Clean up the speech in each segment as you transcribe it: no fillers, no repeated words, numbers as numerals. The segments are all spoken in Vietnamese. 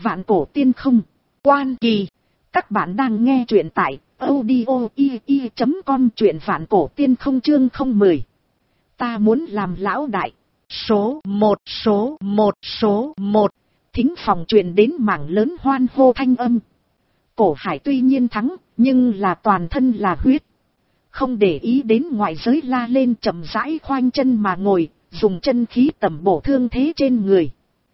Vạn cổ tiên không. Quan kỳ. Các bạn đang nghe truyện tại audio.com, truyện vạn cổ tiên không chương 010. Ta muốn làm lão đại. Số 1. Thính phòng truyền đến mảng lớn hoan hô thanh âm. Cổ Hải tuy nhiên thắng, nhưng là toàn thân là huyết. Không để ý đến ngoại giới la lên, chậm rãi khoanh chân mà ngồi, dùng chân khí tẩm bổ thương thế trên người.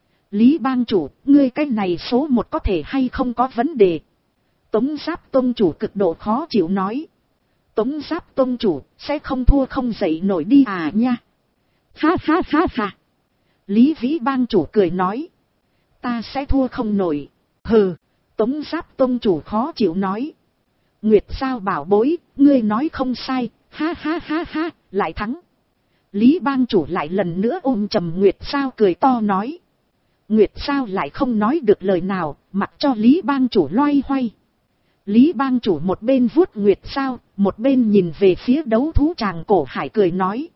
Lý bang chủ, ngươi cái này số 1 có thể hay không có vấn đề? Tống Giáp tông chủ cực độ khó chịu nói. Tống Giáp tông chủ, sẽ không thua không dậy nổi đi à nha. Ha ha ha ha. Lý Vĩ bang chủ cười nói. Ta sẽ thua không nổi. Hừ. Tống Giáp tông chủ khó chịu nói. Nguyệt Sao bảo bối, ngươi nói không sai, ha ha ha ha, lại thắng. Lý bang chủ lại lần nữa ôm chầm Nguyệt Sao cười to nói. Nguyệt Sao lại không nói được lời nào, mặc cho Lý bang chủ loay hoay. Lý bang chủ một bên vuốt Nguyệt Sao, một bên nhìn về phía đấu thú tràng Cổ Hải cười nói.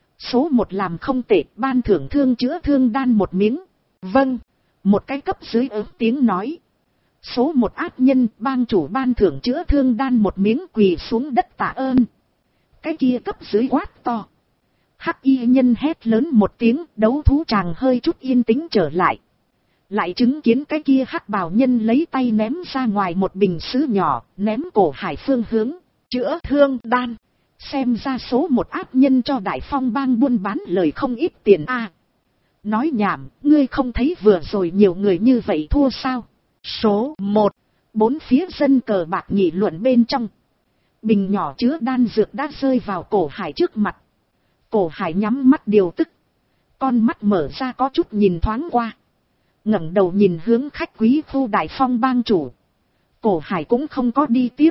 Số 1 làm không tệ, ban thưởng thương chữa thương đan một miếng. Vâng, một cái cấp dưới ớt tiếng nói. Số 1 ác nhân, bang chủ ban thưởng chữa thương đan một miếng, quỳ xuống đất tạ ơn. Cái kia cấp dưới quát to. Hắc y nhân hét lớn một tiếng, đấu thú tràng hơi chút yên tĩnh trở lại. Lại chứng kiến cái kia hắc bào nhân lấy tay ném ra ngoài một bình sứ nhỏ, ném Cổ Hải phương hướng, chữa thương đan. Xem ra số 1 ác nhân cho Đại Phong bang buôn bán lời không ít tiền a. Nói nhảm, ngươi không thấy vừa rồi nhiều người như vậy thua sao? Số 1, 4 phía dân cờ bạc nghị luận bên trong. Bình nhỏ chứa đan dược đã rơi vào Cổ Hải trước mặt. Cổ Hải nhắm mắt điều tức. Con mắt mở ra có chút nhìn thoáng qua. Ngẩng đầu nhìn hướng khách quý khu Đại Phong bang chủ. Cổ Hải cũng không có đi tiếp,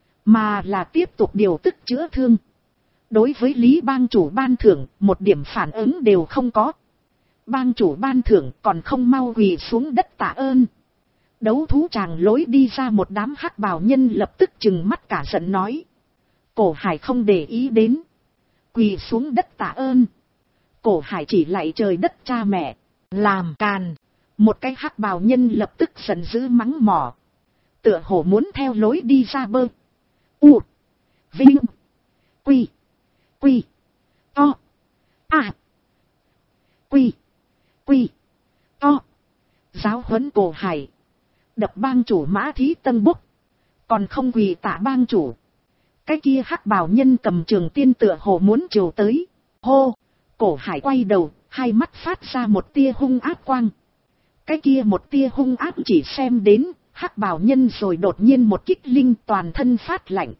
mà là tiếp tục điều tức chữa thương. Đối với Lý bang chủ ban thưởng, một điểm phản ứng đều không có. Bang chủ ban thưởng còn không mau quỳ xuống đất tạ ơn. Đấu thú tràng lối đi ra một đám hắc bào nhân lập tức trừng mắt cả giận nói. Cổ Hải không để ý đến. Quỳ xuống đất tạ ơn. Cổ Hải chỉ lạy trời đất cha mẹ. Làm càn. Một cái hắc bào nhân lập tức giận dữ mắng mỏ. Tựa hồ muốn theo lối đi ra bơ. U. Vinh. Quy. Quy. To. À. Quy. Quy. To. Giáo huấn Cổ Hải. Đập bang chủ Mã Thí Tân Bốc. Còn không quỳ tạ bang chủ. Cái kia hắc bào nhân cầm trường tiên tựa hồ muốn chiều tới. Hô. Cổ Hải quay đầu, hai mắt phát ra một tia hung ác quang. Cái kia một tia hung ác chỉ xem đến hắc bào nhân rồi đột nhiên một kích linh, toàn thân phát lạnh.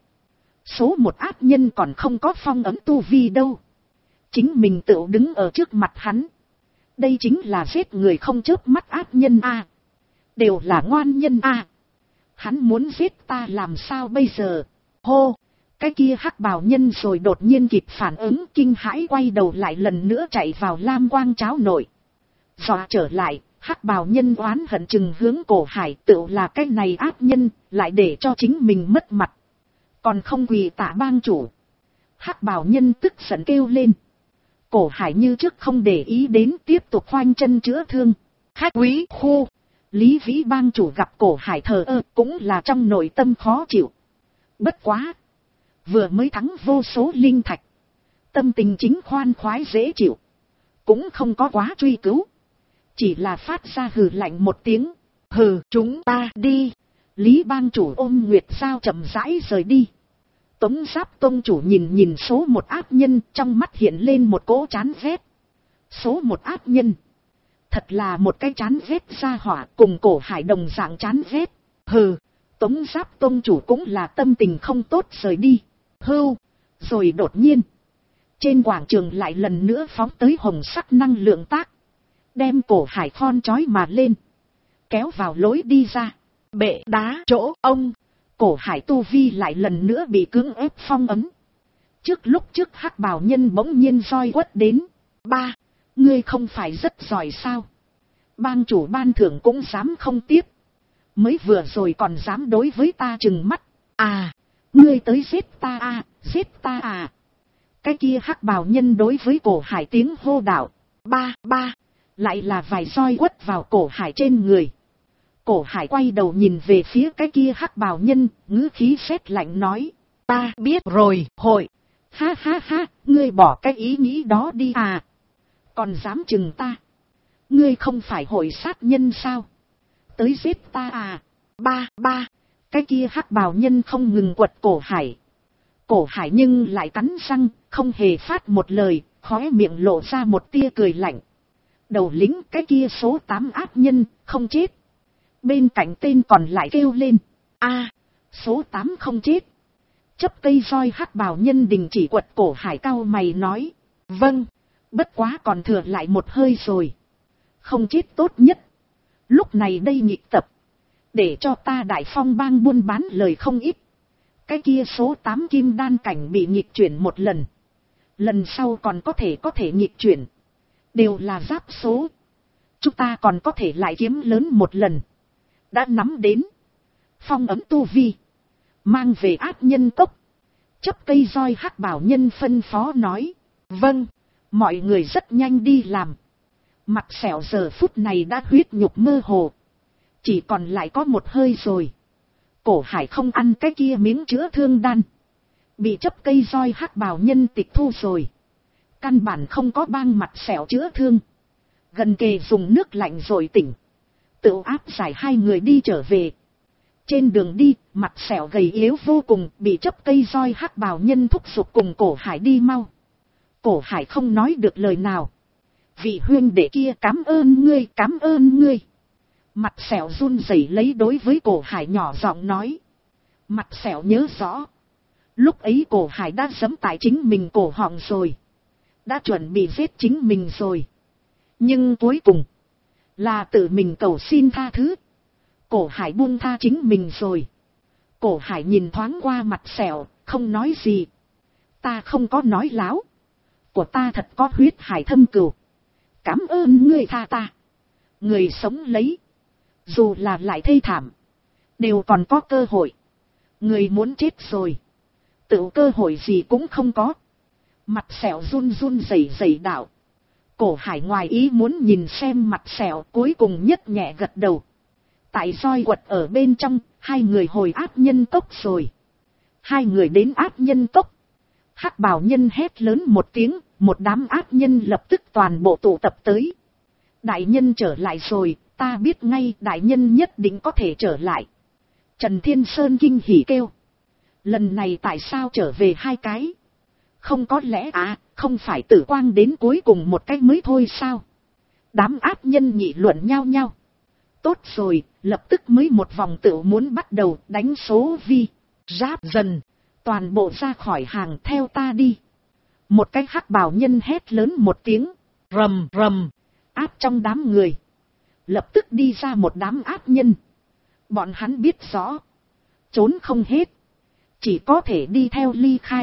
Số 1 ác nhân còn không có phong ấn tu vi đâu. Chính mình tự đứng ở trước mặt hắn. Đây chính là giết người không chớp mắt ác nhân a. Đều là ngoan nhân a. Hắn muốn giết ta làm sao bây giờ? Hô. Cái kia hắc bào nhân rồi đột nhiên kịp phản ứng, kinh hãi quay đầu lại lần nữa chạy vào lam quang cháo nội. Dọa trở lại, hắc bào nhân oán hận chừng hướng Cổ Hải, tự là cái này ác nhân, lại để cho chính mình mất mặt. Còn không quỳ tạ bang chủ. Hắc bào nhân tức giận kêu lên. Cổ Hải như trước không để ý đến, tiếp tục khoanh chân chữa thương. Khách quý khu. Lý Vĩ bang chủ gặp Cổ Hải thờ ơ, cũng là trong nội tâm khó chịu. Bất quá. Vừa mới thắng vô số linh thạch. Tâm tình chính khoan khoái dễ chịu. Cũng không có quá truy cứu. Chỉ là phát ra hừ lạnh một tiếng. Hừ, chúng ta đi. Lý bang chủ ôm Nguyệt Sao chậm rãi rời đi. Tống Giáp tông chủ nhìn số 1 ác nhân, trong mắt hiện lên một cỗ chán ghét. Số 1 ác nhân. Thật là một cái chán ghét ra hỏa, cùng Cổ Hải đồng dạng chán ghét. Hừ, Tống Giáp tông chủ cũng là tâm tình không tốt rời đi. Hưu, rồi đột nhiên. Trên quảng trường lại lần nữa phóng tới hồng sắc năng lượng tác. Đem Cổ Hải khon trói mà lên. Kéo vào lối đi ra. Bệ đá chỗ ông. Cổ Hải tu vi lại lần nữa bị cưỡng ép phong ấn. Lúc trước hắc bào nhân bỗng nhiên roi quất đến. Ba, ngươi không phải rất giỏi sao? Bang chủ ban thưởng cũng dám không tiếp. Mới vừa rồi còn dám đối với ta trừng mắt. À, ngươi tới giết ta à, giết ta à. Cái kia hắc bào nhân đối với Cổ Hải tiếng hô đạo. Ba, lại là vài roi quất vào Cổ Hải trên người. Cổ Hải quay đầu nhìn về phía cái kia hắc bào nhân, ngữ khí sét lạnh nói. Ta biết rồi, hội. Ha ha ha, ngươi bỏ cái ý nghĩ đó đi à. Còn dám chừng ta. Ngươi không phải hội sát nhân sao? Tới giết ta à? Ba. Cái kia hắc bào nhân không ngừng quật Cổ Hải. Cổ Hải nhưng lại cắn răng, không hề phát một lời, khóe miệng lộ ra một tia cười lạnh. Đầu lính cái kia số 8 ác nhân, không chết. Bên cạnh tên còn lại kêu lên. Số 8 không chết. Chấp cây roi hắc bào nhân đình chỉ quật Cổ Hải, cau mày nói. Vâng, bất quá còn thừa lại một hơi rồi. Không chết tốt nhất. Lúc này đây nhịp tập. Để cho ta Đại Phong bang buôn bán lời không ít. Cái kia số 8 kim đan cảnh bị nghịch chuyển một lần. Lần sau còn có thể nghịch chuyển. Đều là giáp số. Chúng ta còn có thể lại kiếm lớn một lần. Đã nắm đến. Phong ấm tu vi. Mang về ác nhân tốc. Chấp cây roi hắc bảo nhân phân phó nói. Vâng, mọi người rất nhanh đi làm. Mặt sẹo giờ phút này đã huyết nhục mơ hồ. Chỉ còn lại có một hơi rồi. Cổ Hải không ăn cái kia miếng chữa thương đan. Bị chấp cây roi hắc bào nhân tịch thu rồi. Căn bản không có băng mặt sẹo chữa thương. Gần kề dùng nước lạnh rồi tỉnh. Tự áp giải hai người đi trở về. Trên đường đi, mặt sẹo gầy yếu vô cùng, bị chấp cây roi hắc bào nhân thúc giục cùng Cổ Hải đi mau. Cổ Hải không nói được lời nào. Vị huynh đệ kia cảm ơn ngươi. Mặt sẹo run rẩy lấy đối với Cổ Hải nhỏ giọng nói. Mặt sẹo nhớ rõ. Lúc ấy Cổ Hải đã giẫm tại chính mình cổ họng rồi. Đã chuẩn bị giết chính mình rồi. Nhưng cuối cùng, là tự mình cầu xin tha thứ. Cổ Hải buông tha chính mình rồi. Cổ Hải nhìn thoáng qua mặt sẹo, không nói gì. Ta không có nói láo. Của ta thật có huyết hải thâm cừu. Cảm ơn ngươi tha ta. Người sống lấy. Dù là lại thê thảm. Đều còn có cơ hội. Người muốn chết rồi. Tự cơ hội gì cũng không có. Mặt sẹo run rẩy đạo. Cổ Hải ngoài ý muốn nhìn xem mặt sẹo, cuối cùng nhất nhẹ gật đầu. Tại roi quật ở bên trong, hai người hồi ác nhân cốc rồi. Hai người đến ác nhân cốc. Hắc bào nhân hét lớn một tiếng, một đám ác nhân lập tức toàn bộ tụ tập tới. Đại nhân trở lại rồi, ta biết ngay đại nhân nhất định có thể trở lại. Trần Thiên Sơn kinh hỉ kêu. Lần này tại sao trở về hai cái? Không có lẽ không phải Tử Quang đến cuối cùng một cái mới thôi sao? Đám ác nhân nghị luận nhau. Tốt rồi, lập tức mới một vòng tựu muốn bắt đầu đánh số vi, giáp dần. Toàn bộ ra khỏi hàng theo ta đi. Một cái hắc bào nhân hét lớn một tiếng. Rầm. Áp trong đám người. Lập tức đi ra một đám ác nhân. Bọn hắn biết rõ. Trốn không hết. Chỉ có thể đi theo ly khai.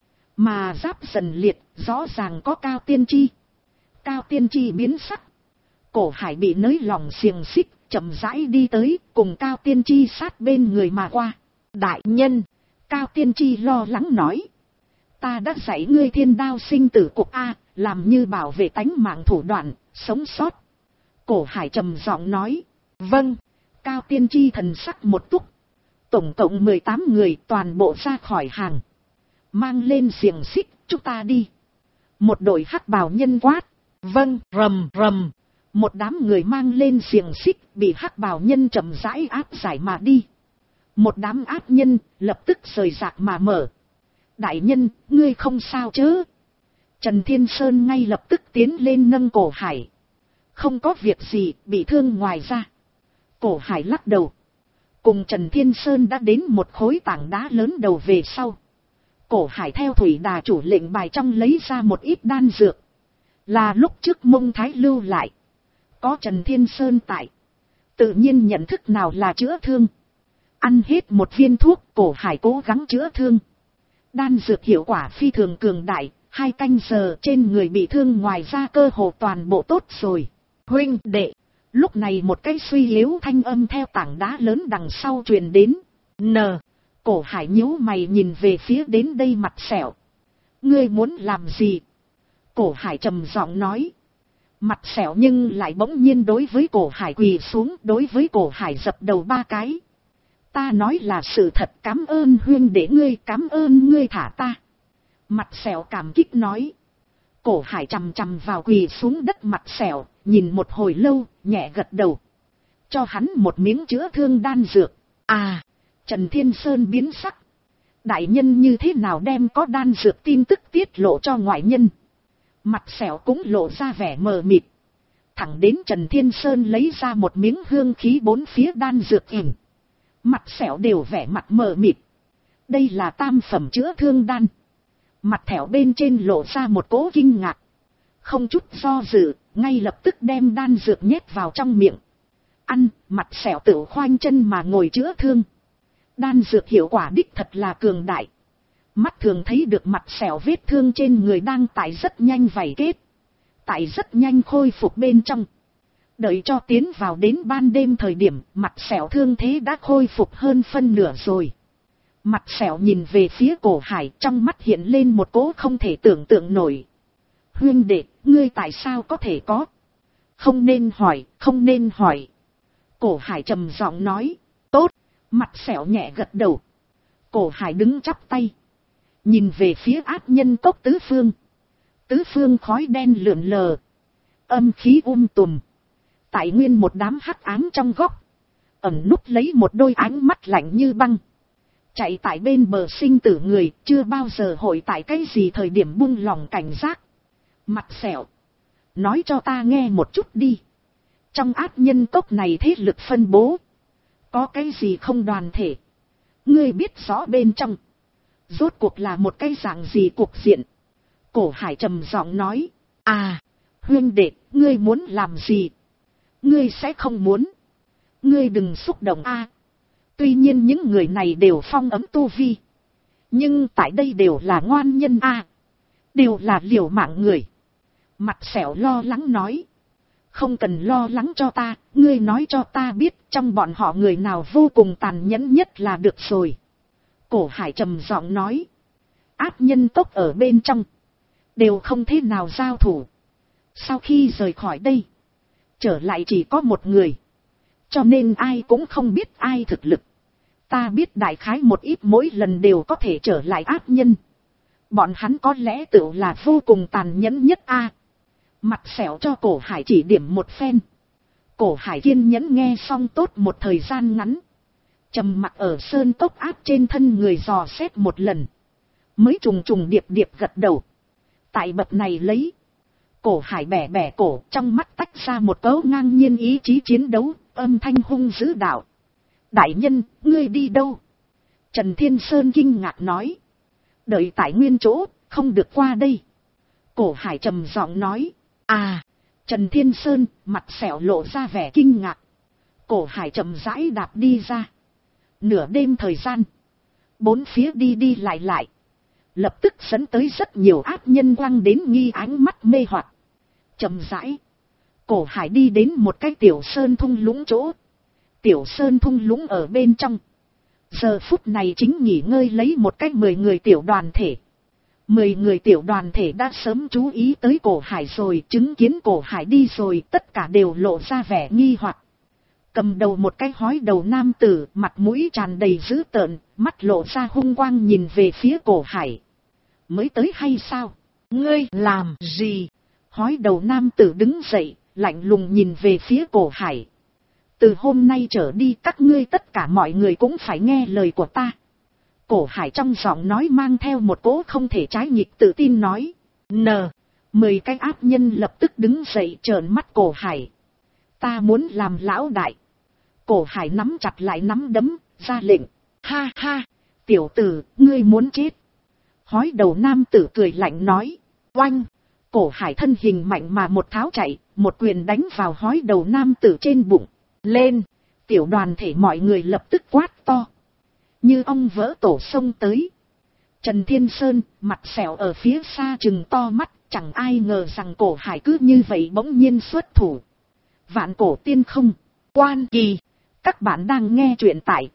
Mà giáp dần liệt rõ ràng có Cao Tiên Tri. Cao Tiên Tri biến sắc. Cổ Hải bị nới lỏng xiềng xích, chậm rãi đi tới, cùng Cao Tiên Tri sát bên người mà qua. Đại nhân, Cao Tiên Tri lo lắng nói. Ta đã dạy ngươi thiên đao sinh tử cục làm như bảo vệ tánh mạng thủ đoạn, sống sót. Cổ Hải trầm giọng nói. Vâng. Cao Tiên Tri thần sắc một túc. Tổng cộng 18 người toàn bộ ra khỏi hàng. Mang lên xiềng xích, chúng ta đi. Một đội hắc bào nhân quát. Vâng. Rầm. Một đám người mang lên xiềng xích, bị hắc bào nhân chậm rãi áp giải mà đi. Một đám ác nhân lập tức rời rạc mà mở. Đại nhân, ngươi không sao chứ? Trần Thiên Sơn ngay lập tức tiến lên nâng Cổ Hải. Không có việc gì, bị thương ngoài ra. Cổ Hải lắc đầu. Cùng Trần Thiên Sơn đã đến một khối tảng đá lớn đầu về sau. Cổ Hải theo thủy đà chủ lệnh bài trong lấy ra một ít đan dược. Là lúc trước Mông Thái lưu lại. Có Trần Thiên Sơn tại. Tự nhiên nhận thức nào là chữa thương. Ăn hết một viên thuốc, Cổ Hải cố gắng chữa thương. Đan dược hiệu quả phi thường cường đại, 2 canh giờ trên người bị thương ngoài ra cơ hồ toàn bộ tốt rồi. Huynh đệ, lúc này một cái suy yếu thanh âm theo tảng đá lớn đằng sau truyền đến. Cổ Hải nhíu mày nhìn về phía đến đây mặt sẹo. Ngươi muốn làm gì? Cổ Hải trầm giọng nói. Mặt sẹo nhưng lại bỗng nhiên đối với Cổ Hải quỳ xuống, đối với Cổ Hải dập đầu 3 cái. Ta nói là sự thật, cảm ơn huynh đệ ngươi, cảm ơn ngươi thả ta. Mặt sẹo cảm kích nói. Cổ Hải chằm chằm vào quỳ xuống đất mặt sẹo, nhìn một hồi lâu, nhẹ gật đầu. Cho hắn một miếng chữa thương đan dược. À, Trần Thiên Sơn biến sắc. Đại nhân như thế nào đem có đan dược tin tức tiết lộ cho ngoại nhân? Mặt sẹo cũng lộ ra vẻ mờ mịt. Thẳng đến Trần Thiên Sơn lấy ra một miếng hương khí 4 phía đan dược ỉm. Mặt sẹo đều vẻ mặt mờ mịt. Đây là tam phẩm chữa thương đan. Mặt thẻo bên trên lộ ra một cỗ kinh ngạc. Không chút do dự, ngay lập tức đem đan dược nhét vào trong miệng. Ăn, mặt sẹo tự khoanh chân mà ngồi chữa thương. Đan dược hiệu quả đích thật là cường đại. Mắt thường thấy được mặt sẹo vết thương trên người đang tại rất nhanh vảy kết. Tại rất nhanh khôi phục bên trong. Đợi cho tiến vào đến ban đêm thời điểm, mặt sẹo thương thế đã khôi phục hơn phân nửa rồi. Mặt sẹo nhìn về phía Cổ Hải, trong mắt hiện lên một cỗ không thể tưởng tượng nổi. Huynh đệ, ngươi tại sao có thể có? Không nên hỏi, không nên hỏi. Cổ Hải trầm giọng nói. Tốt. Mặt sẹo nhẹ gật đầu. Cổ Hải đứng chắp tay. Nhìn về phía ác nhân cốc tứ phương. Tứ phương khói đen lượn lờ. Âm khí tùm. Tại nguyên một đám hắc ám trong góc. Ẩn núp lấy một đôi ánh mắt lạnh như băng. Chạy tại bên bờ sinh tử người, chưa bao giờ hội tại cái gì thời điểm buông lòng cảnh giác. Mặt sẹo. Nói cho ta nghe một chút đi. Trong ác nhân cốc này thế lực phân bố. Có cái gì không đoàn thể? Ngươi biết rõ bên trong. Rốt cuộc là một cái dạng gì cục diện? Cổ Hải trầm giọng nói. À, huynh đệ, ngươi muốn làm gì? Ngươi sẽ không muốn. Ngươi đừng xúc động a. Tuy nhiên những người này đều phong ấm tu vi. Nhưng tại đây đều là ngoan nhân a. Đều là liều mạng người. Mặt sẹo lo lắng nói. Không cần lo lắng cho ta, ngươi nói cho ta biết trong bọn họ người nào vô cùng tàn nhẫn nhất là được rồi. Cổ Hải trầm giọng nói. Ác nhân tốc ở bên trong. Đều không thế nào giao thủ. Sau khi rời khỏi đây. Trở lại chỉ có một người. Cho nên ai cũng không biết ai thực lực. Ta biết đại khái một ít mỗi lần đều có thể trở lại ác nhân. Bọn hắn có lẽ tự là vô cùng tàn nhẫn nhất a. Mặt sẹo cho Cổ Hải chỉ điểm một phen. Cổ Hải kiên nhẫn nghe xong tốt một thời gian ngắn. Trầm mặc ở sơn tốc áp trên thân người dò xét một lần. Mới trùng trùng điệp điệp gật đầu. Tại bậc này lấy. Cổ Hải bẻ bẻ cổ, trong mắt tách ra một cấu ngang nhiên ý chí chiến đấu, âm thanh hung dữ đạo. Đại nhân, ngươi đi đâu? Trần Thiên Sơn kinh ngạc nói. Đợi tại nguyên chỗ, không được qua đây. Cổ Hải trầm giọng nói. À, Trần Thiên Sơn, mặt sẹo lộ ra vẻ kinh ngạc. Cổ Hải chậm rãi đạp đi ra. Nửa đêm thời gian. Bốn phía đi đi lại lại. Lập tức dẫn tới rất nhiều ác nhân quăng đến nghi ánh mắt mê hoặc. Chậm rãi. Cổ Hải đi đến một cái tiểu sơn thung lũng chỗ. Tiểu sơn thung lũng ở bên trong. Giờ phút này chính nghỉ ngơi lấy một cái 10 người tiểu đoàn thể. 10 người tiểu đoàn thể đã sớm chú ý tới Cổ Hải rồi, chứng kiến Cổ Hải đi rồi, tất cả đều lộ ra vẻ nghi hoặc. Cầm đầu một cái hói đầu nam tử, mặt mũi tràn đầy dữ tợn, mắt lộ ra hung quang nhìn về phía Cổ Hải. Mới tới hay sao? Ngươi làm gì? Hói đầu nam tử đứng dậy, lạnh lùng nhìn về phía Cổ Hải. Từ hôm nay trở đi các ngươi tất cả mọi người cũng phải nghe lời của ta. Cổ Hải trong giọng nói mang theo một cỗ không thể trái nghịch tự tin nói. 10 cái ác nhân lập tức đứng dậy trợn mắt Cổ Hải. Ta muốn làm lão đại. Cổ Hải nắm chặt lại nắm đấm, ra lệnh. Ha ha, tiểu tử, ngươi muốn chết. Hói đầu nam tử cười lạnh nói. Oanh, Cổ Hải thân hình mạnh mà một tháo chạy, một quyền đánh vào hói đầu nam tử trên bụng. Lên, tiểu đoàn thể mọi người lập tức quát to. Như ong vỡ tổ sông tới. Trần Thiên Sơn, mặt sẹo ở phía xa trừng to mắt, chẳng ai ngờ rằng Cổ Hải cứ như vậy bỗng nhiên xuất thủ. Vạn cổ tiên không, quan kỳ. Các bạn đang nghe truyện tại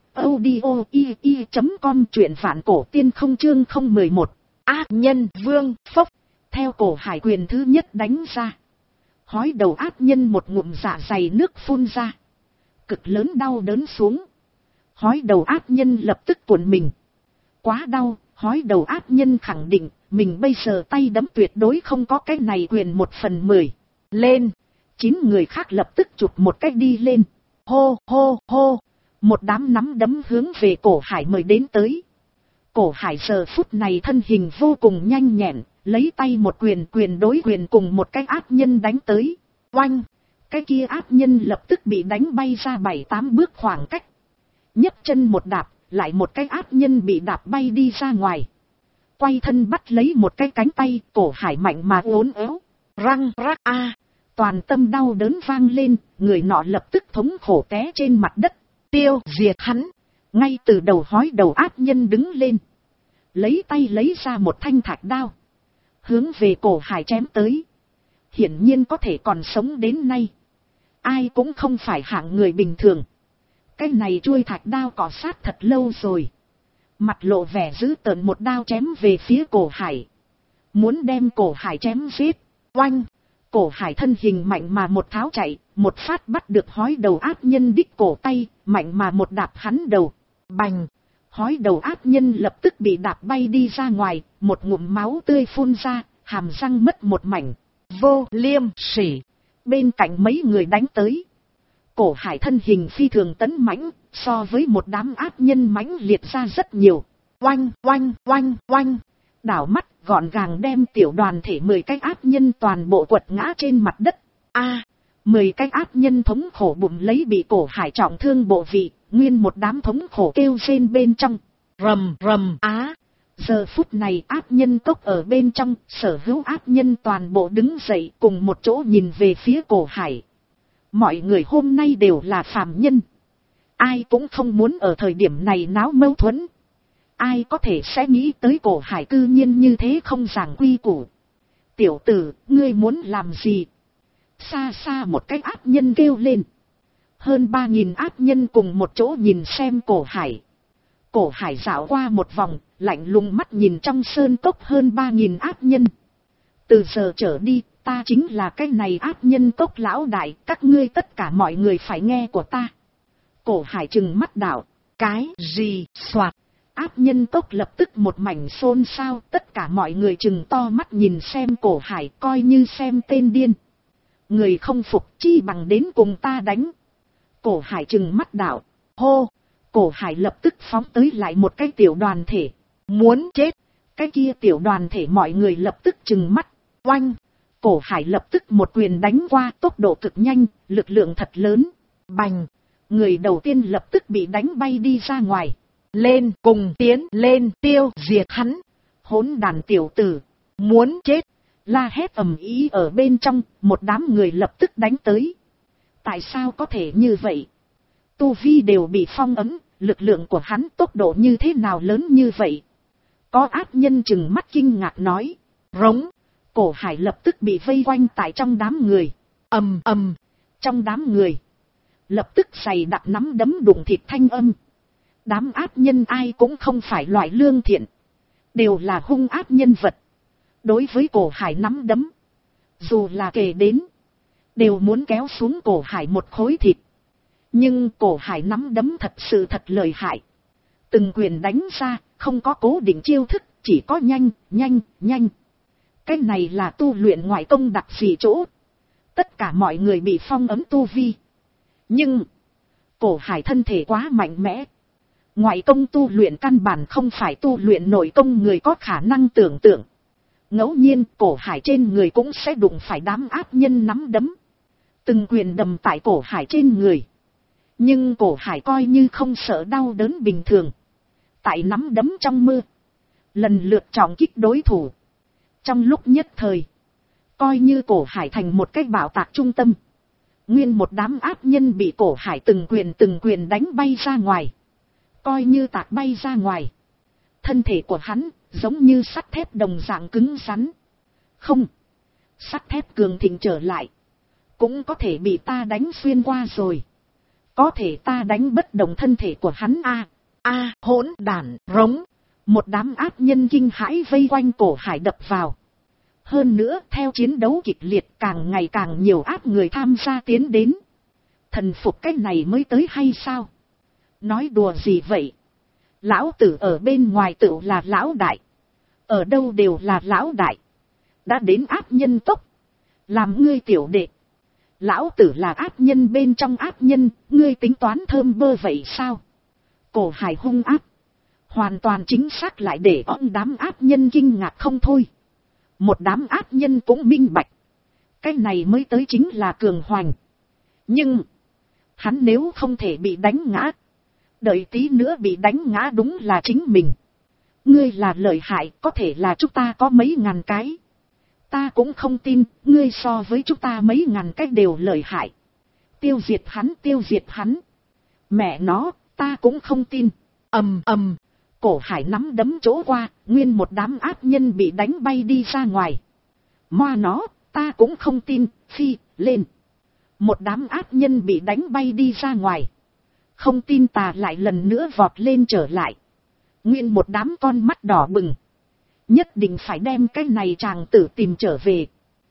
audio.com truyện vạn cổ tiên không chương 011. Ác nhân vương phốc. Theo Cổ Hải quyền thứ nhất đánh ra. Hói đầu ác nhân một ngụm dạ dày nước phun ra. Cực lớn đau đớn xuống. Hói đầu ác nhân lập tức cuộn mình. Quá đau, hói đầu ác nhân khẳng định, mình bây giờ tay đấm tuyệt đối không có cái này quyền 1/10. Lên, 9 người khác lập tức chụp một cách đi lên. Hô hô hô, một đám nắm đấm hướng về Cổ Hải mời đến tới. Cổ Hải giờ phút này thân hình vô cùng nhanh nhẹn, lấy tay một quyền đối quyền cùng một cái ác nhân đánh tới. Oanh, cái kia ác nhân lập tức bị đánh bay ra 7-8 bước khoảng cách. Nhấc chân một đạp, lại một cái ác nhân bị đạp bay đi ra ngoài. Quay thân bắt lấy một cái cánh tay, Cổ Hải mạnh mà uốn éo. Răng rắc a, toàn tâm đau đớn vang lên, người nọ lập tức thống khổ té trên mặt đất. Tiêu diệt hắn. Ngay từ đầu hói đầu ác nhân đứng lên. Lấy tay lấy ra một thanh thạch đao. Hướng về Cổ Hải chém tới. Hiển nhiên có thể còn sống đến nay. Ai cũng không phải hạng người bình thường. Cái này chuôi thạch đao cọ sát thật lâu rồi. Mặt lộ vẻ dữ tợn một đao chém về phía Cổ Hải. Muốn đem Cổ Hải chém giết. Oanh! Cổ Hải thân hình mạnh mà một tháo chạy, một phát bắt được hói đầu ác nhân đích cổ tay, mạnh mà một đạp hắn đầu. Bành! Hói đầu ác nhân lập tức bị đạp bay đi ra ngoài, một ngụm máu tươi phun ra, hàm răng mất một mảnh. Vô liêm sỉ! Bên cạnh mấy người đánh tới. Cổ Hải thân hình phi thường tấn mãnh, so với một đám ác nhân mãnh liệt ra rất nhiều. Oanh oanh oanh oanh! Đảo mắt gọn gàng đem tiểu đoàn thể 10 cái ác nhân toàn bộ quật ngã trên mặt đất. 10 cái ác nhân thống khổ bụng lấy bị Cổ Hải trọng thương bộ vị, nguyên một đám thống khổ kêu rên bên trong. Rầm rầm á! Giờ phút này ác nhân cốc ở bên trong, sở hữu ác nhân toàn bộ đứng dậy cùng một chỗ nhìn về phía Cổ Hải. Mọi người hôm nay đều là phàm nhân. Ai cũng không muốn ở thời điểm này náo mâu thuẫn. Ai có thể sẽ nghĩ tới Cổ Hải cư nhiên như thế không giảng quy củ. Tiểu tử, ngươi muốn làm gì? Xa xa một cái ác nhân kêu lên. Hơn 3.000 ác nhân cùng một chỗ nhìn xem Cổ Hải. Cổ Hải dạo qua một vòng, lạnh lùng mắt nhìn trong sơn cốc hơn 3.000 ác nhân. Từ giờ trở đi, ta chính là cái này ác nhân cốc lão đại, các ngươi tất cả mọi người phải nghe của ta. Cổ Hải trừng mắt đạo, cái gì, soạt. Ác nhân cốc lập tức một mảnh xôn xao, tất cả mọi người trừng to mắt nhìn xem Cổ Hải coi như xem tên điên. Người không phục chi bằng đến cùng ta đánh. Cổ Hải trừng mắt đạo, hô. Cổ Hải lập tức phóng tới lại một cái tiểu đoàn thể. Muốn chết. Cái kia tiểu đoàn thể mọi người lập tức trừng mắt. Oanh. Cổ Hải lập tức một quyền đánh qua, tốc độ cực nhanh, lực lượng thật lớn. Bành. Người đầu tiên lập tức bị đánh bay đi ra ngoài. Lên cùng tiến lên tiêu diệt hắn. Hỗn đàn tiểu tử. Muốn chết. La hét ầm ý ở bên trong, một đám người lập tức đánh tới. Tại sao có thể như vậy? Tu vi đều bị phong ấn, lực lượng của hắn tốc độ như thế nào lớn như vậy? Có ác nhân chừng mắt kinh ngạc nói. Rống. Cổ Hải lập tức bị vây quanh tại trong đám người. Ầm ầm. Trong đám người. Lập tức giày đặc nắm đấm đụng thịt thanh âm. Đám ác nhân ai cũng không phải loại lương thiện. Đều là hung ác nhân vật. Đối với Cổ Hải nắm đấm. Dù là kề đến. Đều muốn kéo xuống Cổ Hải một khối thịt. Nhưng Cổ Hải nắm đấm thật sự thật lợi hại. Từng quyền đánh ra, không có cố định chiêu thức, chỉ có nhanh, nhanh, nhanh. Cái này là tu luyện ngoại công đặc dị chỗ. Tất cả mọi người bị phong ấn tu vi. Nhưng, Cổ Hải thân thể quá mạnh mẽ. Ngoại công tu luyện căn bản không phải tu luyện nội công người có khả năng tưởng tượng. Ngẫu nhiên Cổ Hải trên người cũng sẽ đụng phải đám ác nhân nắm đấm. Từng quyền đầm tại Cổ Hải trên người. Nhưng Cổ Hải coi như không sợ đau đớn bình thường. Tại nắm đấm trong mưa. Lần lượt trọng kích đối thủ. Trong lúc nhất thời. Coi như Cổ Hải thành một cái bảo tạc trung tâm. Nguyên một đám ác nhân bị Cổ Hải từng quyền đánh bay ra ngoài. Coi như tạc bay ra ngoài. Thân thể của hắn giống như sắt thép đồng dạng cứng rắn. Không. Sắt thép cường thịnh trở lại. Cũng có thể bị ta đánh xuyên qua rồi. Có thể ta đánh bất động thân thể của hắn hỗn đản, rống. Một đám ác nhân kinh hãi vây quanh Cổ Hải đập vào. Hơn nữa theo chiến đấu kịch liệt càng ngày càng nhiều ác người tham gia tiến đến. Thần phục cái này mới tới hay sao? Nói đùa gì vậy? Lão tử ở bên ngoài tự là lão đại. Ở đâu đều là lão đại. Đã đến ác nhân tốc. Làm ngươi tiểu đệ. Lão tử là ác nhân bên trong ác nhân, ngươi tính toán thơm bơ vậy sao? Cổ Hải hung ác. Hoàn toàn chính xác lại để ông đám ác nhân kinh ngạc không thôi. Một đám ác nhân cũng minh bạch. Cái này mới tới chính là cường hoành. Nhưng, hắn nếu không thể bị đánh ngã. Đợi tí nữa bị đánh ngã đúng là chính mình. Ngươi là lợi hại, có thể là chúng ta có mấy ngàn cái. Ta cũng không tin, ngươi so với chúng ta mấy ngàn cái đều lợi hại. Tiêu diệt hắn, tiêu diệt hắn. Mẹ nó, ta cũng không tin. Ầm ầm, Cổ Hải nắm đấm chỗ qua, nguyên một đám ác nhân bị đánh bay đi ra ngoài. Moa nó, ta cũng không tin, phi, lên. Một đám ác nhân bị đánh bay đi ra ngoài. Không tin tà lại lần nữa vọt lên trở lại. Nguyên một đám con mắt đỏ bừng. Nhất định phải đem cái này chàng tử tìm trở về.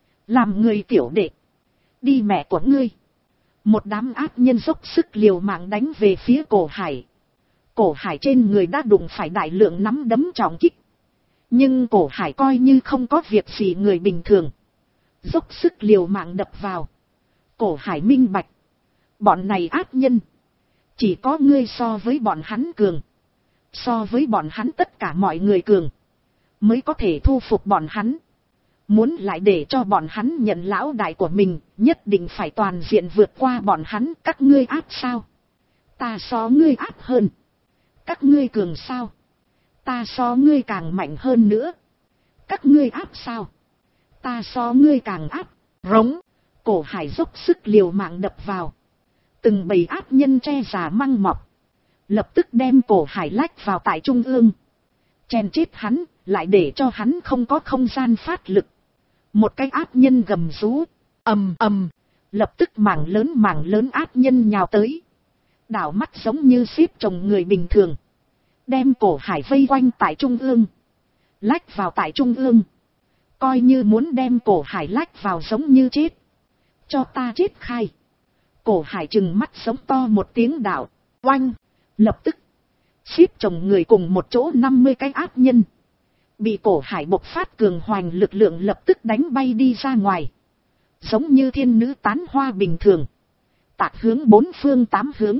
Làm người tiểu đệ. Đi mẹ của ngươi. Một đám ác nhân dốc sức liều mạng đánh về phía Cổ Hải. Cổ Hải trên người đã đụng phải đại lượng nắm đấm trọng kích. Nhưng Cổ Hải coi như không có việc gì người bình thường. Dốc sức liều mạng đập vào. Cổ Hải minh bạch. Bọn này ác nhân. Chỉ có ngươi so với bọn hắn cường. So với bọn hắn tất cả mọi người cường. Mới có thể thu phục bọn hắn. Muốn lại để cho bọn hắn nhận lão đại của mình. Nhất định phải toàn diện vượt qua bọn hắn. Các ngươi ác sao? Ta so ngươi ác hơn. Các ngươi cường sao? Ta so ngươi càng mạnh hơn nữa. Các ngươi ác sao? Ta so ngươi càng ác. Rống. Cổ Hải dốc sức liều mạng đập vào. Từng bầy ác nhân che già măng mọc. Lập tức đem Cổ Hải lách vào tại trung ương. Chèn chết hắn, lại để cho hắn không có không gian phát lực. Một cái ác nhân gầm rú. Ầm ầm. Lập tức mảng lớn ác nhân nhào tới. Đảo mắt giống như xếp chồng người bình thường. Đem Cổ Hải vây quanh tại trung ương. Lách vào tại trung ương. Coi như muốn đem Cổ Hải lách vào giống như chết. Cho ta chết khai. Cổ Hải trừng mắt sống to một tiếng đạo. Oanh. Lập tức. Xếp chồng người cùng một chỗ 50 cái ác nhân. Bị Cổ Hải bộc phát cường hoành lực lượng lập tức đánh bay đi ra ngoài. Giống như thiên nữ tán hoa bình thường. Tạc hướng bốn phương tám hướng.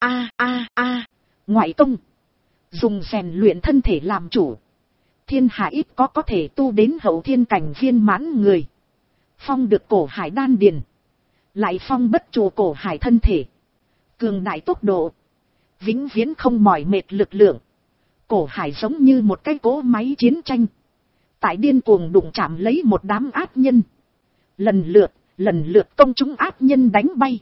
A. Ngoại công. Dùng rèn luyện thân thể làm chủ. Thiên hạ ít có thể tu đến hậu thiên cảnh viên mãn người. Phong được Cổ Hải đan điền. Lại phong bất trụ Cổ Hải thân thể. Cường đại tốc độ. Vĩnh viễn không mỏi mệt lực lượng. Cổ Hải giống như một cái cỗ máy chiến tranh. Tại điên cuồng đụng chạm lấy một đám ác nhân. Lần lượt công chúng ác nhân đánh bay.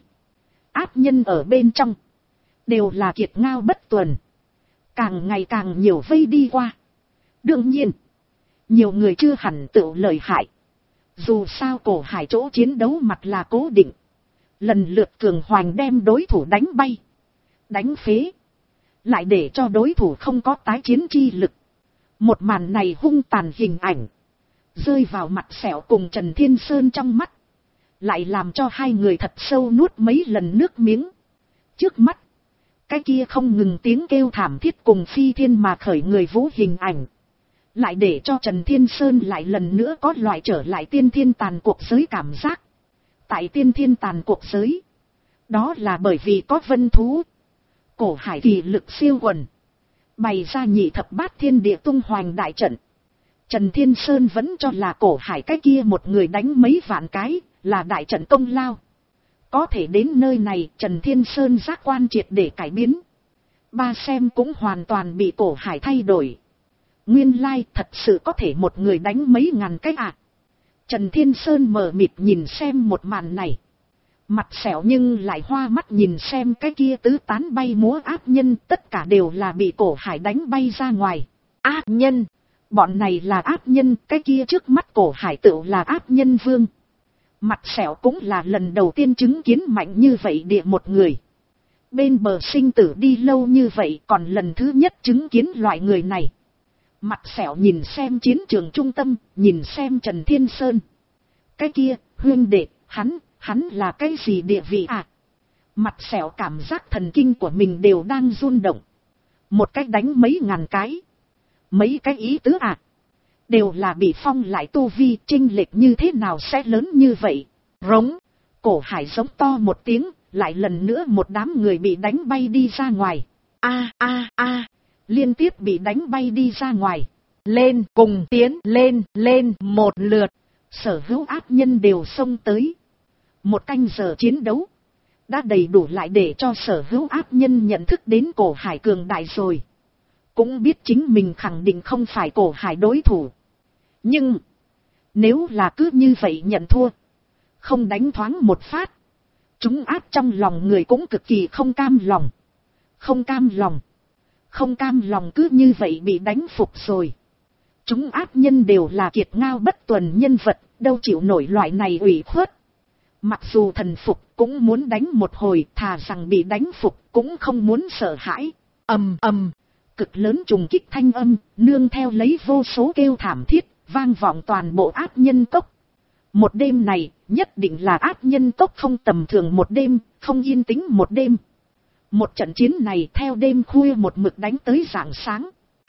Ác nhân ở bên trong. Đều là kiệt ngao bất tuần. Càng ngày càng nhiều vây đi qua. Đương nhiên. Nhiều người chưa hẳn tự lợi hại. Dù sao Cổ Hải chỗ chiến đấu mặt là cố định. Lần lượt cường hoành đem đối thủ đánh bay. Đánh phế. Lại để cho đối thủ không có tái chiến chi lực. Một màn này hung tàn hình ảnh. Rơi vào mặt Sẹo cùng Trần Thiên Sơn trong mắt. Lại làm cho hai người thật sâu nuốt mấy lần nước miếng. Trước mắt. Cái kia không ngừng tiếng kêu thảm thiết cùng phi thiên mà khởi người vũ hình ảnh. Lại để cho Trần Thiên Sơn lại lần nữa có loại trở lại tiên thiên tàn cuộc giới cảm giác. Tại tiên thiên tàn cuộc giới. Đó là bởi vì có vân thú. Cổ Hải kỳ lực siêu quần. Bày ra nhị thập bát thiên địa tung hoành đại trận. Trần Thiên Sơn vẫn cho là Cổ Hải cái kia một người đánh mấy vạn cái, là đại trận công lao. Có thể đến nơi này Trần Thiên Sơn giác quan triệt để cải biến. Ba xem cũng hoàn toàn bị Cổ Hải thay đổi. Nguyên lai thật sự có thể một người đánh mấy ngàn cái à. Trần Thiên Sơn mờ mịt nhìn xem một màn này. Mặt Sẹo nhưng lại hoa mắt nhìn xem cái kia tứ tán bay múa ác nhân, tất cả đều là bị Cổ Hải đánh bay ra ngoài. Ác nhân, bọn này là ác nhân, cái kia trước mắt Cổ Hải tựu là ác nhân vương. Mặt Sẹo cũng là lần đầu tiên chứng kiến mạnh như vậy địa một người. Bên bờ sinh tử đi lâu như vậy còn lần thứ nhất chứng kiến loại người này. Mặt sẹo nhìn xem chiến trường trung tâm, nhìn xem Trần Thiên Sơn. Cái kia, huynh đệ, hắn là cái gì địa vị à? Mặt sẹo cảm giác thần kinh của mình đều đang run động. Một cách đánh mấy ngàn cái. Mấy cái ý tứ à? Đều là bị phong lại tu vi, chênh lệch như thế nào sẽ lớn như vậy? Rống, Cổ Hải giống to một tiếng, lại lần nữa một đám người bị đánh bay đi ra ngoài. Liên tiếp bị đánh bay đi ra ngoài. Lên, cùng tiến lên một lượt. Sở hữu ác nhân đều xông tới. Một canh giờ chiến đấu đã đầy đủ lại để cho sở hữu ác nhân nhận thức đến Cổ Hải cường đại rồi. Cũng biết chính mình khẳng định không phải Cổ Hải đối thủ. Nhưng, nếu là cứ như vậy nhận thua, không đánh thoáng một phát, chúng ác trong lòng người cũng cực kỳ không cam lòng. Không cam lòng cứ như vậy bị đánh phục rồi. Chúng ác nhân đều là kiệt ngao bất tuần nhân vật, đâu chịu nổi loại này ủy khuất. Mặc dù thần phục cũng muốn đánh một hồi, thà rằng bị đánh phục cũng không muốn sợ hãi. Ầm ầm, cực lớn trùng kích thanh âm, nương theo lấy vô số kêu thảm thiết, vang vọng toàn bộ ác nhân cốc. Một đêm này, nhất định là ác nhân cốc không tầm thường một đêm, không yên tĩnh một đêm. Một trận chiến này theo đêm khuya một mực đánh tới rạng sáng.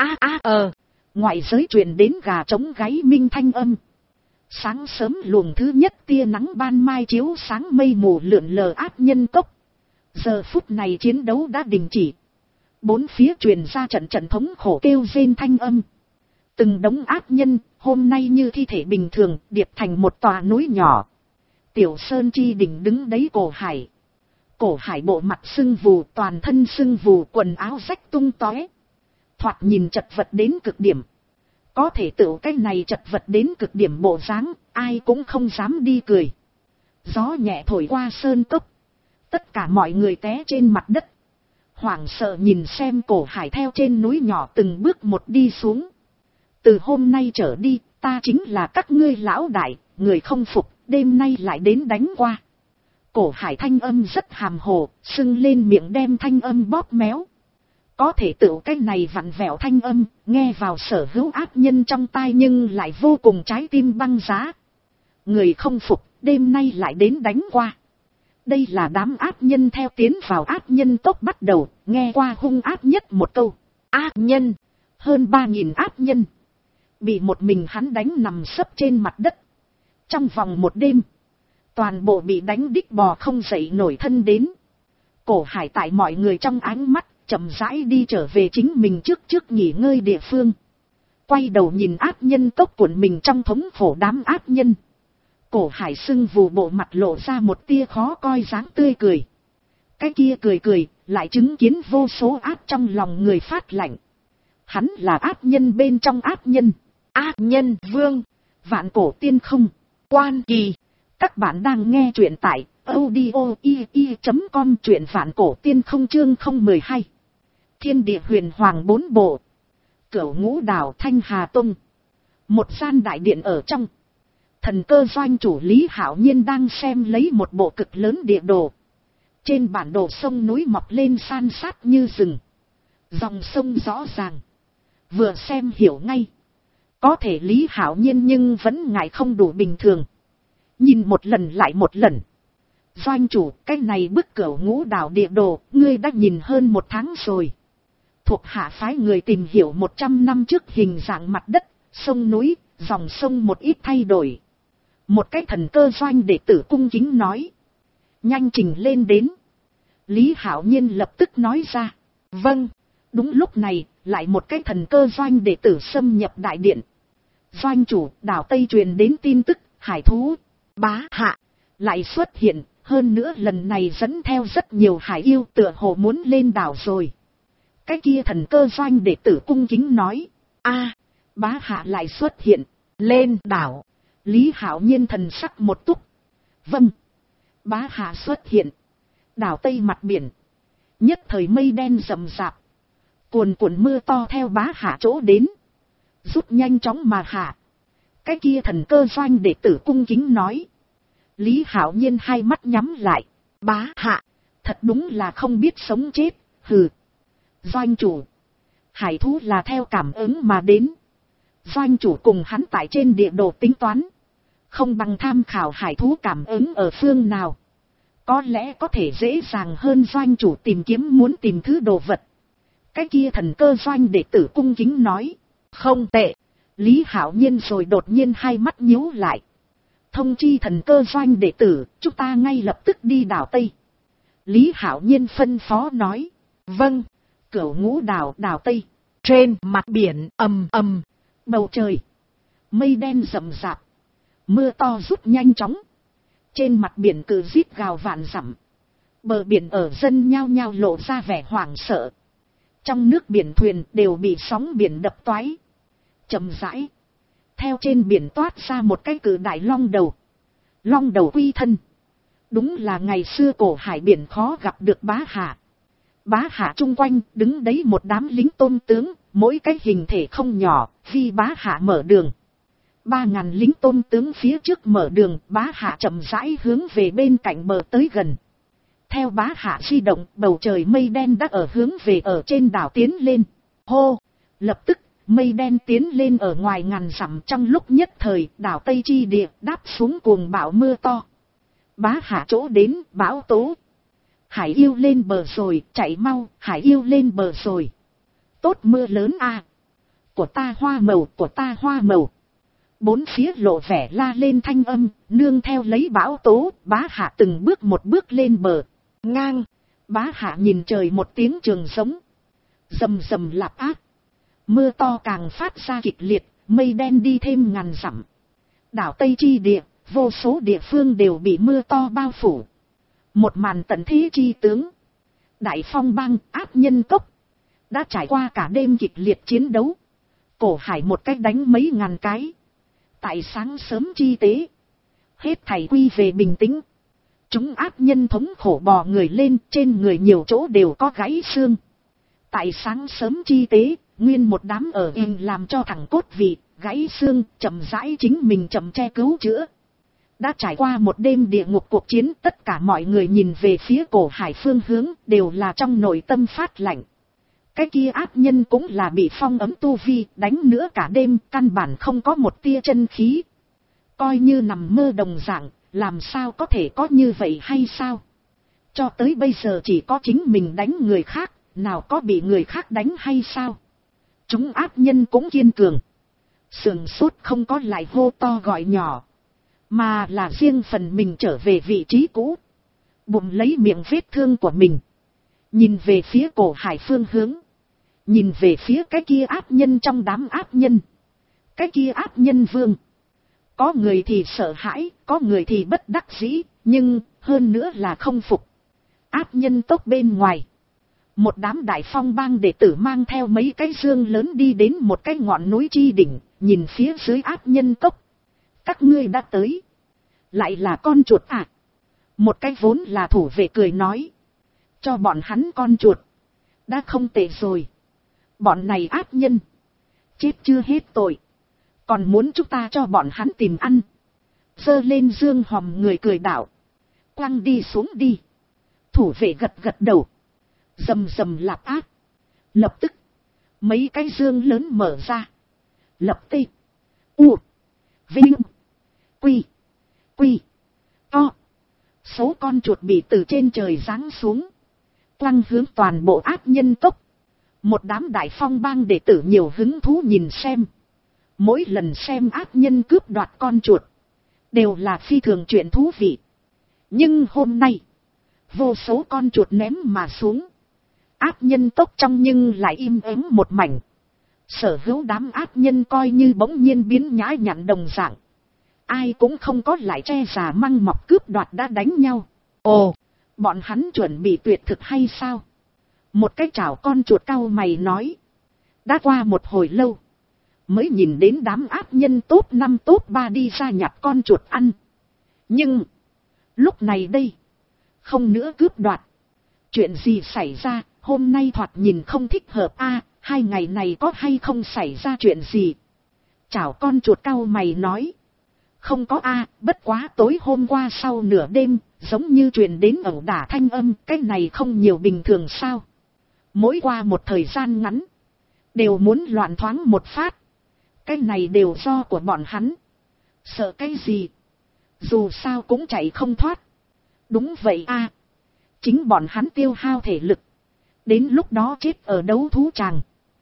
Ngoại giới truyền đến gà trống gáy minh thanh âm. Sáng sớm luồng thứ nhất tia nắng ban mai chiếu sáng mây mù lượn lờ ác nhân cốc. Giờ phút này chiến đấu đã đình chỉ. Bốn phía truyền ra trận trận thống khổ kêu rên thanh âm. Từng đống ác nhân, hôm nay như thi thể bình thường, điệp thành một tòa núi nhỏ. Tiểu Sơn chi đỉnh đứng đấy Cổ Hải. Cổ Hải bộ mặt sưng vù, toàn thân sưng vù, quần áo rách tung tóe. Thoạt nhìn chật vật đến cực điểm. Có thể tự cái này chật vật đến cực điểm bộ dáng, ai cũng không dám đi cười. Gió nhẹ thổi qua sơn cốc. Tất cả mọi người té trên mặt đất. Hoảng sợ nhìn xem Cổ Hải theo trên núi nhỏ từng bước một đi xuống. Từ hôm nay trở đi, ta chính là các ngươi lão đại, người không phục, đêm nay lại đến đánh qua. Cổ Hải thanh âm rất hàm hồ, sưng lên miệng đem thanh âm bóp méo. Có thể tự cái này vặn vẹo thanh âm, nghe vào sở hữu ác nhân trong tai nhưng lại vô cùng trái tim băng giá. Người không phục, đêm nay lại đến đánh qua. Đây là đám ác nhân theo tiến vào ác nhân tốc bắt đầu, nghe qua hung ác nhất một câu. Ác nhân, hơn 3.000 ác nhân. Bị một mình hắn đánh nằm sấp trên mặt đất. Trong vòng một đêm, toàn bộ bị đánh đích bò không dậy nổi thân đến. Cổ Hải tại mọi người trong ánh mắt, chậm rãi đi trở về chính mình trước nghỉ ngơi địa phương. Quay đầu nhìn ác nhân tốc cuộn mình trong thống khổ đám ác nhân. Cổ Hải sưng vù bộ mặt lộ ra một tia khó coi dáng tươi cười. Cái kia cười, lại chứng kiến vô số ác trong lòng người phát lạnh. Hắn là ác nhân bên trong ác nhân. Ác nhân vương, vạn cổ tiên không, quan kỳ. Các bạn đang nghe truyện tại audio.com, truyện vạn cổ tiên không chương 012. Thiên địa huyền hoàng 4 bộ. Cửu Ngũ Đảo Thanh Hà Tông. Một gian đại điện ở trong. Thần cơ doanh chủ Lý Hạo Nhiên đang xem lấy một bộ cực lớn địa đồ. Trên bản đồ sông núi mọc lên san sát như rừng. Dòng sông rõ ràng. Vừa xem hiểu ngay. Có thể Lý Hạo Nhiên nhưng vẫn ngại không đủ bình thường. Nhìn một lần lại một lần. Doanh chủ, cái này bức Cửu Ngũ Đảo địa đồ, ngươi đã nhìn hơn 1 tháng rồi. Thuộc hạ phái người tìm hiểu 100 năm trước hình dạng mặt đất, sông núi, dòng sông một ít thay đổi. Một cái thần cơ doanh đệ tử cung kính nói. Nhanh trình lên đến. Lý Hạo Nhiên lập tức nói ra. Vâng. Đúng lúc này, lại một cái thần cơ doanh đệ tử xâm nhập đại điện. Doanh chủ, đảo Tây truyền đến tin tức, hải thú, bá hạ, lại xuất hiện, hơn nữa lần này dẫn theo rất nhiều hải yêu tựa hồ muốn lên đảo rồi. Cái kia thần cơ doanh đệ tử cung kính nói. Bá hạ lại xuất hiện, lên đảo. Lý Hạo Nhiên thần sắc một túc. Vâng. Bá hạ xuất hiện. Đảo Tây mặt biển. Nhất thời mây đen rậm rạp. Cuồn cuộn mưa to theo bá hạ chỗ đến. Rút nhanh chóng mà hạ. Cái kia thần cơ doanh đệ tử cung kính nói. Lý Hạo Nhiên hai mắt nhắm lại. Bá hạ. Thật đúng là không biết sống chết. Hừ. Doanh chủ. Hải thú là theo cảm ứng mà đến. Doanh chủ cùng hắn tại trên địa đồ tính toán. Không bằng tham khảo hải thú cảm ứng ở phương nào. Có lẽ có thể dễ dàng hơn doanh chủ tìm kiếm muốn tìm thứ đồ vật. Cái kia thần cơ doanh đệ tử cung kính nói. Không tệ. Lý Hạo Nhiên rồi đột nhiên hai mắt nhíu lại. Thông chi thần cơ doanh đệ tử, chúng ta ngay lập tức đi đảo Tây. Lý Hạo Nhiên phân phó nói. Vâng. Cửu Ngũ đảo đảo Tây. Trên mặt biển ầm ầm. Bầu trời. Mây đen rậm rạp. Mưa to rút nhanh chóng. Trên mặt biển cự rít gào vạn dặm. Bờ biển ở dân nhao nhao lộ ra vẻ hoảng sợ. Trong nước biển thuyền đều bị sóng biển đập toái. Chậm rãi. Theo trên biển toát ra một cái cự đại long đầu. Long đầu quy thân. Đúng là ngày xưa cổ hải biển khó gặp được Bá Hạ. Bá Hạ chung quanh đứng đấy một đám lính tôn tướng, mỗi cái hình thể không nhỏ, vì Bá Hạ mở đường. 3.000 lính tôn tướng phía trước mở đường, Bá Hạ chậm rãi hướng về bên cạnh bờ tới gần. Theo Bá Hạ di động, bầu trời mây đen đã ở hướng về ở trên đảo tiến lên. Hô! Lập tức, mây đen tiến lên ở ngoài ngàn dặm, trong lúc nhất thời, đảo Tây Chi Địa đáp xuống cuồng bão mưa to. Bá Hạ chỗ đến, bão tố. Hải yêu lên bờ rồi, chạy mau, hải yêu lên bờ rồi. Tốt mưa lớn a. Của ta hoa màu, của ta hoa màu. Bốn phía lộ vẻ la lên thanh âm, nương theo lấy bão tố, Bá Hạ từng bước một bước lên bờ. Ngang, Bá Hạ nhìn trời một tiếng trường giống. Rầm rầm lạp ác. Mưa to càng phát ra kịch liệt, mây đen đi thêm ngàn dặm. Đảo Tây Chi Địa, vô số địa phương đều bị mưa to bao phủ. Một màn tận thế chi tướng. Đại Phong Bang, Áp Nhân Cốc. Đã trải qua cả đêm kịch liệt chiến đấu. Cổ hải một cách đánh mấy ngàn cái. Tại sáng sớm chi tế. Hết thảy quy về bình tĩnh. Chúng áp nhân thống khổ bò người lên, trên người nhiều chỗ đều có gãy xương. Tại sáng sớm chi tế, nguyên một đám ở in làm cho thẳng cốt vị, gãy xương, chậm rãi chính mình chậm che cứu chữa. Đã trải qua một đêm địa ngục cuộc chiến, tất cả mọi người nhìn về phía cổ hải phương hướng, đều là trong nội tâm phát lạnh. Cái kia áp nhân cũng là bị phong ấm tu vi, đánh nữa cả đêm, căn bản không có một tia chân khí. Coi như nằm mơ đồng dạng, làm sao có thể có như vậy hay sao? Cho tới bây giờ chỉ có chính mình đánh người khác, nào có bị người khác đánh hay sao? Chúng áp nhân cũng kiên cường. Sườn sốt không có lại hô to gọi nhỏ. Mà là riêng phần mình trở về vị trí cũ. Bụng lấy miệng vết thương của mình. Nhìn về phía cổ hải phương hướng. Nhìn về phía cái kia áp nhân trong đám áp nhân. Cái kia áp nhân vương. Có người thì sợ hãi, có người thì bất đắc dĩ, nhưng hơn nữa là không phục. Áp nhân tốc bên ngoài. Một đám Đại Phong Bang đệ tử mang theo mấy cái dương lớn đi đến một cái ngọn núi chi đỉnh, nhìn phía dưới áp nhân cốc. Các ngươi đã tới. Lại là con chuột à? Một cái vốn là thủ vệ cười nói. Cho bọn hắn con chuột. Đã không tệ rồi. Bọn này áp nhân. Chết chưa hết tội. Còn muốn chúng ta cho bọn hắn tìm ăn. Giơ lên dương hòm người cười đạo. Quăng đi xuống đi. Thủ vệ gật gật đầu. Rầm rầm lạp ác. Lập tức. Mấy cái dương lớn mở ra. Lập tê. U. Vinh. Quy. Quy. To. Số con chuột bị từ trên trời giáng xuống. Quăng hướng toàn bộ áp nhân cốc. Một đám Đại Phong Bang đệ tử nhiều hứng thú nhìn xem. Mỗi lần xem áp nhân cướp đoạt con chuột. Đều là phi thường chuyện thú vị. Nhưng hôm nay. Vô số con chuột ném mà xuống. Áp nhân tốc trong nhưng lại im ắng một mảnh. Sở hữu đám áp nhân coi như bỗng nhiên biến nhã nhặn đồng dạng. Ai cũng không có lại che già măng mọc cướp đoạt đã đánh nhau. Ồ, bọn hắn chuẩn bị tuyệt thực hay sao? Một cái chảo con chuột cau mày nói. Đã qua một hồi lâu. Mới nhìn đến đám áp nhân top 5 top 3 đi ra nhặt con chuột ăn. Nhưng, lúc này đây, không nữa cướp đoạt. Chuyện gì xảy ra, hôm nay thoạt nhìn không thích hợp a, 2 ngày này có hay không xảy ra chuyện gì? Chảo con chuột cau mày nói. Không có a, bất quá tối hôm qua sau nửa đêm, giống như truyền đến ẩu đả thanh âm, cái này không nhiều bình thường sao? Mỗi qua một thời gian ngắn, đều muốn loạn thoáng một phát. Cái này đều do của bọn hắn. Sợ cái gì? Dù sao cũng chạy không thoát. Đúng vậy a, chính bọn hắn tiêu hao thể lực. Đến lúc đó chết ở đấu thú tràng.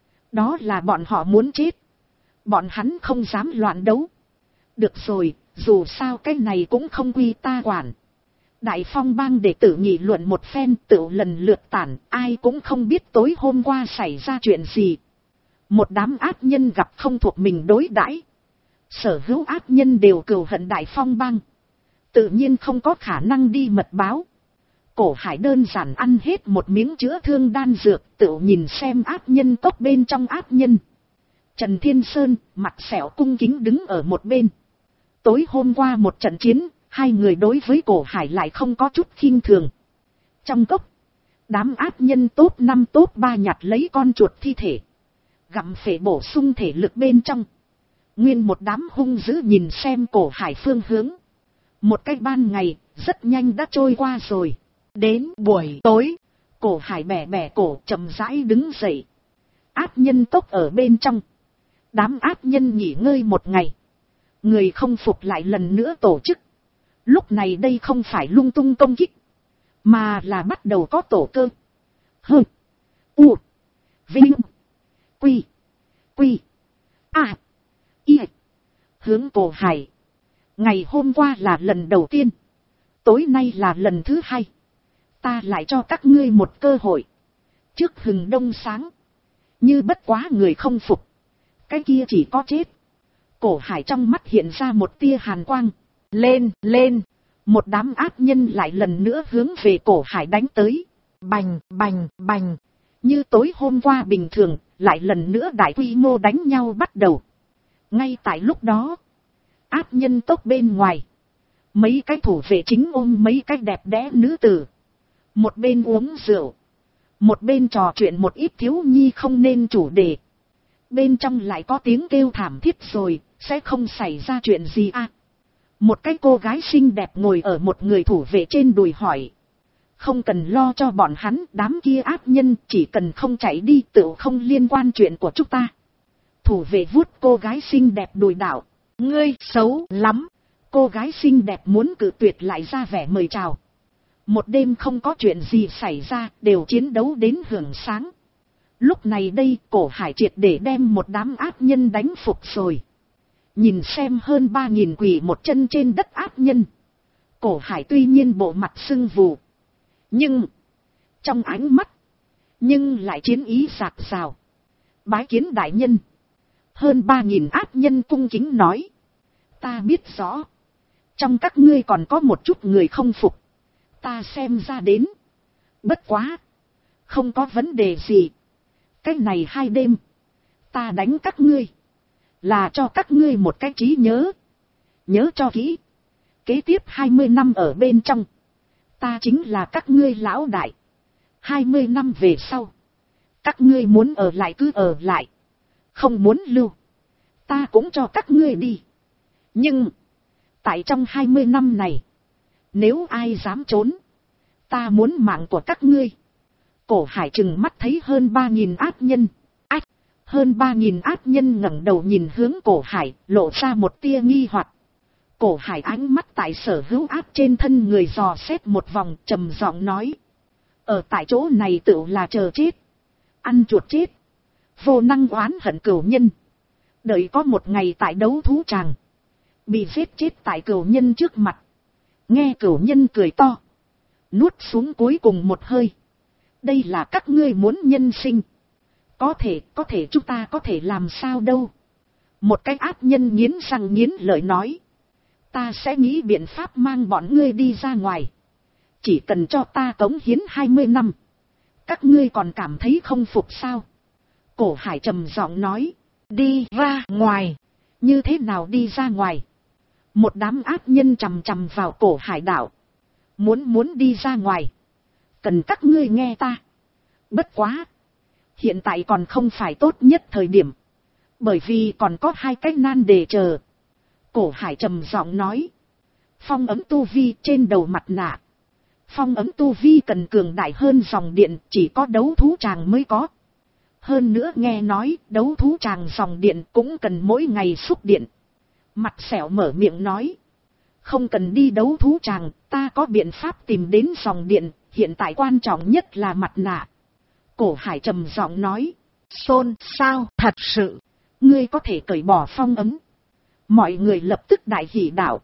Đó là bọn họ muốn chết. Bọn hắn không dám loạn đấu. Được rồi, dù sao cái này cũng không quy ta quản. Đại Phong bang đệ tử nghị luận một phen, tự lần lượt tản, ai cũng không biết tối hôm qua xảy ra chuyện gì. Một đám ác nhân gặp không thuộc mình đối đãi. Sở hữu ác nhân đều cừu hận Đại Phong bang. Tự nhiên không có khả năng đi mật báo. Cổ Hải đơn giản ăn hết một miếng chữa thương đan dược, tự nhìn xem ác nhân cốc bên trong ác nhân. Trần Thiên Sơn, mặt sẹo cung kính đứng ở một bên. Tối hôm qua một trận chiến, hai người đối với Cổ Hải lại không có chút khinh thường. Trong cốc, đám ác nhân top 5 top 3 nhặt lấy con chuột thi thể. Gặm phệ bổ sung thể lực bên trong. Nguyên một đám hung dữ nhìn xem Cổ Hải phương hướng. Một cái ban ngày, rất nhanh đã trôi qua rồi. Đến buổi tối, Cổ Hải bẻ bẻ cổ chậm rãi đứng dậy. Ác nhân cốc ở bên trong. Đám ác nhân nghỉ ngơi một ngày. Người không phục lại lần nữa tổ chức. Lúc này đây không phải lung tung công kích, mà là bắt đầu có tổ cơ. Hơ, U, Vinh, Quy, Quy, A, Y. Hướng Cổ Hải. Ngày hôm qua là lần đầu tiên. Tối nay là lần thứ hai. Ta lại cho các ngươi một cơ hội. Trước hừng đông sáng. Như bất quá người không phục. Cái kia chỉ có chết. Cổ Hải trong mắt hiện ra một tia hàn quang. Lên, lên. Một đám ác nhân lại lần nữa hướng về Cổ Hải đánh tới. Bành, bành, bành. Như tối hôm qua bình thường, lại lần nữa đại quy mô đánh nhau bắt đầu. Ngay tại lúc đó, ác nhân tốc bên ngoài. Mấy cái thủ vệ chính ôm mấy cái đẹp đẽ nữ tử. Một bên uống rượu. Một bên trò chuyện một ít thiếu nhi không nên chủ đề. Bên trong lại có tiếng kêu thảm thiết rồi, sẽ không xảy ra chuyện gì à. Một cái cô gái xinh đẹp ngồi ở một người thủ vệ trên đùi hỏi. Không cần lo cho bọn hắn, đám kia ác nhân chỉ cần không chạy đi tự không liên quan chuyện của chúng ta. Thủ vệ vuốt cô gái xinh đẹp đùi đạo. Ngươi xấu lắm. Cô gái xinh đẹp muốn cự tuyệt lại ra vẻ mời chào. Một đêm không có chuyện gì xảy ra, đều chiến đấu đến hưởng sáng. Lúc này đây, Cổ Hải triệt để đem một đám ác nhân đánh phục rồi. Nhìn xem hơn 3.000 quỷ một chân trên đất ác nhân. Cổ Hải tuy nhiên bộ mặt sưng vù. Nhưng, trong ánh mắt, nhưng lại chiến ý rạc rào. Bái kiến đại nhân. Hơn 3.000 ác nhân cung kính nói. Ta biết rõ. Trong các ngươi còn có một chút người không phục. Ta xem ra đến. Bất quá. Không có vấn đề gì. Cái này 2 đêm. Ta đánh các ngươi. Là cho các ngươi một cái trí nhớ. Nhớ cho kỹ. Kế tiếp 20 năm ở bên trong. Ta chính là các ngươi lão đại. 20 năm về sau. Các ngươi muốn ở lại cứ ở lại. Không muốn lưu. Ta cũng cho các ngươi đi. Nhưng. Tại trong 20 năm này. Nếu ai dám trốn. Ta muốn mạng của các ngươi. Cổ Hải trừng mắt thấy hơn 3.000 ác nhân. Ách. Hơn 3.000 ác nhân ngẩng đầu nhìn hướng Cổ Hải, lộ ra một tia nghi hoặc. Cổ Hải ánh mắt tại sở hữu ác trên thân người dò xét một vòng, trầm giọng nói. Ở tại chỗ này tự là chờ chết. Ăn chuột chết. Vô năng oán hận cửu nhân. Đợi có một ngày tại đấu thú tràng. Bị giết chết tại cửu nhân trước mặt. Nghe cửu nhân cười to. Nuốt xuống cuối cùng một hơi. Đây là các ngươi muốn nhân sinh. Có thể chúng ta có thể làm sao đâu. Một cái ác nhân nghiến răng nghiến lợi nói. Ta sẽ nghĩ biện pháp mang bọn ngươi đi ra ngoài. Chỉ cần cho ta cống hiến 20 năm. Các ngươi còn cảm thấy không phục sao? Cổ Hải trầm giọng nói. Đi ra ngoài. Như thế nào đi ra ngoài? Một đám ác nhân chằm chằm vào Cổ Hải đạo. Muốn đi ra ngoài. Cần các ngươi nghe ta. Bất quá. Hiện tại còn không phải tốt nhất thời điểm. Bởi vì còn có 2 cái nan đề chờ. Cổ Hải trầm giọng nói. Phong ấm tu vi trên đầu mặt nạ. Phong ấm tu vi cần cường đại hơn dòng điện, chỉ có đấu thú tràng mới có. Hơn nữa nghe nói đấu thú tràng dòng điện cũng cần mỗi ngày xúc điện. Mặt sẹo mở miệng nói. Không cần đi đấu thú tràng, ta có biện pháp tìm đến dòng điện, hiện tại quan trọng nhất là mặt nạ. Cổ Hải trầm giọng nói. Xôn xao, thật sự, ngươi có thể cởi bỏ phong ấn. Mọi người lập tức đại hỉ đạo.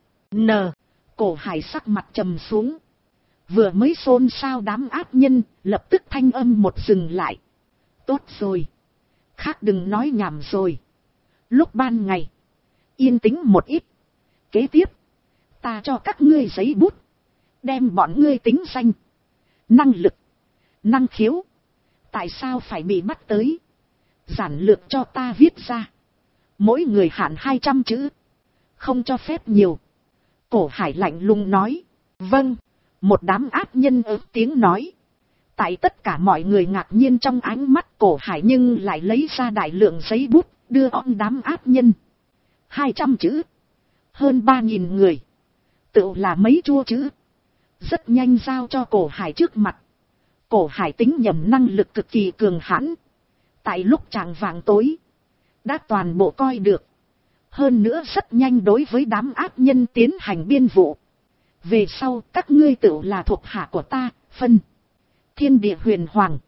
Cổ Hải sắc mặt trầm xuống. Vừa mới xôn xao đám ác nhân, lập tức thanh âm một dừng lại. Tốt rồi. Khác đừng nói nhảm rồi. Lúc ban ngày, yên tĩnh một ít. Kế tiếp, ta cho các ngươi giấy bút. Đem bọn ngươi tính danh, năng lực, năng khiếu. Tại sao phải bị bắt tới? Giản lược cho ta viết ra. Mỗi người hạn 200 chữ. Không cho phép nhiều. Cổ Hải lạnh lùng nói. Vâng. Một đám ác nhân ớt tiếng nói. Tại tất cả mọi người ngạc nhiên trong ánh mắt Cổ Hải nhưng lại lấy ra đại lượng giấy bút, đưa on đám ác nhân. 200 chữ. Hơn 3.000 người. Tự là mấy chua chữ. Rất nhanh giao cho Cổ Hải trước mặt. Cổ Hải tính nhầm năng lực cực kỳ cường hãn. Tại lúc chạng vạng tối, đã toàn bộ coi được. Hơn nữa rất nhanh đối với đám ác nhân tiến hành biên vụ. Về sau các ngươi tự là thuộc hạ của ta, phân. Thiên địa huyền hoàng.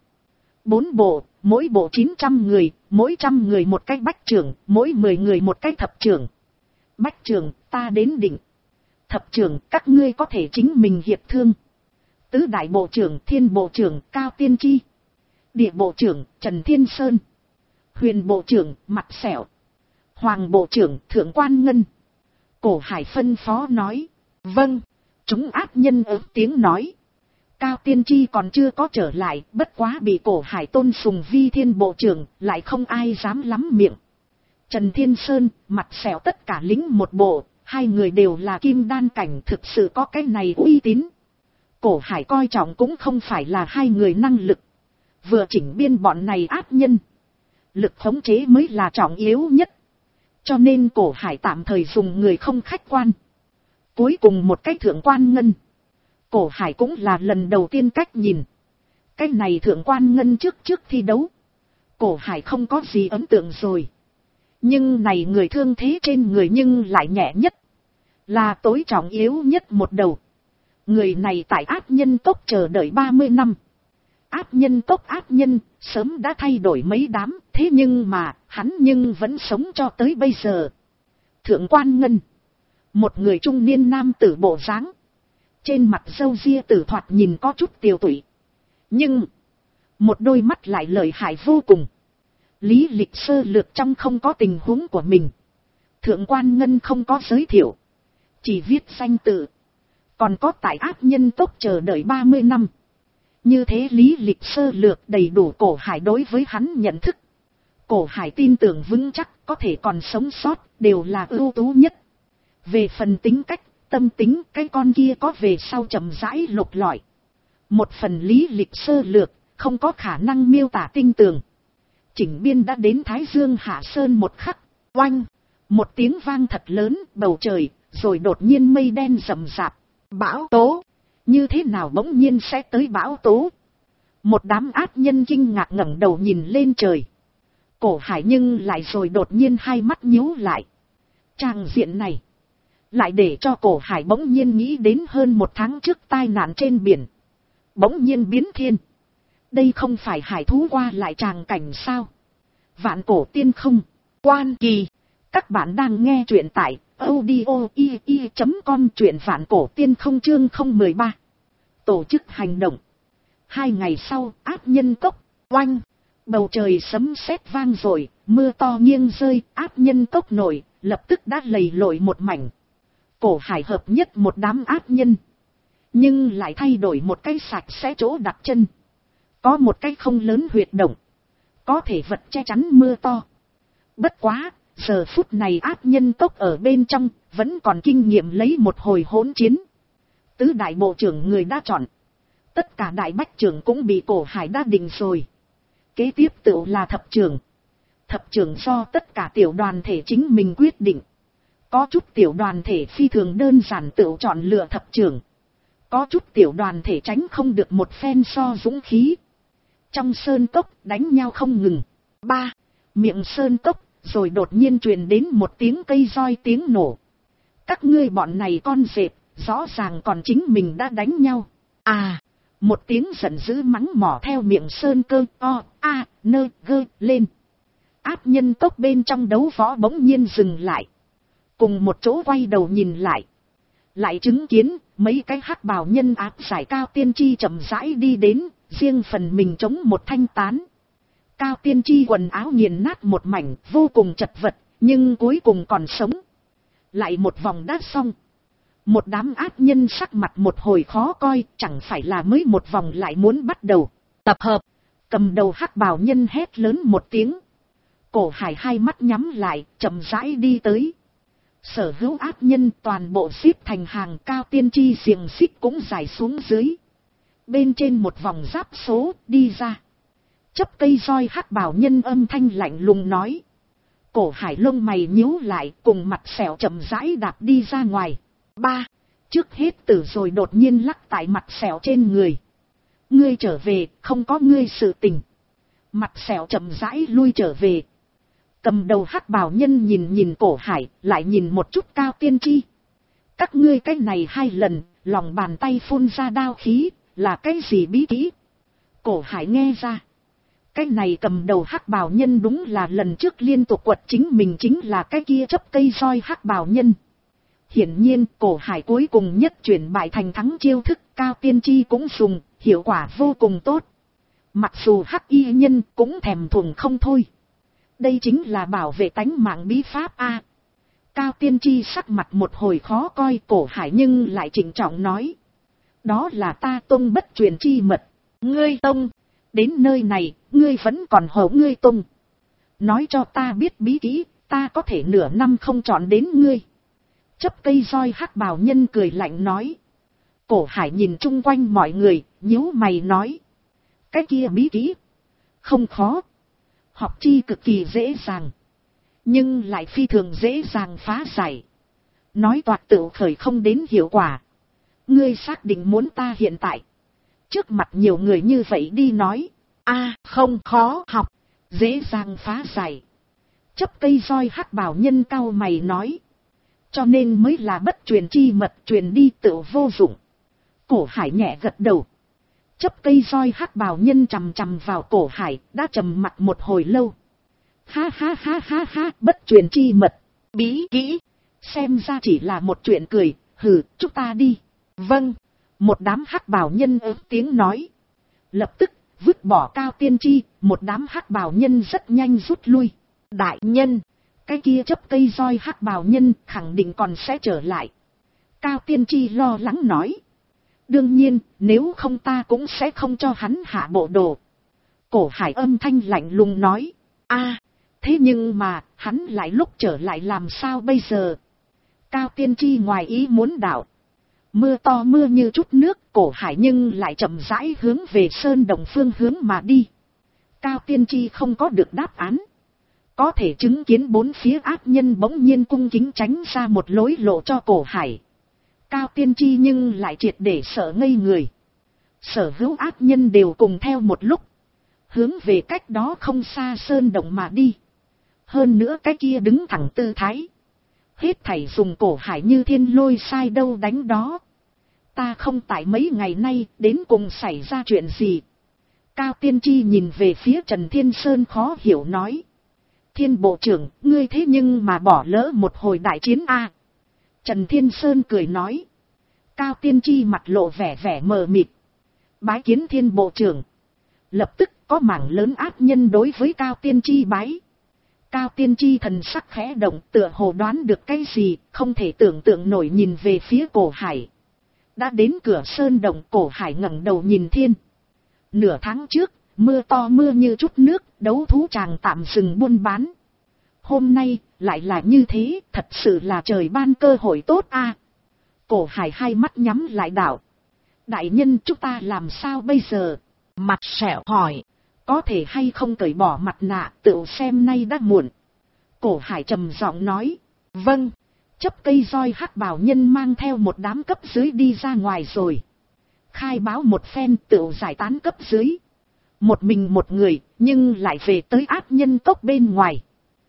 4 bộ, mỗi bộ 900 người, mỗi 100 người một cái bách trưởng, mỗi 10 người một cái thập trưởng. Bách trưởng, ta đến đỉnh. Thập trưởng, các ngươi có thể chính mình hiệp thương. Tứ đại bộ trưởng, thiên bộ trưởng, Cao Tiên Chi. Địa bộ trưởng, Trần Thiên Sơn. Huyền bộ trưởng, Mặt Sẹo. Hoàng bộ trưởng, Thượng Quan Ngân. Cổ Hải phân phó nói. Vâng. Chúng ác nhân ớt tiếng nói. Cao Tiên Chi còn chưa có trở lại, bất quá bị Cổ Hải tôn sùng vi thiên bộ trưởng, lại không ai dám lắm miệng. Trần Thiên Sơn, Mặt Sẹo tất cả lính một bộ, hai người đều là kim đan cảnh, thực sự có cái này uy tín. Cổ Hải coi trọng cũng không phải là hai người năng lực. Vừa chỉnh biên bọn này ác nhân. Lực khống chế mới là trọng yếu nhất. Cho nên Cổ Hải tạm thời dùng người không khách quan. Cuối cùng một cái Thượng Quan Ngân. Cổ Hải cũng là lần đầu tiên cách nhìn. Cái này Thượng Quan Ngân trước thi đấu. Cổ Hải không có gì ấn tượng rồi. Nhưng này người thương thế trên người nhưng lại nhẹ nhất. Là tối trọng yếu nhất một đầu. Người này tại ác nhân cốc chờ đợi 30 năm. Ác nhân cốc ác nhân, sớm đã thay đổi mấy đám, thế nhưng mà, hắn nhưng vẫn sống cho tới bây giờ. Thượng Quan Ngân. Một người trung niên nam tử bộ dáng. Trên mặt râu ria tử thoạt nhìn có chút tiều tụy. Nhưng, một đôi mắt lại lợi hại vô cùng. Lý lịch sơ lược trong không có tình huống của mình. Thượng Quan Ngân không có giới thiệu. Chỉ viết danh tự. Còn có tại ác nhân cốc chờ đợi 30 năm. Như thế lý lịch sơ lược đầy đủ Cổ Hải đối với hắn nhận thức. Cổ Hải tin tưởng vững chắc có thể còn sống sót đều là ưu tú nhất. Về phần tính cách, tâm tính cái con kia có về sau chậm rãi lục lọi. Một phần lý lịch sơ lược không có khả năng miêu tả tinh tường. Chỉnh biên đã đến Thái Dương hạ sơn một khắc. Oanh! Một tiếng vang thật lớn bầu trời, rồi đột nhiên mây đen rậm rạp. Bão tố! Như thế nào bỗng nhiên sẽ tới bão tố? Một đám ác nhân kinh ngạc ngẩng đầu nhìn lên trời. Cổ Hải nhưng lại rồi đột nhiên hai mắt nhíu lại. Tràng diện này lại để cho Cổ Hải bỗng nhiên nghĩ đến hơn 1 tháng trước tai nạn trên biển. Bỗng nhiên biến thiên. Đây không phải hải thú qua lại tràng cảnh sao? Vạn Cổ Tiên Không, Quan Kỳ. Các bạn đang nghe truyện tại audio.com, truyện Vạn Cổ Tiên Không chương 013. Tổ chức hành động. 2 ngày sau, ác nhân cốc, oanh. Bầu trời sấm sét vang rồi, mưa to nghiêng rơi, ác nhân cốc nổi, lập tức đã lầy lội một mảnh. Cổ Hải hợp nhất một đám ác nhân. Nhưng lại thay đổi một cái sạch sẽ chỗ đặt chân. Có một cái không lớn huyệt động. Có thể vật che chắn mưa to. Bất quá, giờ phút này ác nhân cốc ở bên trong, vẫn còn kinh nghiệm lấy một hồi hỗn chiến. Tứ đại bộ trưởng người đã chọn. Tất cả đại bách trưởng cũng bị Cổ Hải đã định rồi. Kế tiếp tự là thập trưởng. Thập trưởng do tất cả tiểu đoàn thể chính mình quyết định. Có chút tiểu đoàn thể phi thường đơn giản tự chọn lựa thập trưởng. Có chút tiểu đoàn thể tránh không được một phen so dũng khí. Trong sơn cốc đánh nhau không ngừng. Ba, miệng sơn cốc, rồi đột nhiên truyền đến một tiếng cây roi tiếng nổ. Các ngươi bọn này con dẹp, rõ ràng còn chính mình đã đánh nhau. À, một tiếng giận dữ mắng mỏ theo miệng sơn cơ nơ lên. Ác nhân cốc bên trong đấu võ bỗng nhiên dừng lại. Cùng một chỗ quay đầu nhìn lại. Lại chứng kiến mấy cái hắc bào nhân áp giải Cao Tiên Tri chậm rãi đi đến, riêng phần mình chống một thanh tán. Cao Tiên Tri quần áo nghiền nát một mảnh, vô cùng chật vật, nhưng cuối cùng còn sống. Lại một vòng đã xong. Một đám ác nhân sắc mặt một hồi khó coi, chẳng phải là mới một vòng lại muốn bắt đầu. Tập hợp, cầm đầu hắc bào nhân hét lớn một tiếng. Cổ Hải hai mắt nhắm lại, chậm rãi đi tới. Sở hữu ác nhân toàn bộ xếp thành hàng. Cao Tiên Tri xiềng xích cũng dài xuống dưới. Bên trên một vòng giáp số đi ra. Chấp cây roi hắc bào nhân âm thanh lạnh lùng nói. Cổ Hải lông mày nhíu lại, cùng mặt sẹo chậm rãi đạp đi ra ngoài. Ba, trước hết tử rồi đột nhiên lắc tại mặt sẹo trên người. Ngươi trở về, không có ngươi sự tình. Mặt sẹo chậm rãi lui trở về. Cầm đầu hắc bào nhân nhìn nhìn Cổ Hải, lại nhìn một chút Cao Tiên Tri. Các ngươi cái này hai lần, lòng bàn tay phun ra đao khí, là cái gì bí kỹ? Cổ Hải nghe ra. Cái này cầm đầu hắc bào nhân đúng là lần trước liên tục quật chính mình chính là cái kia chấp cây roi hắc bào nhân. Hiển nhiên Cổ Hải cuối cùng nhất chuyển bại thành thắng chiêu thức. Cao Tiên Tri cũng dùng, hiệu quả vô cùng tốt. Mặc dù hắc y nhân cũng thèm thuồng không thôi. Đây chính là bảo vệ tánh mạng bí pháp a. Cao Tiên Tri sắc mặt một hồi khó coi. Cổ Hải nhưng lại trịnh trọng nói. Đó là ta tông bất truyền chi mật. Ngươi tông, đến nơi này, ngươi vẫn còn hổ ngươi tông. Nói cho ta biết bí kỹ, ta có thể nửa năm không chọn đến ngươi. Chấp cây roi hắc bào nhân cười lạnh nói. Cổ Hải nhìn chung quanh mọi người, nhíu mày nói. Cái kia bí kỹ, không khó. Học chi cực kỳ dễ dàng. Nhưng lại phi thường dễ dàng phá giải. Nói toạc tự khởi không đến hiệu quả. Ngươi xác định muốn ta hiện tại. Trước mặt nhiều người như vậy đi nói. Không khó học. Dễ dàng phá giải. Chấp cây roi hắc bào nhân cau mày nói. Cho nên mới là bất truyền chi mật, truyền đi tự vô dụng. Cổ Hải nhẹ gật đầu. Chấp cây roi hắc bào nhân chằm chằm vào Cổ Hải, đã trầm mặt một hồi lâu. Ha, bất truyền chi mật, bí kỹ, xem ra chỉ là một chuyện cười, hừ, chúng ta đi. Vâng, một đám hắc bào nhân ớt tiếng nói. Lập tức, vứt bỏ Cao Tiên Tri, một đám hắc bào nhân rất nhanh rút lui. Đại nhân, cái kia chấp cây roi hắc bào nhân khẳng định còn sẽ trở lại. Cao Tiên Tri lo lắng nói. Đương nhiên, nếu không ta cũng sẽ không cho hắn hạ bộ đồ. Cổ Hải âm thanh lạnh lùng nói. Thế nhưng mà, hắn lại lúc trở lại làm sao bây giờ? Cao Tiên Tri ngoài ý muốn đạo. Mưa to mưa như chút nước, Cổ Hải nhưng lại chậm rãi hướng về sơn đồng phương hướng mà đi. Cao Tiên Tri không có được đáp án. Có thể chứng kiến bốn phía ác nhân bỗng nhiên cung kính tránh ra một lối lộ cho Cổ Hải. Cao Tiên Tri nhưng lại triệt để sợ ngây người. Sở hữu ác nhân đều cùng theo một lúc. Hướng về cách đó không xa sơn động mà đi. Hơn nữa cái kia đứng thẳng tư thái. Hết thảy dùng Cổ Hải như thiên lôi sai đâu đánh đó. Ta không tại mấy ngày nay đến cùng xảy ra chuyện gì. Cao Tiên Tri nhìn về phía Trần Thiên Sơn khó hiểu nói. Thiên bộ trưởng, ngươi thế nhưng mà bỏ lỡ một hồi đại chiến a. Trần Thiên Sơn cười nói. Cao Tiên Tri mặt lộ vẻ mờ mịt. Bái kiến Thiên bộ trưởng. Lập tức có mảng lớn ác nhân đối với Cao Tiên Tri bái. Cao Tiên Tri thần sắc khẽ động, tựa hồ đoán được cái gì, không thể tưởng tượng nổi nhìn về phía Cổ Hải. Đã đến cửa sơn động, Cổ Hải ngẩng đầu nhìn thiên. Nửa tháng trước, mưa to mưa như chút nước, đấu thú chàng tạm dừng buôn bán. Hôm nay, lại là như thế, thật sự là trời ban cơ hội tốt a. Cổ Hải hai mắt nhắm lại đạo. Đại nhân, chúng ta làm sao bây giờ? Mặt sẹo hỏi. Có thể hay không cởi bỏ mặt nạ, tự xem nay đã muộn. Cổ Hải trầm giọng nói. Vâng. Chấp cây roi hắc bào nhân mang theo một đám cấp dưới đi ra ngoài rồi. Khai báo một phen, tự giải tán cấp dưới. Một mình một người, nhưng lại về tới ác nhân tốc bên ngoài.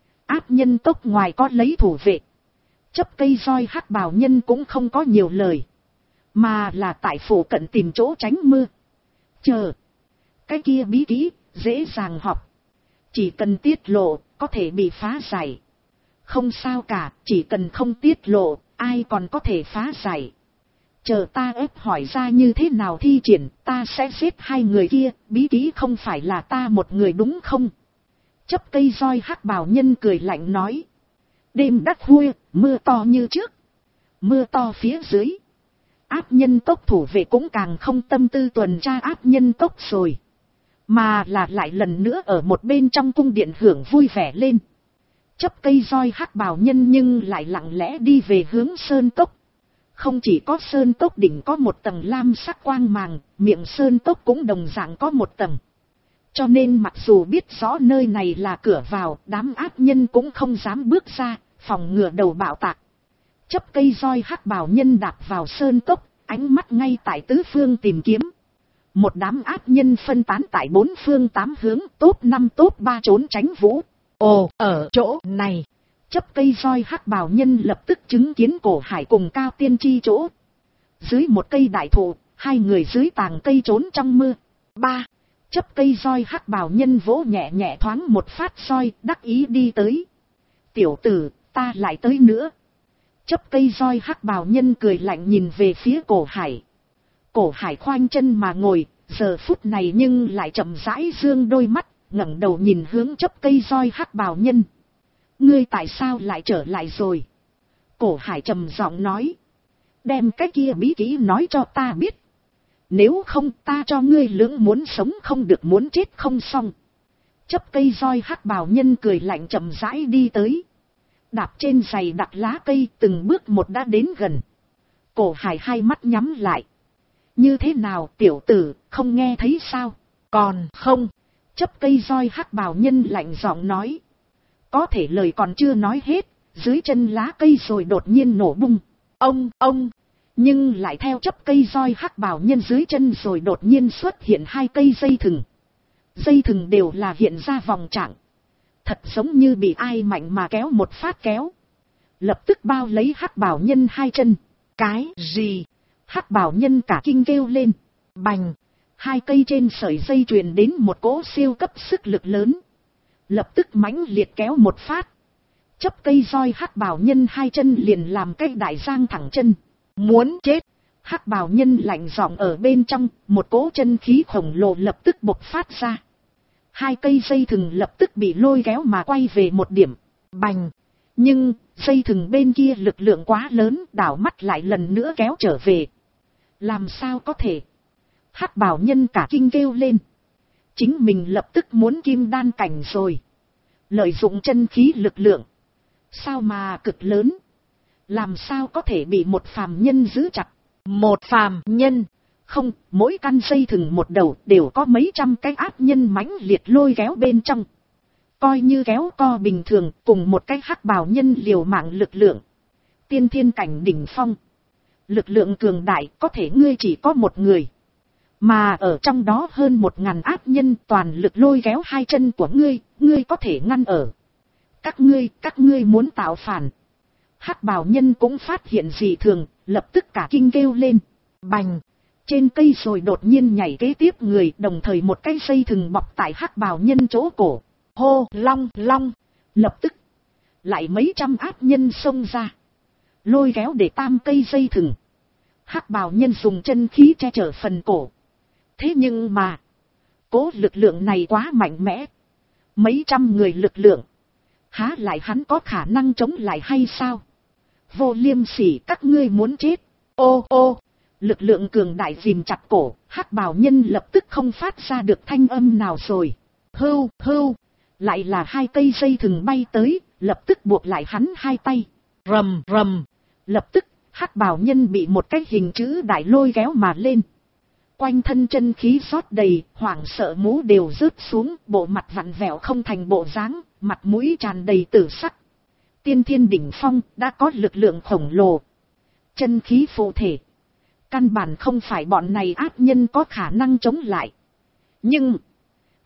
Ác nhân tốc ngoài có lấy thủ vệ. Chấp cây roi hắc bào nhân cũng không có nhiều lời. Mà là tại phủ cận tìm chỗ tránh mưa. Chờ. Cái kia bí kỹ, dễ dàng học. Chỉ cần tiết lộ, có thể bị phá giải. Không sao cả, chỉ cần không tiết lộ, ai còn có thể phá giải. Chờ ta ép hỏi ra như thế nào thi triển, ta sẽ giết hai người kia, bí kỹ không phải là ta một người đúng không? Chấp cây roi hắc bào nhân cười lạnh nói. Đêm đắt khuya, mưa to như trước. Mưa to phía dưới. Áp nhân tốc thủ vệ cũng càng không tâm tư tuần tra áp nhân tốc rồi. Mà là lại lần nữa ở một bên trong cung điện hưởng vui vẻ lên. Chấp cây roi hắc bào nhân nhưng lại lặng lẽ đi về hướng sơn cốc. Không chỉ có sơn cốc đỉnh có một tầng lam sắc quang màng, miệng sơn cốc cũng đồng dạng có một tầng. Cho nên mặc dù biết rõ nơi này là cửa vào, đám ác nhân cũng không dám bước ra, phòng ngừa đầu bạo tạc. Chấp cây roi hắc bào nhân đạp vào sơn cốc, ánh mắt ngay tại tứ phương tìm kiếm. Một đám ác nhân phân tán tại bốn phương tám hướng, top 5 top 3 trốn tránh vũ. Ồ, ở chỗ này, chấp cây roi hắc bào nhân lập tức chứng kiến Cổ Hải cùng Cao Tiên Chi chỗ. Dưới một cây đại thụ, hai người dưới tàng cây trốn trong mưa. Ba, chấp cây roi hắc bào nhân vỗ nhẹ nhẹ thoáng một phát roi, đắc ý đi tới. Tiểu tử, ta lại tới nữa. Chấp cây roi hắc bào nhân cười lạnh nhìn về phía Cổ Hải. Cổ Hải khoanh chân mà ngồi, giờ phút này nhưng lại chậm rãi dương đôi mắt, ngẩng đầu nhìn hướng chấp cây roi hắc bào nhân. Ngươi tại sao lại trở lại rồi? Cổ Hải trầm giọng nói. Đem cái kia bí kỹ nói cho ta biết. Nếu không ta cho ngươi lưỡng muốn sống không được muốn chết không xong. Chấp cây roi hắc bào nhân cười lạnh chậm rãi đi tới. Đạp trên giày đặt lá cây từng bước một đã đến gần. Cổ Hải hai mắt nhắm lại. Như thế nào tiểu tử, không nghe thấy sao? Còn không. Chấp cây roi hắc bào nhân lạnh giọng nói. Có thể lời còn chưa nói hết, dưới chân lá cây rồi đột nhiên nổ bung. Ông. Nhưng lại theo chấp cây roi hắc bào nhân dưới chân rồi đột nhiên xuất hiện hai cây dây thừng. Dây thừng đều là hiện ra vòng trạng. Thật giống như bị ai mạnh mà kéo một phát kéo. Lập tức bao lấy hắc bào nhân hai chân. Cái gì? Hắc bào nhân cả kinh kêu lên. Bành. Hai cây trên sợi dây truyền đến một cỗ siêu cấp sức lực lớn. Lập tức mãnh liệt kéo một phát. Chấp cây roi hắc bào nhân hai chân liền làm cây đại giang thẳng chân. Muốn chết. Hắc bào nhân lạnh giọng ở bên trong, một cỗ chân khí khổng lồ lập tức bộc phát ra. Hai cây dây thừng lập tức bị lôi kéo mà quay về một điểm. Bành. Nhưng, dây thừng bên kia lực lượng quá lớn, đảo mắt lại lần nữa kéo trở về. Làm sao có thể? Hắc bào nhân cả kinh kêu lên. Chính mình lập tức muốn kim đan cảnh rồi. Lợi dụng chân khí lực lượng. Sao mà cực lớn? Làm sao có thể bị một phàm nhân giữ chặt? Một phàm nhân? Không, mỗi căn dây thừng một đầu đều có mấy trăm cái ác nhân mãnh liệt lôi kéo bên trong. Coi như kéo co bình thường cùng một cái hắc bào nhân liều mạng lực lượng. Tiên thiên cảnh đỉnh phong. Lực lượng cường đại có thể ngươi chỉ có một người. Mà ở trong đó hơn 1000 ác nhân toàn lực lôi kéo hai chân của ngươi có thể ngăn ở. Các ngươi muốn tạo phản. Hắc bào nhân cũng phát hiện dị thường, lập tức cả kinh kêu lên. Bành. Trên cây rồi đột nhiên nhảy kế tiếp người, đồng thời một cái dây thừng bọc tại hắc bào nhân chỗ cổ. Hô, long. Lập tức. Lại mấy trăm ác nhân xông ra. Lôi kéo để tam cây dây thừng. Hắc bào nhân dùng chân khí che chở phần cổ. Thế nhưng mà. Cố lực lượng này quá mạnh mẽ. Mấy trăm người lực lượng. Há lại hắn có khả năng chống lại hay sao? Vô liêm sỉ, các ngươi muốn chết. Ô. Lực lượng cường đại dìm chặt cổ. Hắc bào nhân lập tức không phát ra được thanh âm nào rồi. Hưu. Lại là hai cây dây thừng bay tới. Lập tức buộc lại hắn hai tay. Rầm. Lập tức hắc bào nhân bị một cái hình chữ đại lôi kéo mà lên. Quanh thân chân khí rót đầy, hoảng sợ mũ đều rớt xuống, bộ mặt vặn vẹo không thành bộ dáng, mặt mũi tràn đầy tử sắc. Tiên thiên đỉnh phong đã có lực lượng khổng lồ. Chân khí phụ thể. Căn bản không phải bọn này ác nhân có khả năng chống lại. Nhưng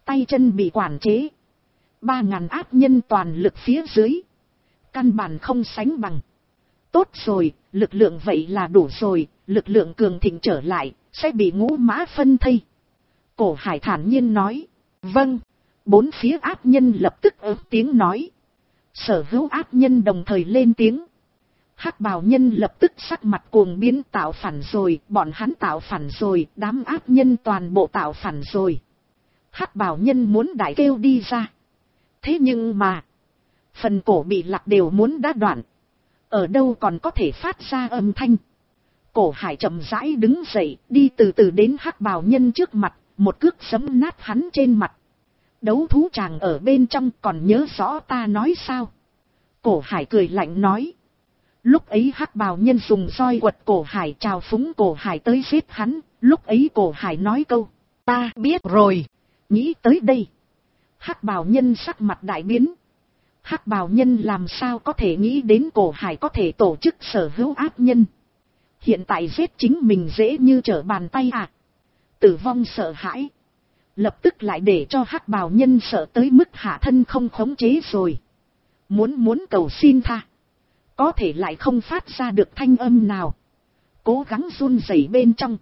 tay chân bị quản chế. 3.000 ác nhân toàn lực phía dưới. Căn bản không sánh bằng. Tốt rồi, lực lượng vậy là đủ rồi, lực lượng cường thịnh trở lại, sẽ bị ngũ mã phân thây. Cổ Hải thản nhiên nói. Vâng. 4 phía ác nhân lập tức ớt tiếng nói. Sở hữu ác nhân đồng thời lên tiếng. Hắc bào nhân lập tức sắc mặt cuồng biến, tạo phản rồi, bọn hắn tạo phản rồi, đám ác nhân toàn bộ tạo phản rồi. Hắc bào nhân muốn đại kêu đi ra. Thế nhưng mà, phần cổ bị lạc đều muốn đã đoạn. Ở đâu còn có thể phát ra âm thanh. Cổ Hải chậm rãi đứng dậy, đi từ từ đến hắc bào nhân trước mặt, một cước giẫm nát hắn trên mặt. Đấu thú chàng ở bên trong, còn nhớ rõ ta nói sao? Cổ Hải cười lạnh nói. Lúc ấy hắc bào nhân dùng roi quật Cổ Hải, trào phúng Cổ Hải tới giết hắn. Lúc ấy Cổ Hải nói câu, ta biết rồi. Nghĩ tới đây, hắc bào nhân sắc mặt đại biến. Hắc bào nhân làm sao có thể nghĩ đến Cổ Hải có thể tổ chức sở hữu ác nhân. Hiện tại giết chính mình dễ như trở bàn tay à. Tử vong sợ hãi. Lập tức lại để cho hắc bào nhân sợ tới mức hạ thân không khống chế rồi. Muốn cầu xin tha. Có thể lại không phát ra được thanh âm nào. Cố gắng run rẩy bên trong.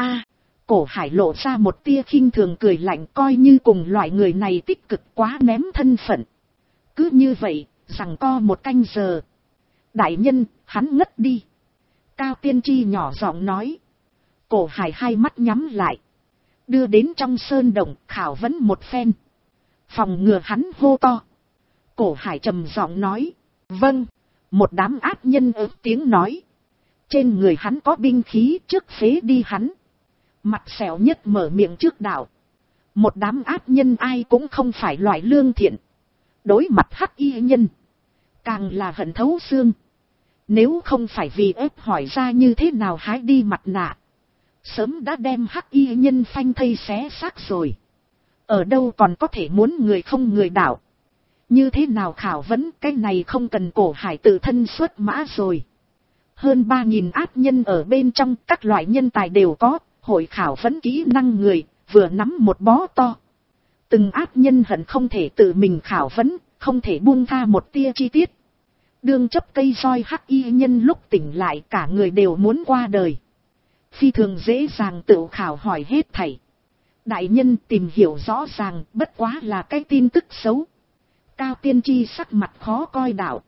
Cổ Hải lộ ra một tia khinh thường cười lạnh, coi như cùng loại người này tích cực quá ném thân phận. Cứ như vậy, giằng co một canh giờ. Đại nhân, hắn ngất đi. Cao Tiên Tri nhỏ giọng nói. Cổ Hải hai mắt nhắm lại. Đưa đến trong sơn động, khảo vấn một phen. Phòng ngừa hắn hô to. Cổ Hải trầm giọng nói. Vâng. Một đám ác nhân ớt tiếng nói. Trên người hắn có binh khí, trước phế đi hắn. Mặt xẻo nhất mở miệng trước đạo. Một đám ác nhân ai cũng không phải loại lương thiện. Đối mặt hắc y nhân, càng là hận thấu xương. Nếu không phải vì ép hỏi ra như thế nào hái đi mặt nạ, sớm đã đem hắc y nhân phanh thây xé xác rồi. Ở đâu còn có thể muốn người không người đảo. Như thế nào khảo vấn, cái này không cần Cổ Hải tự thân xuất mã rồi. Hơn 3.000 ác nhân ở bên trong, các loại nhân tài đều có. Hội khảo vấn kỹ năng người, vừa nắm một bó to. Từng ác nhân hận không thể tự mình khảo vấn, không thể buông tha một tia chi tiết. Đương chấp cây roi hắc y nhân lúc tỉnh lại, cả người đều muốn qua đời. Phi thường dễ dàng tự khảo hỏi hết thảy. Đại nhân tìm hiểu rõ ràng, bất quá là cái tin tức xấu. Cao Tiên Tri sắc mặt khó coi đạo.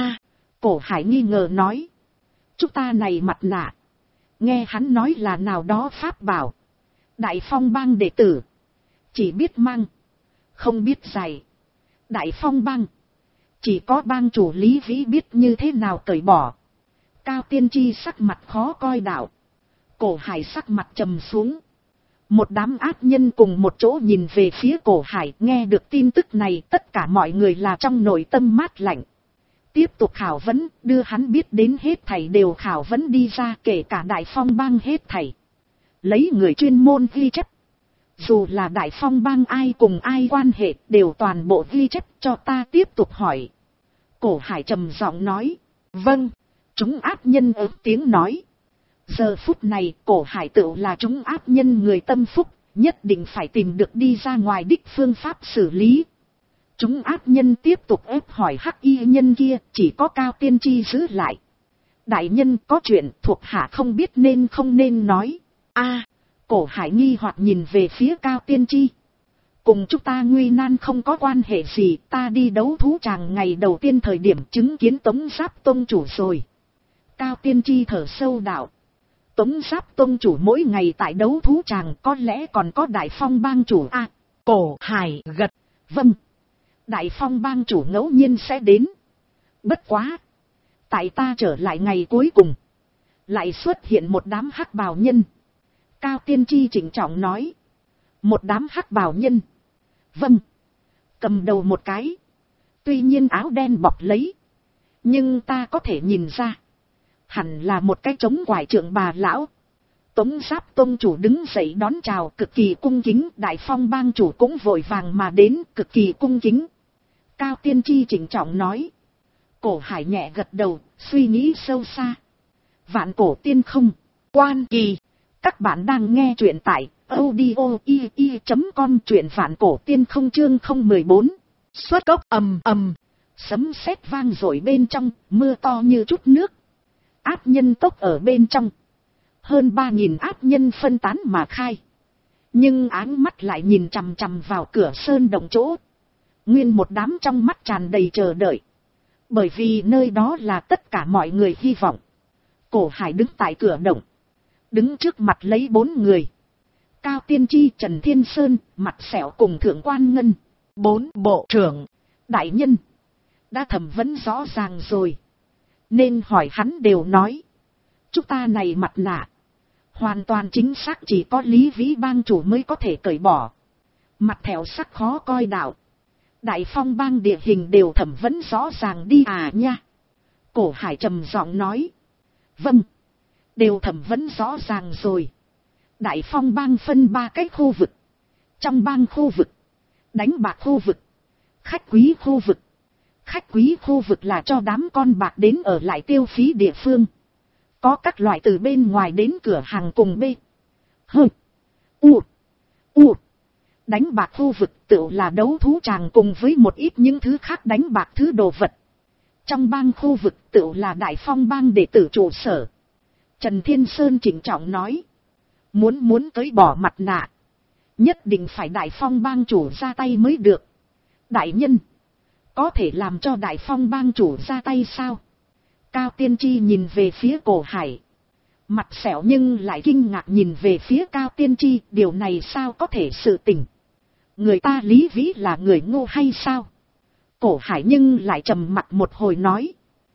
Cổ Hải nghi ngờ nói. Chúng ta này mặt nạ. Nghe hắn nói là nào đó pháp bảo. Đại Phong bang đệ tử. Chỉ biết mang. Không biết giày. Đại Phong bang. Chỉ có bang chủ Lý Vĩ biết như thế nào cởi bỏ. Cao Tiên Tri sắc mặt khó coi đạo. Cổ Hải sắc mặt trầm xuống. Một đám ác nhân cùng một chỗ nhìn về phía Cổ Hải, nghe được tin tức này tất cả mọi người là trong nội tâm mát lạnh. Tiếp tục khảo vấn, đưa hắn biết đến hết thảy đều khảo vấn đi ra, kể cả Đại Phong bang hết thảy. Lấy người chuyên môn ghi chép. Dù là Đại Phong bang ai cùng ai quan hệ đều toàn bộ ghi chép cho ta tiếp tục hỏi. Cổ Hải trầm giọng nói. Vâng. Chúng ác nhân ớt tiếng nói. Giờ phút này Cổ Hải tự là chúng ác nhân người tâm phúc, nhất định phải tìm được đi ra ngoài đích phương pháp xử lý. Chúng ác nhân tiếp tục ép hỏi hắc y nhân kia, chỉ có Cao Tiên Tri giữ lại. Đại nhân có chuyện thuộc hạ không biết nên không nên nói. Cổ Hải nghi hoặc nhìn về phía Cao Tiên Tri. Cùng chúng ta nguy nan không có quan hệ gì, ta đi đấu thú tràng ngày đầu tiên thời điểm chứng kiến Tống Giáp Tông chủ rồi. Cao Tiên Tri thở sâu đạo. Tống Giáp Tông chủ mỗi ngày tại đấu thú tràng, có lẽ còn có Đại Phong bang chủ Cổ Hải gật. Vâng. Đại Phong bang chủ ngẫu nhiên sẽ đến. Bất quá. Tại ta trở lại ngày cuối cùng. Lại xuất hiện một đám hắc bào nhân. Cao Tiên Tri chỉnh trọng nói. Một đám hắc bào nhân. Vâng. Cầm đầu một cái. Tuy nhiên áo đen bọc lấy. Nhưng ta có thể nhìn ra. Hẳn là một cái trống quải trượng bà lão. Tống Giáp Tông chủ đứng dậy đón chào cực kỳ cung kính. Đại Phong bang chủ cũng vội vàng mà đến cực kỳ cung kính. Cao Tiên Tri chỉnh trọng nói. Cổ Hải nhẹ gật đầu, suy nghĩ sâu xa. Vạn cổ tiên không. Quan Kỳ. Các bạn đang nghe truyện tại audio.com truyện vạn cổ tiên không chương 014. Xuất cốc ầm ầm. Sấm sét vang rội bên trong, mưa to như chút nước. Áp nhân tốc ở bên trong. Hơn 3.000 áp nhân phân tán mà khai. Nhưng áng mắt lại nhìn chằm chằm vào cửa sơn động chỗ. Nguyên một đám trong mắt tràn đầy chờ đợi. Bởi vì nơi đó là tất cả mọi người hy vọng. Cổ Hải đứng tại cửa động. Đứng trước mặt lấy 4 người. Cao Tiên Tri, Trần Thiên Sơn, Mặt Sẹo cùng Thượng Quan Ngân. 4 bộ trưởng. Đại nhân. Đã thẩm vấn rõ ràng rồi. Nên hỏi hắn đều nói. Chúng ta này mặt nạ. Hoàn toàn chính xác chỉ có Lý Vĩ bang chủ mới có thể cởi bỏ. Mặt thẹo sắc khó coi đạo. Đại Phong bang địa hình đều thẩm vấn rõ ràng đi à nha. Cổ Hải trầm giọng nói. Vâng. Đều thẩm vấn rõ ràng rồi. Đại Phong bang phân 3 cái khu vực. Trong bang khu vực. Đánh bạc khu vực. Khách quý khu vực. Khách quý khu vực là cho đám con bạc đến ở lại tiêu phí địa phương. Có các loại từ bên ngoài đến cửa hàng cùng B. H. U. U. Đánh bạc khu vực tự là đấu thú tràng cùng với một ít những thứ khác đánh bạc thứ đồ vật. Trong bang khu vực tự là Đại Phong bang đệ tử trụ sở. Trần Thiên Sơn chỉnh trọng nói. Muốn tới bỏ mặt nạ. Nhất định phải Đại Phong bang chủ ra tay mới được. Đại nhân. Có thể làm cho Đại Phong bang chủ ra tay sao? Cao Tiên Tri nhìn về phía Cổ Hải. Mặt sẹo nhưng lại kinh ngạc nhìn về phía Cao Tiên Tri. Điều này sao có thể sự tình? Người ta Lý Vĩ là người ngu hay sao? Cổ Hải nhưng lại trầm mặt một hồi nói.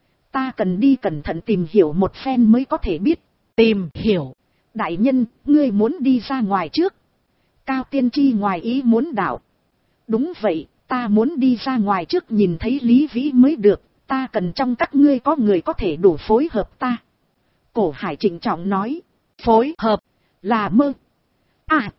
Ta cần đi cẩn thận tìm hiểu một phen mới có thể biết. Tìm hiểu. Đại nhân, ngươi muốn đi ra ngoài trước. Cao Tiên Tri ngoài ý muốn đạo. Đúng vậy, ta muốn đi ra ngoài trước nhìn thấy Lý Vĩ mới được. Ta cần trong các ngươi có người có thể đủ phối hợp ta. Cổ Hải trịnh trọng nói. Phối hợp là mơ. À.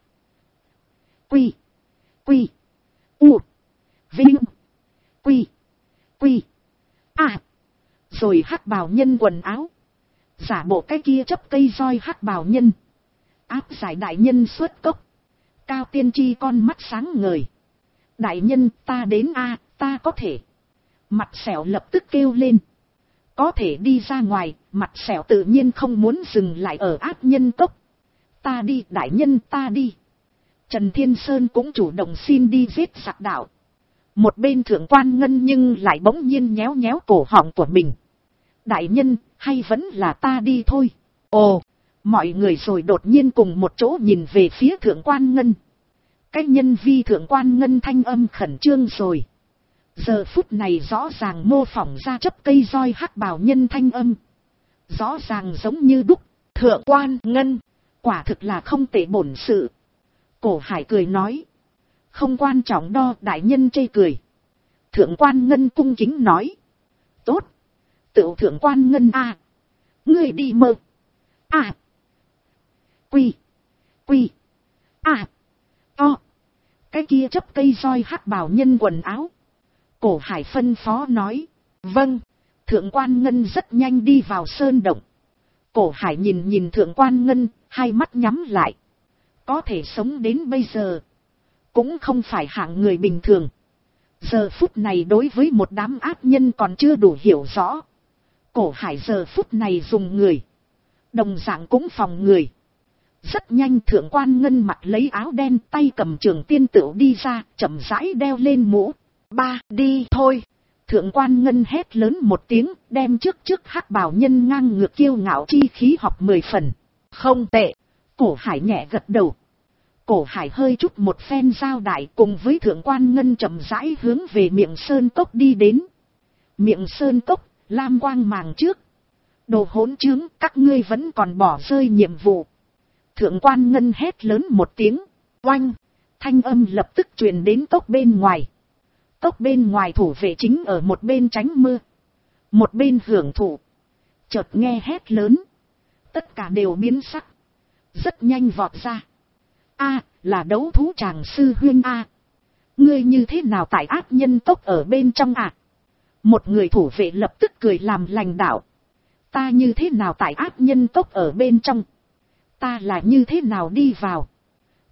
Quy. Quy. U. Vinh. Quy. Quy. À. Rồi hắc bào nhân quần áo. Giả bộ cái kia chấp cây roi hắc bào nhân. Áp giải đại nhân xuất cốc. Cao Tiên Tri con mắt sáng ngời. Đại nhân ta đến a, ta có thể. Mặt sẹo lập tức kêu lên. Có thể đi ra ngoài, mặt sẹo tự nhiên không muốn dừng lại ở áp nhân cốc. Ta đi, đại nhân ta đi. Trần Thiên Sơn cũng chủ động xin đi giết giặc đạo. Một bên Thượng Quan Ngân nhưng lại bỗng nhiên nhéo nhéo cổ họng của mình. Đại nhân, hay vẫn là ta đi thôi. Ồ, mọi người rồi đột nhiên cùng một chỗ nhìn về phía Thượng Quan Ngân. Cái nhân vi Thượng Quan Ngân thanh âm khẩn trương rồi. Giờ phút này rõ ràng mô phỏng ra chấp cây roi hắc bào nhân thanh âm. Rõ ràng giống như đúc. Thượng Quan Ngân, quả thực là không tệ bổn sự. Cổ Hải cười nói. Không quan trọng đo, đại nhân chê cười. Thượng Quan Ngân cung kính nói. Tốt. Tự Thượng Quan Ngân a, ngươi đi mơ. À. Quy. Quy. À. To. Cái kia chấp cây roi hắc bào nhân quần áo. Cổ Hải phân phó nói. Vâng. Thượng Quan Ngân rất nhanh đi vào sơn động. Cổ Hải nhìn Thượng Quan Ngân, hai mắt nhắm lại. Có thể sống đến bây giờ. Cũng không phải hạng người bình thường. Giờ phút này đối với một đám ác nhân còn chưa đủ hiểu rõ. Cổ Hải giờ phút này dùng người. Đồng dạng cũng phòng người. Rất nhanh Thượng Quan Ngân mặc lấy áo đen, tay cầm trường tiên tựu đi ra, chậm rãi đeo lên mũ. Ba, đi thôi. Thượng Quan Ngân hét lớn một tiếng, đem trước hắc bào nhân ngang ngược kiêu ngạo chi khí học 10 phần. Không tệ. Cổ Hải nhẹ gật đầu. Cổ Hải hơi chút một phen giao đại cùng với Thượng Quan Ngân chậm rãi hướng về miệng sơn cốc đi đến. Miệng sơn cốc, lam quang màng trước. Đồ hỗn trướng, các ngươi vẫn còn bỏ rơi nhiệm vụ. Thượng Quan Ngân hét lớn một tiếng. Oanh! Thanh âm lập tức truyền đến cốc bên ngoài. Cốc bên ngoài thủ vệ chính ở một bên tránh mưa. Một bên hưởng thụ. Chợt nghe hét lớn. Tất cả đều biến sắc. Rất nhanh vọt ra. A, là đấu thú tràng sư huynh A. Ngươi như thế nào tại ác nhân cốc ở bên trong ạ? Một người thủ vệ lập tức cười làm lành đạo. Ta như thế nào tại ác nhân cốc ở bên trong? Ta là như thế nào đi vào?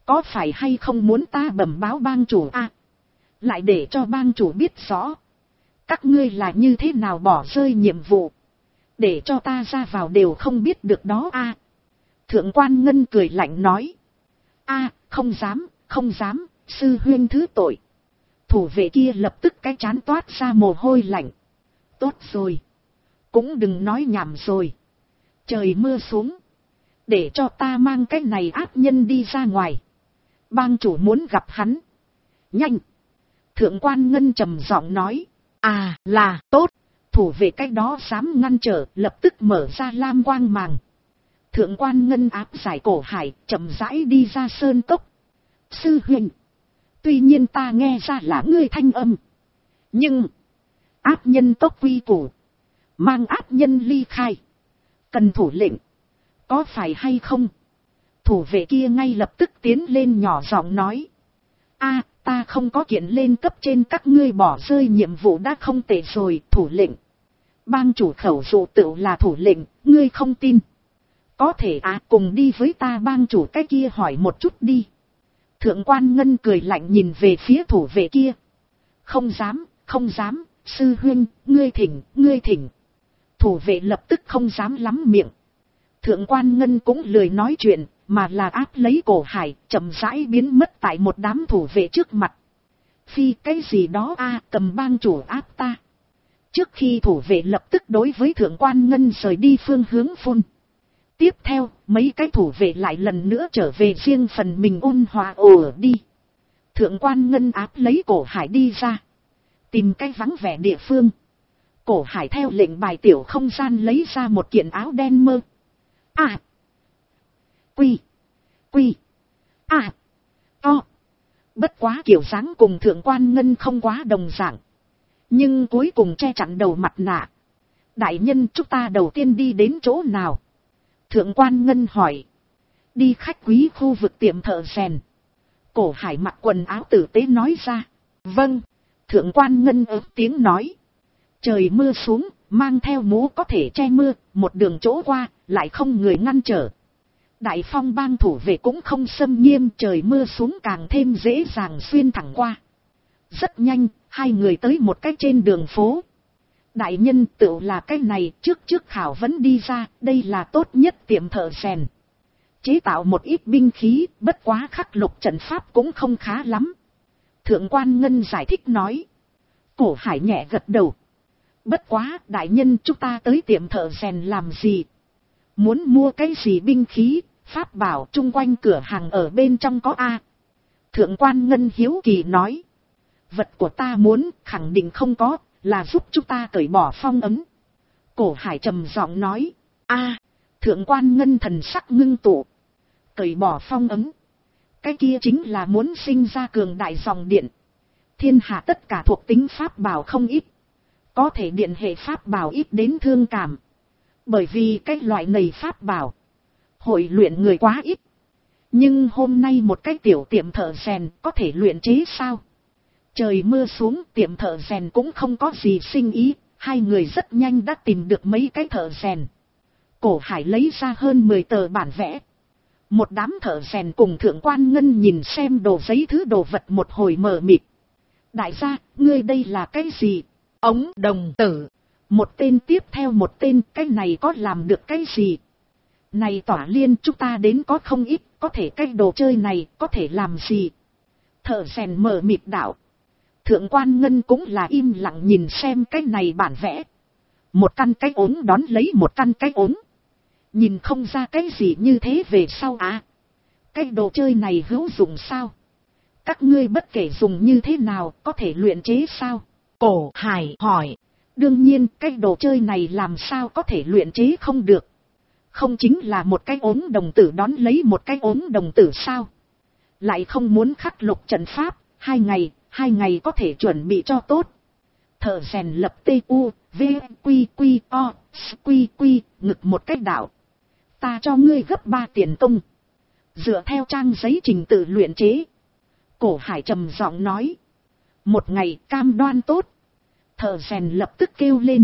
Có phải hay không muốn ta bẩm báo bang chủ a? Lại để cho bang chủ biết rõ. Các ngươi là như thế nào bỏ rơi nhiệm vụ. Để cho ta ra vào đều không biết được đó a. Thượng quan Ngân cười lạnh nói. A, không dám, không dám, sư huynh thứ tội. Thủ vệ kia lập tức cái trán toát ra mồ hôi lạnh. Tốt rồi. Cũng đừng nói nhảm rồi. Trời mưa xuống. Để cho ta mang cái này ác nhân đi ra ngoài. Bang chủ muốn gặp hắn. Nhanh. Thượng quan Ngân trầm giọng nói. À, là tốt. Thủ vệ cái đó dám ngăn trở, lập tức mở ra lam quang màng. Thượng quan Ngân áp giải Cổ Hải, chậm rãi đi ra sơn cốc. Sư huynh. Tuy nhiên ta nghe ra là ngươi thanh âm. Nhưng. Áp nhân tốc quy củ. Mang áp nhân ly khai. Cần thủ lệnh. Có phải hay không? Thủ vệ kia ngay lập tức tiến lên nhỏ giọng nói. A, ta không có kiện lên cấp trên các ngươi bỏ rơi nhiệm vụ đã không tệ rồi, thủ lệnh. Bang chủ khẩu dụ tự là thủ lệnh, ngươi không tin. Có thể cùng đi với ta bang chủ cái kia hỏi một chút đi. Thượng quan Ngân cười lạnh nhìn về phía thủ vệ kia. Không dám, không dám, sư huynh, ngươi thỉnh. Thủ vệ lập tức không dám lắm miệng. Thượng quan Ngân cũng lười nói chuyện, mà là áp lấy Cổ Hải, chậm rãi biến mất tại một đám thủ vệ trước mặt. Phi cái gì đó cầm bang chủ áp ta. Trước khi thủ vệ lập tức đối với thượng quan Ngân rời đi phương hướng phun. Tiếp theo, mấy cái thủ vệ lại lần nữa trở về riêng phần mình ôn hòa ồ đi. Thượng quan Ngân áp lấy Cổ Hải đi ra. Tìm cái vắng vẻ địa phương. Cổ Hải theo lệnh bài tiểu không gian lấy ra một kiện áo đen mơ. Bất quá kiểu dáng cùng thượng quan Ngân không quá đồng dạng. Nhưng cuối cùng che chắn đầu mặt nạ. Đại nhân, chúng ta đầu tiên đi đến chỗ nào? Thượng quan Ngân hỏi. Đi khách quý khu vực tiệm thợ rèn. Cổ Hải mặc quần áo tử tế nói ra. Vâng. Thượng quan Ngân ớt tiếng nói. Trời mưa xuống, mang theo mũ có thể che mưa, một đường chỗ qua, lại không người ngăn trở. Đại phong bang thủ vệ cũng không xâm nghiêm, trời mưa xuống càng thêm dễ dàng xuyên thẳng qua. Rất nhanh, hai người tới một cái trên đường phố. Đại nhân, tựu là cái này, trước khảo vấn đi ra, đây là tốt nhất tiệm thợ rèn. Chế tạo một ít binh khí, bất quá khắc lục trận pháp cũng không khá lắm. Thượng quan Ngân giải thích nói. Cổ Hải nhẹ gật đầu. Bất quá, đại nhân, chúng ta tới tiệm thợ rèn làm gì? Muốn mua cái gì binh khí, pháp bảo chung quanh cửa hàng ở bên trong có a? Thượng quan Ngân hiếu kỳ nói. Vật của ta muốn, khẳng định không có, là giúp chúng ta cởi bỏ phong ấn. Cổ Hải trầm giọng nói. Thượng quan Ngân thần sắc ngưng tụ. Cởi bỏ phong ấn. Cái kia chính là muốn sinh ra cường đại dòng điện. Thiên hạ tất cả thuộc tính pháp bảo không ít. Có thể điện hệ pháp bảo ít đến thương cảm. Bởi vì cái loại này pháp bảo. Hội luyện người quá ít. Nhưng hôm nay một cái tiểu tiệm thợ rèn có thể luyện chế sao? Trời mưa xuống, tiệm thợ rèn cũng không có gì sinh ý. Hai người rất nhanh đã tìm được mấy cái thợ rèn. Cổ Hải lấy ra hơn 10 tờ bản vẽ. Một đám thợ rèn cùng thượng quan Ngân nhìn xem đồ giấy thứ đồ vật một hồi mờ mịt. Đại gia, ngươi đây là cái gì? Ống đồng tử. Một tên tiếp theo một tên, cái này có làm được cái gì? Này Tỏa Liên, chúng ta đến có không ít, có thể cái đồ chơi này có thể làm gì? Thợ rèn mờ mịt đạo. Thượng quan Ngân cũng là im lặng nhìn xem cái này bản vẽ. Một căn cái ống đón lấy một căn cái ống. Nhìn không ra cái gì như thế về sau cái đồ chơi này hữu dụng sao? Các ngươi bất kể dùng như thế nào có thể luyện chế sao? Cổ Hải hỏi. Đương nhiên cái đồ chơi này làm sao có thể luyện chế không được. Không chính là một cái ống đồng tử đón lấy một cái ống đồng tử sao? Lại không muốn khắc lục trận pháp, 2 ngày có thể chuẩn bị cho tốt. Thợ rèn lập T.U. V. Q. O. Q. Ngực một cách đạo. Ta cho ngươi gấp 3 tiền công. Dựa theo trang giấy trình tự luyện chế. Cổ Hải trầm giọng nói. 1 ngày cam đoan tốt. Thợ rèn lập tức kêu lên.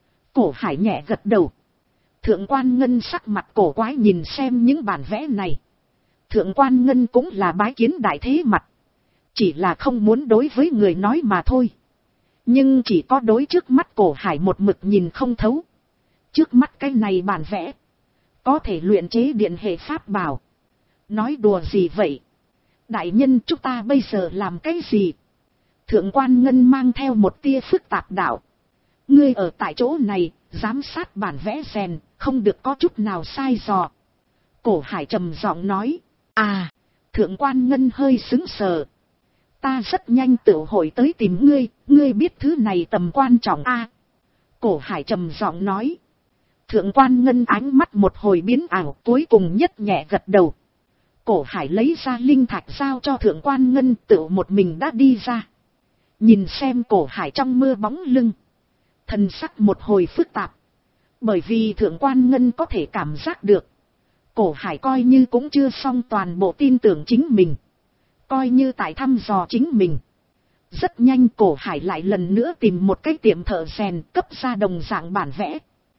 Cổ Hải nhẹ gật đầu. Thượng quan Ngân sắc mặt cổ quái nhìn xem những bản vẽ này. Thượng quan Ngân cũng là bái kiến đại thế mặt. Chỉ là không muốn đối với người nói mà thôi. Nhưng chỉ có đối trước mắt Cổ Hải một mực nhìn không thấu. Trước mắt cái này bản vẽ. Có thể luyện chế điện hệ pháp bảo. Nói đùa gì vậy? Đại nhân, chúng ta bây giờ làm cái gì? Thượng quan Ngân mang theo một tia phức tạp đạo. Ngươi ở tại chỗ này, giám sát bản vẽ rèn, không được có chút nào sai dò. Cổ Hải trầm giọng nói. À, thượng quan Ngân hơi sững sờ. Ta rất nhanh tự hội tới tìm ngươi, ngươi biết thứ này tầm quan trọng a. Cổ Hải trầm giọng nói. Thượng quan Ngân ánh mắt một hồi biến ảo, cuối cùng nhất nhẹ gật đầu. Cổ Hải lấy ra linh thạch giao cho thượng quan Ngân, tự một mình đã đi ra. Nhìn xem Cổ Hải trong mưa bóng lưng. Thần sắc một hồi phức tạp. Bởi vì thượng quan Ngân có thể cảm giác được. Cổ Hải coi như cũng chưa xong toàn bộ tin tưởng chính mình. Coi như tại thăm dò chính mình. Rất nhanh Cổ Hải lại lần nữa tìm một cái tiệm thợ rèn cấp ra đồng dạng bản vẽ.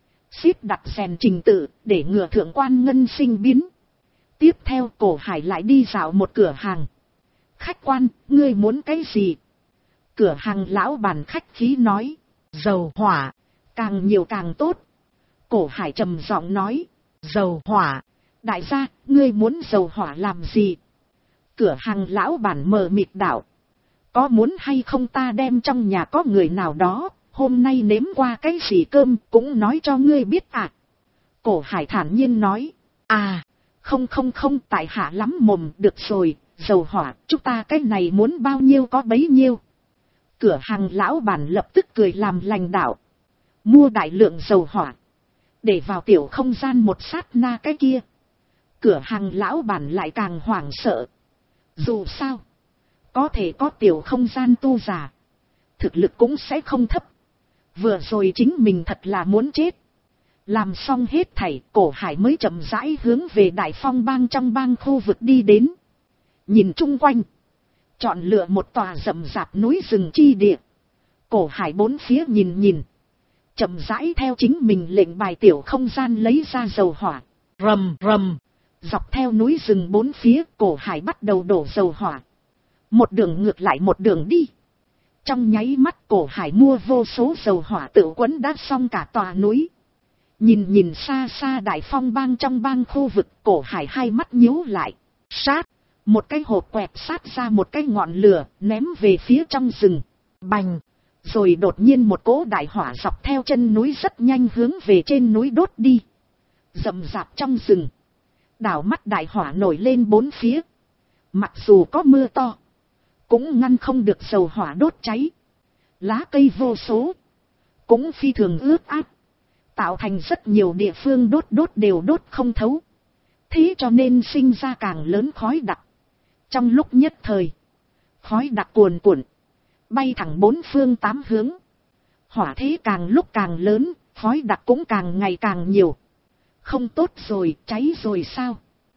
Xếp đặt rèn trình tự để ngừa thượng quan Ngân sinh biến. Tiếp theo Cổ Hải lại đi dạo một cửa hàng. Khách quan, ngươi muốn cái gì? Cửa hàng lão bản khách khí nói. Dầu hỏa, càng nhiều càng tốt. Cổ Hải trầm giọng nói. Dầu hỏa, đại gia, ngươi muốn dầu hỏa làm gì? Cửa hàng lão bản mờ mịt đạo. Có muốn hay không ta đem trong nhà có người nào đó, hôm nay nếm qua cái gì cơm cũng nói cho ngươi biết à? Cổ Hải thản nhiên nói. À, không, tại hạ lắm mồm, được rồi, dầu hỏa, chúng ta cái này muốn bao nhiêu có bấy nhiêu. Cửa hàng lão bản lập tức cười làm lành đạo. Mua đại lượng dầu hỏa. Để vào tiểu không gian một sát na cái kia. Cửa hàng lão bản lại càng hoảng sợ. Dù sao. Có thể có tiểu không gian tu giả. Thực lực cũng sẽ không thấp. Vừa rồi chính mình thật là muốn chết. Làm xong hết thảy, Cổ Hải mới chậm rãi hướng về Đại Phong bang trong bang khu vực đi đến. Nhìn chung quanh. Chọn lựa một tòa rậm rạp núi rừng chi địa. Cổ Hải bốn phía nhìn. Chậm rãi theo chính mình lệnh bài tiểu không gian lấy ra dầu hỏa. Rầm rầm. Dọc theo núi rừng bốn phía, Cổ Hải bắt đầu đổ dầu hỏa. Một đường ngược lại một đường đi. Trong nháy mắt Cổ Hải mua vô số dầu hỏa tự quấn đã xong cả tòa núi. Nhìn xa xa Đại Phong bang trong bang khu vực, Cổ Hải hai mắt nhíu lại. Sát. Một cái hộp quẹt sát ra một cái ngọn lửa, ném về phía trong rừng. Bành. Rồi đột nhiên một cỗ đại hỏa dọc theo chân núi rất nhanh hướng về trên núi đốt đi. Rậm rạp trong rừng. Đảo mắt đại hỏa nổi lên bốn phía. Mặc dù có mưa to, cũng ngăn không được dầu hỏa đốt cháy. Lá cây vô số, cũng phi thường ướt át. Tạo thành rất nhiều địa phương đốt đều đốt không thấu. Thế cho nên sinh ra càng lớn khói đặc. Trong lúc nhất thời, khói đặc cuồn cuộn, bay thẳng bốn phương tám hướng. Hỏa thế càng lúc càng lớn, khói đặc cũng càng ngày càng nhiều. Không tốt rồi, cháy rồi sao?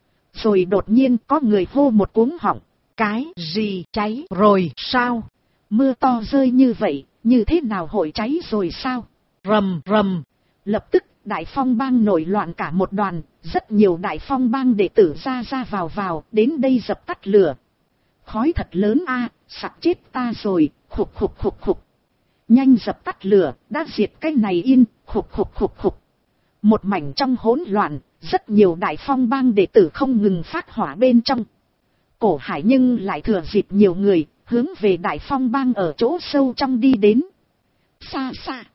Rồi đột nhiên có người hô một cuống họng. Cái gì cháy rồi sao? Mưa to rơi như vậy, như thế nào hội cháy rồi sao? Rầm rầm. Lập tức Đại Phong bang nổi loạn cả một đoàn, rất nhiều Đại Phong bang đệ tử ra vào, đến đây dập tắt lửa. Khói thật lớn a, sặc chết ta rồi, khục. Nhanh dập tắt lửa, đã diệt cái này yên, khục. Một mảnh trong hỗn loạn, rất nhiều Đại Phong bang đệ tử không ngừng phát hỏa bên trong. Cổ Hải nhưng lại thừa dịp nhiều người, hướng về Đại Phong bang ở chỗ sâu trong đi đến. Xa.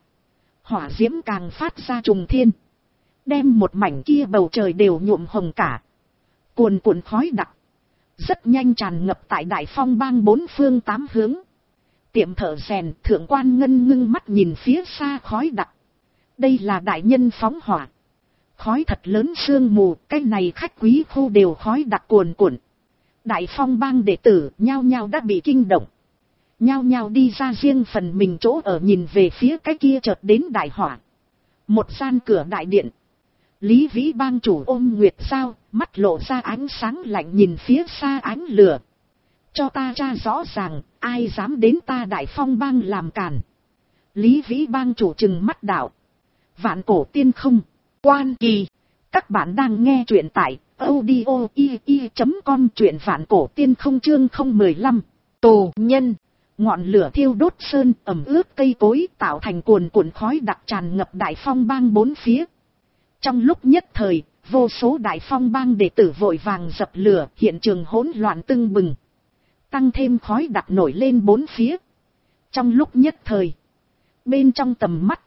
Hỏa diễm càng phát ra trùng thiên. Đem một mảnh kia bầu trời đều nhuộm hồng cả. Cuồn cuộn khói đặc. Rất nhanh tràn ngập tại Đại Phong bang bốn phương tám hướng. Tiệm thợ rèn thượng quan Ngân ngưng mắt nhìn phía xa khói đặc. Đây là đại nhân phóng hỏa. Khói thật lớn sương mù, cái này khách quý khu đều khói đặc cuồn cuộn. Đại Phong bang đệ tử nhao nhao đã bị kinh động. Nhao nhao đi ra riêng phần mình chỗ ở nhìn về phía cái kia chợt đến đại hỏa. Một gian cửa đại điện. Lý Vĩ bang chủ ôm nguyệt dao, mắt lộ ra ánh sáng lạnh nhìn phía xa ánh lửa. Cho ta tra rõ ràng, ai dám đến ta Đại Phong bang làm càn. Lý Vĩ bang chủ trừng mắt đạo. Vạn cổ tiên không, quan kỳ. Các bạn đang nghe truyện tại audio.com truyện vạn cổ tiên không chương 015. Tù nhân. Ngọn lửa thiêu đốt sơn ẩm ướt cây cối tạo thành cuồn cuộn khói đặc tràn ngập Đại Phong bang bốn phía. Trong lúc nhất thời, vô số Đại Phong bang đệ tử vội vàng dập lửa, hiện trường hỗn loạn tưng bừng. Tăng thêm khói đặc nổi lên bốn phía. Trong lúc nhất thời, bên trong tầm mắt,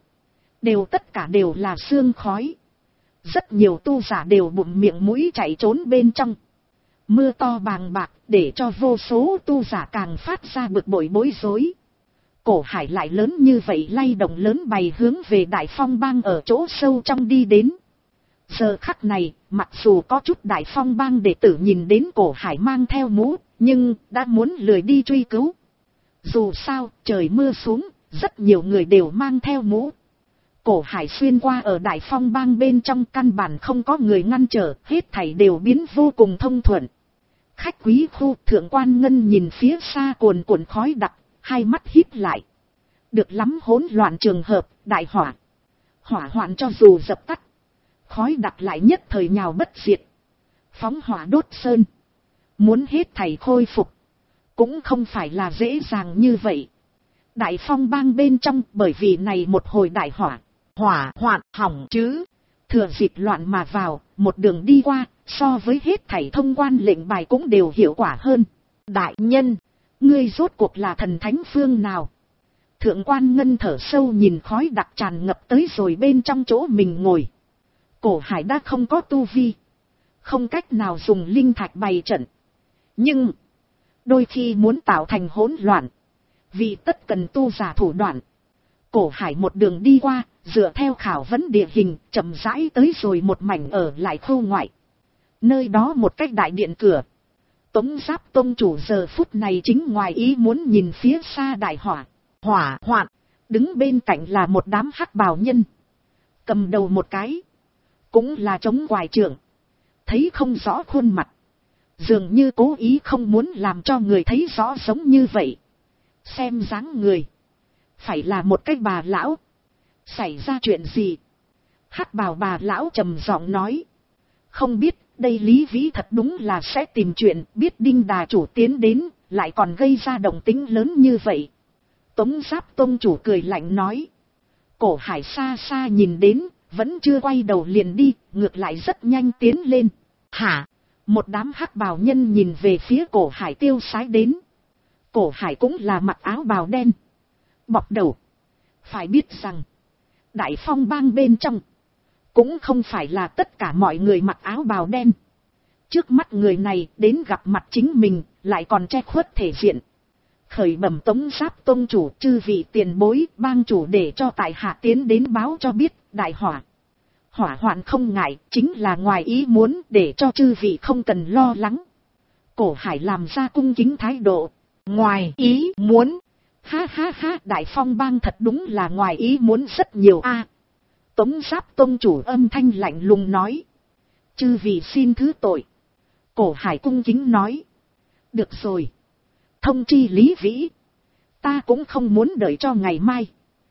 tất cả đều là sương khói. Rất nhiều tu giả đều bụm miệng mũi chạy trốn bên trong. Mưa to bàng bạc để cho vô số tu giả càng phát ra bực bội bối rối. Cổ Hải lại lớn như vậy lay động lớn bày hướng về Đại Phong bang ở chỗ sâu trong đi đến. Giờ khắc này, mặc dù có chút Đại Phong bang đệ tử nhìn đến Cổ Hải mang theo mũ, nhưng đã muốn lười đi truy cứu. Dù sao, trời mưa xuống, rất nhiều người đều mang theo mũ. Cổ Hải xuyên qua ở Đại Phong bang bên trong căn bản không có người ngăn trở, hết thảy đều biến vô cùng thông thuận. Khách quý khu Thượng Quan Ngân nhìn phía xa cuồn cuộn khói đặc, hai mắt híp lại. Được lắm hỗn loạn trường hợp, đại hỏa. Hỏa hoạn cho dù dập tắt, khói đặc lại nhất thời nhào bất diệt. Phóng hỏa đốt sơn. Muốn hết thảy khôi phục, cũng không phải là dễ dàng như vậy. Đại Phong bang bên trong bởi vì này một hồi đại hỏa, hỏa hoạn hỏng chứ. Thừa dịp loạn mà vào, một đường đi qua, so với hết thảy thông quan lệnh bài cũng đều hiệu quả hơn. Đại nhân, ngươi rốt cuộc là thần thánh phương nào? Thượng Quan Ngân thở sâu nhìn khói đặc tràn ngập tới rồi bên trong chỗ mình ngồi. Cổ Hải đã không có tu vi, không cách nào dùng linh thạch bày trận. Nhưng, đôi khi muốn tạo thành hỗn loạn, vì tất cần tu giả thủ đoạn. Cổ Hải một đường đi qua, dựa theo khảo vấn địa hình, chậm rãi tới rồi một mảnh ở lại khu ngoại. Nơi đó một cách đại điện cửa. Tống Giáp tông chủ giờ phút này chính ngoài ý muốn nhìn phía xa đại hỏa, hỏa hoạn, đứng bên cạnh là một đám hắc bào nhân. Cầm đầu một cái, cũng là chống quài trượng, thấy không rõ khuôn mặt. Dường như cố ý không muốn làm cho người thấy rõ giống như vậy. Xem dáng người, phải là một cái bà lão. Xảy ra chuyện gì? Hắc bào bà lão trầm giọng nói. Không biết, đây Lý Vĩ thật đúng là sẽ tìm chuyện, biết Đinh Đà chủ tiến đến, lại còn gây ra động tĩnh lớn như vậy. Tống Giáp tông chủ cười lạnh nói. Cổ Hải xa xa nhìn đến, vẫn chưa quay đầu liền đi, ngược lại rất nhanh tiến lên. Hả? Một đám hắc bào nhân nhìn về phía Cổ Hải tiêu sái đến. Cổ Hải cũng là mặc áo bào đen, bọc đầu. Phải biết rằng, Đại Phong bang bên trong, cũng không phải là tất cả mọi người mặc áo bào đen. Trước mắt người này đến gặp mặt chính mình, lại còn che khuất thể diện. Khởi bẩm Tống Giáp tông chủ, chư vị tiền bối, bang chủ để cho tại hạ tiến đến báo cho biết, đại hỏa. Hỏa hoạn không ngại, chính là ngoài ý muốn, để cho chư vị không cần lo lắng. Cổ Hải làm ra cung kính thái độ. Ngoài ý muốn. Ha ha ha, Đại Phong bang thật đúng là ngoài ý muốn rất nhiều a. Tống Giáp tông chủ âm thanh lạnh lùng nói. Chư vị xin thứ tội. Cổ Hải cung kính nói. Được rồi. Thông chi Lý Vĩ. Ta cũng không muốn đợi cho ngày mai.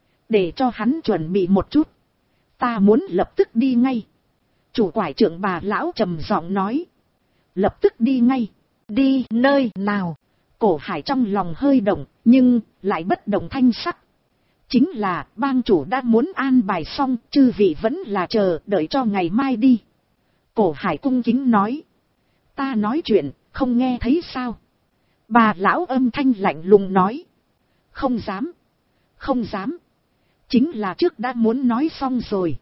Để cho hắn chuẩn bị một chút. Ta muốn lập tức đi ngay. Chủ quải trưởng bà lão trầm giọng nói. Lập tức đi ngay. Đi nơi nào? Cổ Hải trong lòng hơi động, nhưng lại bất động thanh sắc. Chính là bang chủ đã muốn an bài xong, chư vị vẫn là chờ đợi cho ngày mai đi. Cổ Hải cung kính nói. Ta nói chuyện, không nghe thấy sao? Bà lão âm thanh lạnh lùng nói. Không dám. Không dám. Chính là trước đã muốn nói xong rồi.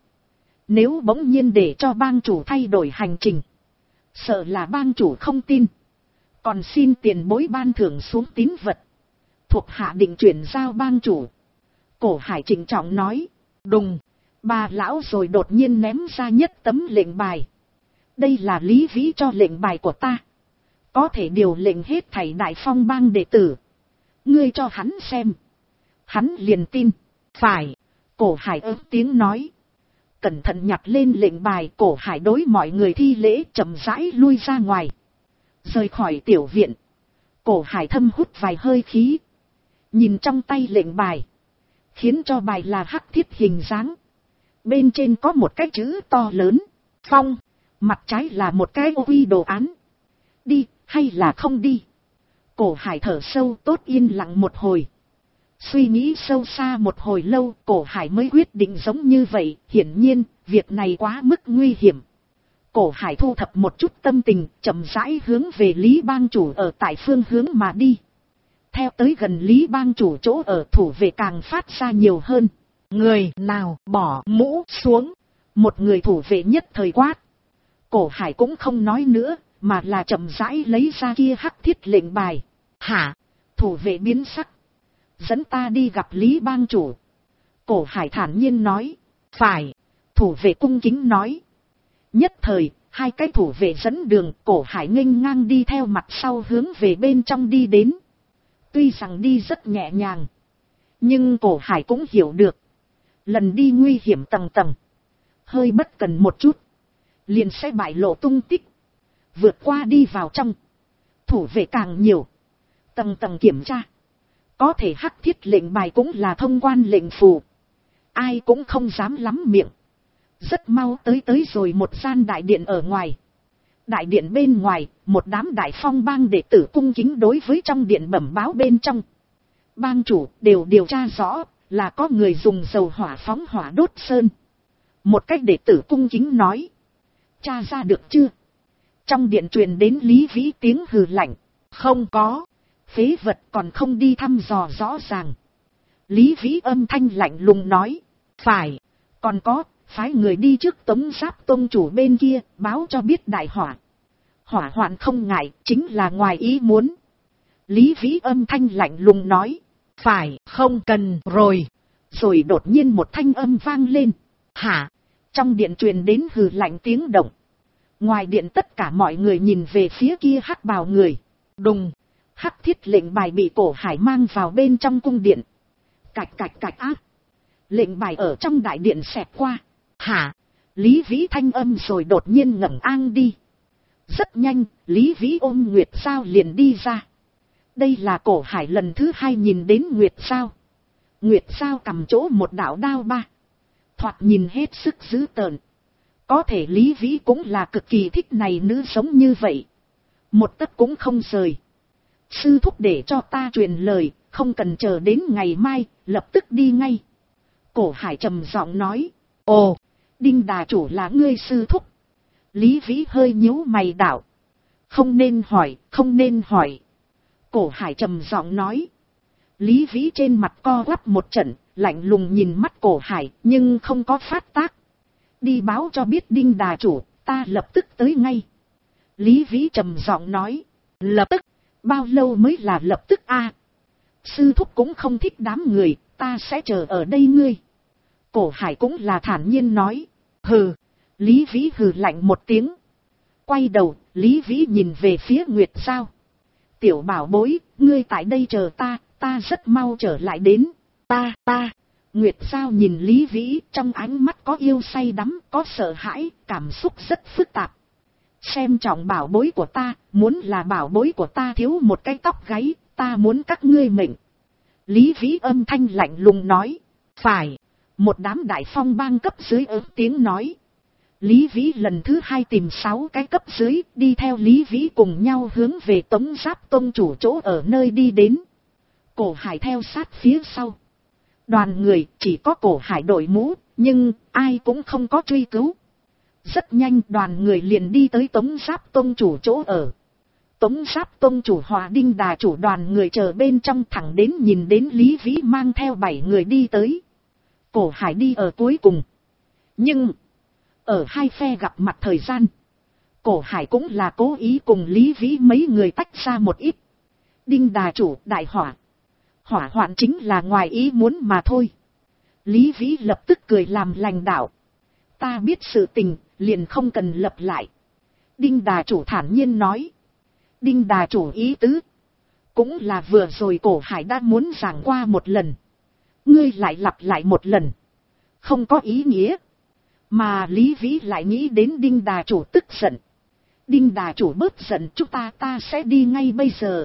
Nếu bỗng nhiên để cho bang chủ thay đổi hành trình, sợ là bang chủ không tin. Còn xin tiền bối ban thưởng xuống tín vật. Thuộc hạ định chuyển giao bang chủ. Cổ Hải trịnh trọng nói. Đùng. Bà lão rồi đột nhiên ném ra nhất tấm lệnh bài. Đây là Lý Vĩ cho lệnh bài của ta. Có thể điều lệnh hết thảy Đại Phong bang đệ tử. Ngươi cho hắn xem. Hắn liền tin. Phải. Cổ Hải ớt tiếng nói. Cẩn thận nhặt lên lệnh bài. Cổ Hải đối mọi người thi lễ chậm rãi lui ra ngoài. Rời khỏi tiểu viện. Cổ Hải thâm hút vài hơi khí. Nhìn trong tay lệnh bài. Khiến cho bài là hắc thiết hình dáng. Bên trên có một cái chữ to lớn. Phong. Mặt trái là một cái ô quy đồ án. Đi, hay là không đi? Cổ Hải thở sâu, tốt yên lặng một hồi. Suy nghĩ sâu xa một hồi lâu, Cổ Hải mới quyết định giống như vậy. Hiển nhiên, việc này quá mức nguy hiểm. Cổ Hải thu thập một chút tâm tình, chậm rãi hướng về Lý bang chủ ở tại phương hướng mà đi. Theo tới gần Lý bang chủ chỗ ở, thủ vệ càng phát ra nhiều hơn. Người nào bỏ mũ xuống? Một người thủ vệ nhất thời quát. Cổ Hải cũng không nói nữa, mà là chậm rãi lấy ra kia hắc thiết lệnh bài. Hả? Thủ vệ biến sắc. Dẫn ta đi gặp Lý bang chủ. Cổ Hải thản nhiên nói. Phải. Thủ vệ cung kính nói. Nhất thời, hai cái thủ vệ dẫn đường, Cổ Hải nghênh ngang đi theo mặt sau hướng về bên trong đi đến. Tuy rằng đi rất nhẹ nhàng, nhưng Cổ Hải cũng hiểu được. Lần đi nguy hiểm tầng tầng. Hơi bất cần một chút, liền sẽ bại lộ tung tích. Vượt qua đi vào trong, thủ vệ càng nhiều, tầng tầng kiểm tra. Có thể hắc thiết lệnh bài cũng là thông quan lệnh phù. Ai cũng không dám lắm miệng. Rất mau tới rồi một gian đại điện ở ngoài. Đại điện bên ngoài, một đám đại phong bang đệ tử cung kính đối với trong điện bẩm báo bên trong. Bang chủ đều điều tra rõ là có người dùng dầu hỏa phóng hỏa đốt sơn. Một cách đệ tử cung kính nói. Tra ra được chưa? Trong điện truyền đến Lý Vĩ tiếng hừ lạnh. Không có. Phế vật còn không đi thăm dò rõ ràng. Lý Vĩ âm thanh lạnh lùng nói. Phải. Còn có, phái người đi trước Tống Giáp Tông chủ bên kia, báo cho biết đại hỏa. Hỏa hoạn không ngại, chính là ngoài ý muốn. Lý Vĩ âm thanh lạnh lùng nói. Phải, không cần rồi. Rồi đột nhiên một thanh âm vang lên. Hả? Trong điện truyền đến hừ lạnh tiếng động. Ngoài điện tất cả mọi người nhìn về phía kia hắc bào người. Đùng. Hắc thiết lệnh bài bị Cổ Hải mang vào bên trong cung điện. Cạch cạch cạch ác. Lệnh bài ở trong đại điện xẹt qua. Hả? Lý Vĩ thanh âm rồi đột nhiên ngẩng ang đi. Rất nhanh, Lý Vĩ ôm Nguyệt Sao liền đi ra. Đây là Cổ Hải lần thứ hai nhìn đến Nguyệt Sao. Nguyệt Sao cầm chỗ một đạo đao ba. Thoạt nhìn hết sức dữ tợn. Có thể Lý Vĩ cũng là cực kỳ thích này nữ sống như vậy. Một tấc cũng không rời. Sư thúc để cho ta truyền lời, không cần chờ đến ngày mai, lập tức đi ngay. Cổ Hải trầm giọng nói. Ồ, Đinh đà chủ là ngươi sư thúc. Lý Vĩ hơi nhíu mày đạo. Không nên hỏi, không nên hỏi. Cổ Hải trầm giọng nói. Lý Vĩ trên mặt co quắp một trận, lạnh lùng nhìn mắt Cổ Hải, nhưng không có phát tác. Đi báo cho biết Đinh đà chủ, ta lập tức tới ngay. Lý Vĩ trầm giọng nói. Lập tức? Bao lâu mới là lập tức a? Sư thúc cũng không thích đám người, ta sẽ chờ ở đây ngươi. Cổ Hải cũng là thản nhiên nói. Hừ. Lý Vĩ hừ lạnh một tiếng. Quay đầu, Lý Vĩ nhìn về phía Nguyệt Sao. Tiểu bảo bối, ngươi tại đây chờ ta, ta rất mau trở lại đến. Ta. Nguyệt Sao nhìn Lý Vĩ, trong ánh mắt có yêu say đắm, có sợ hãi, cảm xúc rất phức tạp. Xem trọng bảo bối của ta, muốn là bảo bối của ta thiếu một cái tóc gáy, ta muốn các ngươi mệnh. Lý Vĩ âm thanh lạnh lùng nói. Phải. Một đám đại phong bang cấp dưới ớt tiếng nói. Lý Vĩ lần thứ hai tìm 6 cái cấp dưới, đi theo Lý Vĩ cùng nhau hướng về Tống Giáp Tông chủ chỗ ở nơi đi đến. Cổ Hải theo sát phía sau. Đoàn người chỉ có Cổ Hải đội mũ, nhưng ai cũng không có truy cứu. Rất nhanh đoàn người liền đi tới Tống Giáp Tông chủ chỗ ở. Tống Giáp Tông chủ hòa Đinh đà chủ đoàn người chờ bên trong thẳng đến nhìn đến Lý Vĩ mang theo 7 người đi tới. Cổ Hải đi ở cuối cùng. Nhưng ở hai phe gặp mặt thời gian, Cổ Hải cũng là cố ý cùng Lý Vĩ mấy người tách ra một ít. Đinh đà chủ, đại hỏa. Hỏa hoạn chính là ngoài ý muốn mà thôi. Lý Vĩ lập tức cười làm lành đạo. Ta biết sự tình, liền không cần lập lại. Đinh đà chủ thản nhiên nói. Đinh đà chủ ý tứ. Cũng là vừa rồi Cổ Hải đã muốn giảng qua một lần. Ngươi lại lặp lại một lần. Không có ý nghĩa. Mà Lý Vĩ lại nghĩ đến Đinh đà chủ tức giận. Đinh đà chủ bớt giận, chúng ta sẽ đi ngay bây giờ.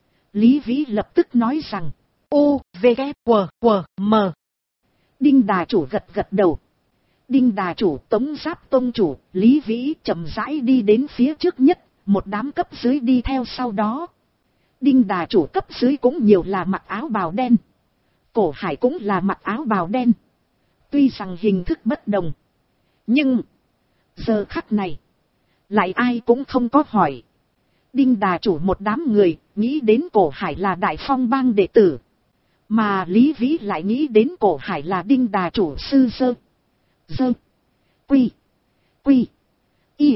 Lý Vĩ lập tức nói rằng. U, V, K, W, W, M. Đinh đà chủ gật gật đầu. Đinh Đà chủ, Tống Giáp tông chủ, Lý Vĩ chậm rãi đi đến phía trước nhất, một đám cấp dưới đi theo sau đó. Đinh Đà chủ cấp dưới cũng nhiều là mặc áo bào đen. Cổ Hải cũng là mặc áo bào đen. Tuy rằng hình thức bất đồng, nhưng giờ khắc này lại ai cũng không có hỏi. Đinh Đà chủ một đám người nghĩ đến Cổ Hải là Đại Phong bang đệ tử, mà Lý Vĩ lại nghĩ đến Cổ Hải là Đinh Đà chủ sư Dơ Quy Y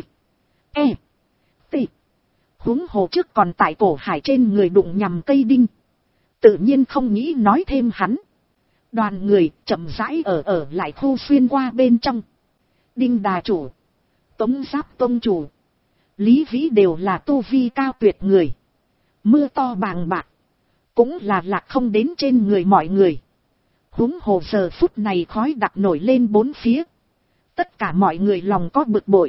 E T. Huống hồ trước còn tại Cổ Hải trên người đụng nhằm cây đinh, tự nhiên không nghĩ nói thêm hắn. Đoàn người chậm rãi ở lại khu xuyên qua bên trong. Đinh Đà chủ, Tống Giáp tông chủ, Lý Vĩ đều là tu vi cao tuyệt người. Mưa to bàng bạc cũng là lạc không đến trên người mọi người. Huống hồ giờ phút này khói đặc nổi lên bốn phía. Tất cả mọi người lòng có bực bội.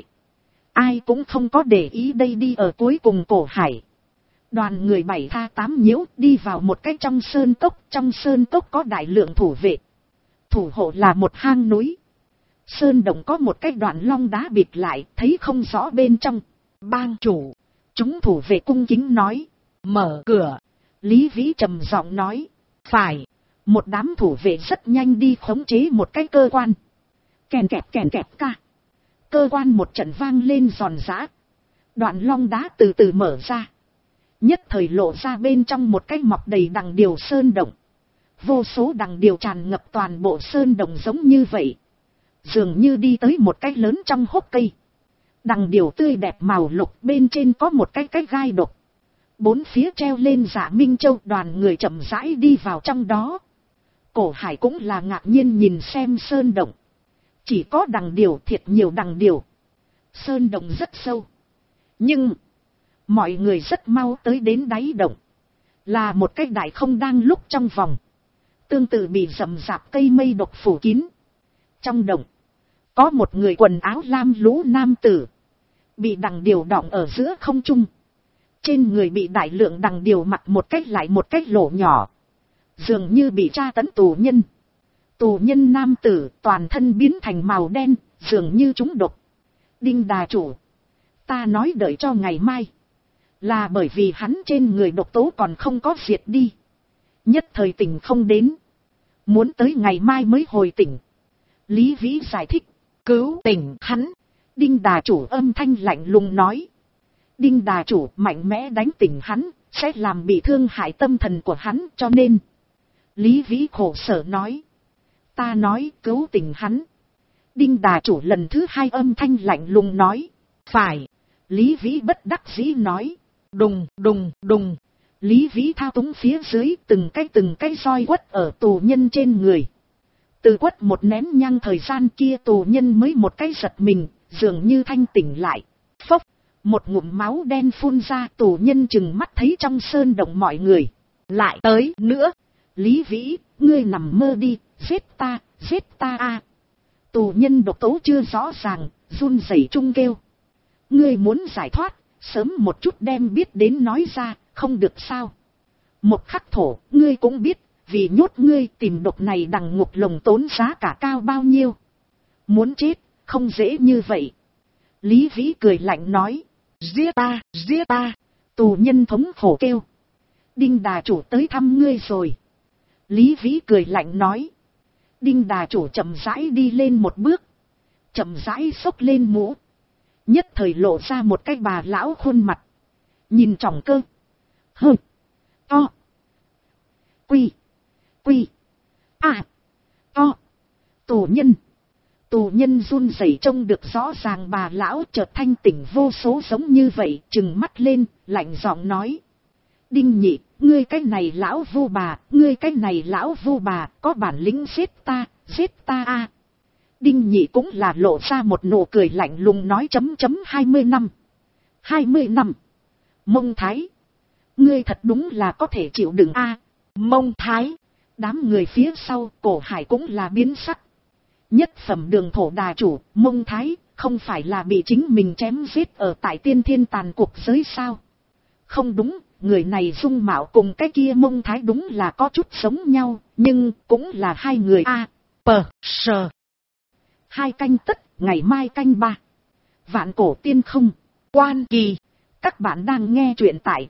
Ai cũng không có để ý đây đi ở cuối cùng Cổ Hải. Đoàn người 7-8 nhiễu đi vào một cái trong sơn cốc. Trong sơn cốc có đại lượng thủ vệ. Thủ hộ là một hang núi. Sơn động có một cái đoạn long đá bịt lại, thấy không rõ bên trong. Bang chủ, chúng thủ vệ cung kính nói, mở cửa. Lý Vĩ trầm giọng nói, phải. Một đám thủ vệ rất nhanh đi khống chế một cái cơ quan. Kèn kẹp ca. Cơ quan một trận vang lên giòn giã. Đoạn long đá từ từ mở ra. Nhất thời lộ ra bên trong một cái mọc đầy đằng điều sơn động. Vô số đằng điều tràn ngập toàn bộ sơn động giống như vậy. Dường như đi tới một cái lớn trong hốc cây. Đằng điều tươi đẹp màu lục, bên trên có một cái gai độc. Bốn phía treo lên Dạ Minh Châu. Đoàn người chậm rãi đi vào trong đó. Cổ Hải cũng là ngạc nhiên nhìn xem sơn động. Chỉ có đằng điều, thiệt nhiều đằng điều. Sơn động rất sâu. Nhưng mọi người rất mau tới đến đáy động. Là một cái đại không đang lúc trong vòng. Tương tự bị rậm rạp cây mây độc phủ kín. Trong động có một người quần áo lam lũ nam tử. Bị đằng điều đọng ở giữa không trung. Trên người bị đại lượng đằng điều mặc một cách lại một cách lỗ nhỏ. Dường như bị tra tấn tù nhân. Tù nhân nam tử toàn thân biến thành màu đen, dường như trúng độc. Đinh Đà chủ, ta nói đợi cho ngày mai. Là bởi vì hắn trên người độc tố còn không có diệt đi. Nhất thời tỉnh không đến. Muốn tới ngày mai mới hồi tỉnh. Lý Vĩ giải thích, cứu tỉnh hắn. Đinh Đà chủ âm thanh lạnh lùng nói. Đinh Đà chủ mạnh mẽ đánh tỉnh hắn, sẽ làm bị thương hại tâm thần của hắn, cho nên. Lý Vĩ khổ sở nói. Ta nói cứu tỉnh hắn. Đinh Đà chủ lần thứ hai âm thanh lạnh lùng nói. Phải. Lý Vĩ bất đắc dĩ nói. Đùng. Lý Vĩ thao túng phía dưới từng cái roi quất ở tù nhân trên người. Từ quất một nén nhang thời gian kia tù nhân mới một cái giật mình, dường như thanh tỉnh lại. Phốc, một ngụm máu đen phun ra, tù nhân chừng mắt thấy trong sơn động mọi người. Lại tới nữa. Lý Vĩ, ngươi nằm mơ đi, giết ta a. Tù nhân độc tố chưa rõ ràng, run rẩy chung kêu. Ngươi muốn giải thoát, sớm một chút đem biết đến nói ra, không được sao. Một khắc thổ, ngươi cũng biết, vì nhốt ngươi tìm độc này đằng ngục lồng tốn giá cả cao bao nhiêu. Muốn chết, không dễ như vậy. Lý Vĩ cười lạnh nói. Giết ta. Tù nhân thống khổ kêu. Đinh Đà chủ tới thăm ngươi rồi. Lý Vĩ cười lạnh nói. Đinh Đà chủ chậm rãi đi lên một bước. Chậm rãi xốc lên mũ. Nhất thời lộ ra một cái bà lão khuôn mặt. Nhìn trọng cơ. Hơ. To. Quy. À. To. Tù nhân run rẩy trông được rõ ràng bà lão chợt thanh tỉnh vô số giống như vậy, trừng mắt lên, lạnh giọng nói. Đinh nhị, ngươi cái này lão vu bà, có bản lĩnh giết ta a. Đinh nhị cũng là lộ ra một nụ cười lạnh lùng nói 20 năm. 20 năm. Mông Thái. Ngươi thật đúng là có thể chịu đựng a. Mông Thái. Đám người phía sau, Cổ Hải cũng là biến sắc. Nhất phẩm đường thổ đà chủ, Mông Thái, không phải là bị chính mình chém giết ở tại tiên thiên tàn cuộc giới sao? Không đúng, người này dung mạo cùng cái kia Mông Thái đúng là có chút giống nhau, nhưng cũng là hai người a. 2 canh tất, ngày mai canh 3. Vạn cổ tiên không, quan kỳ. Các bạn đang nghe truyện tại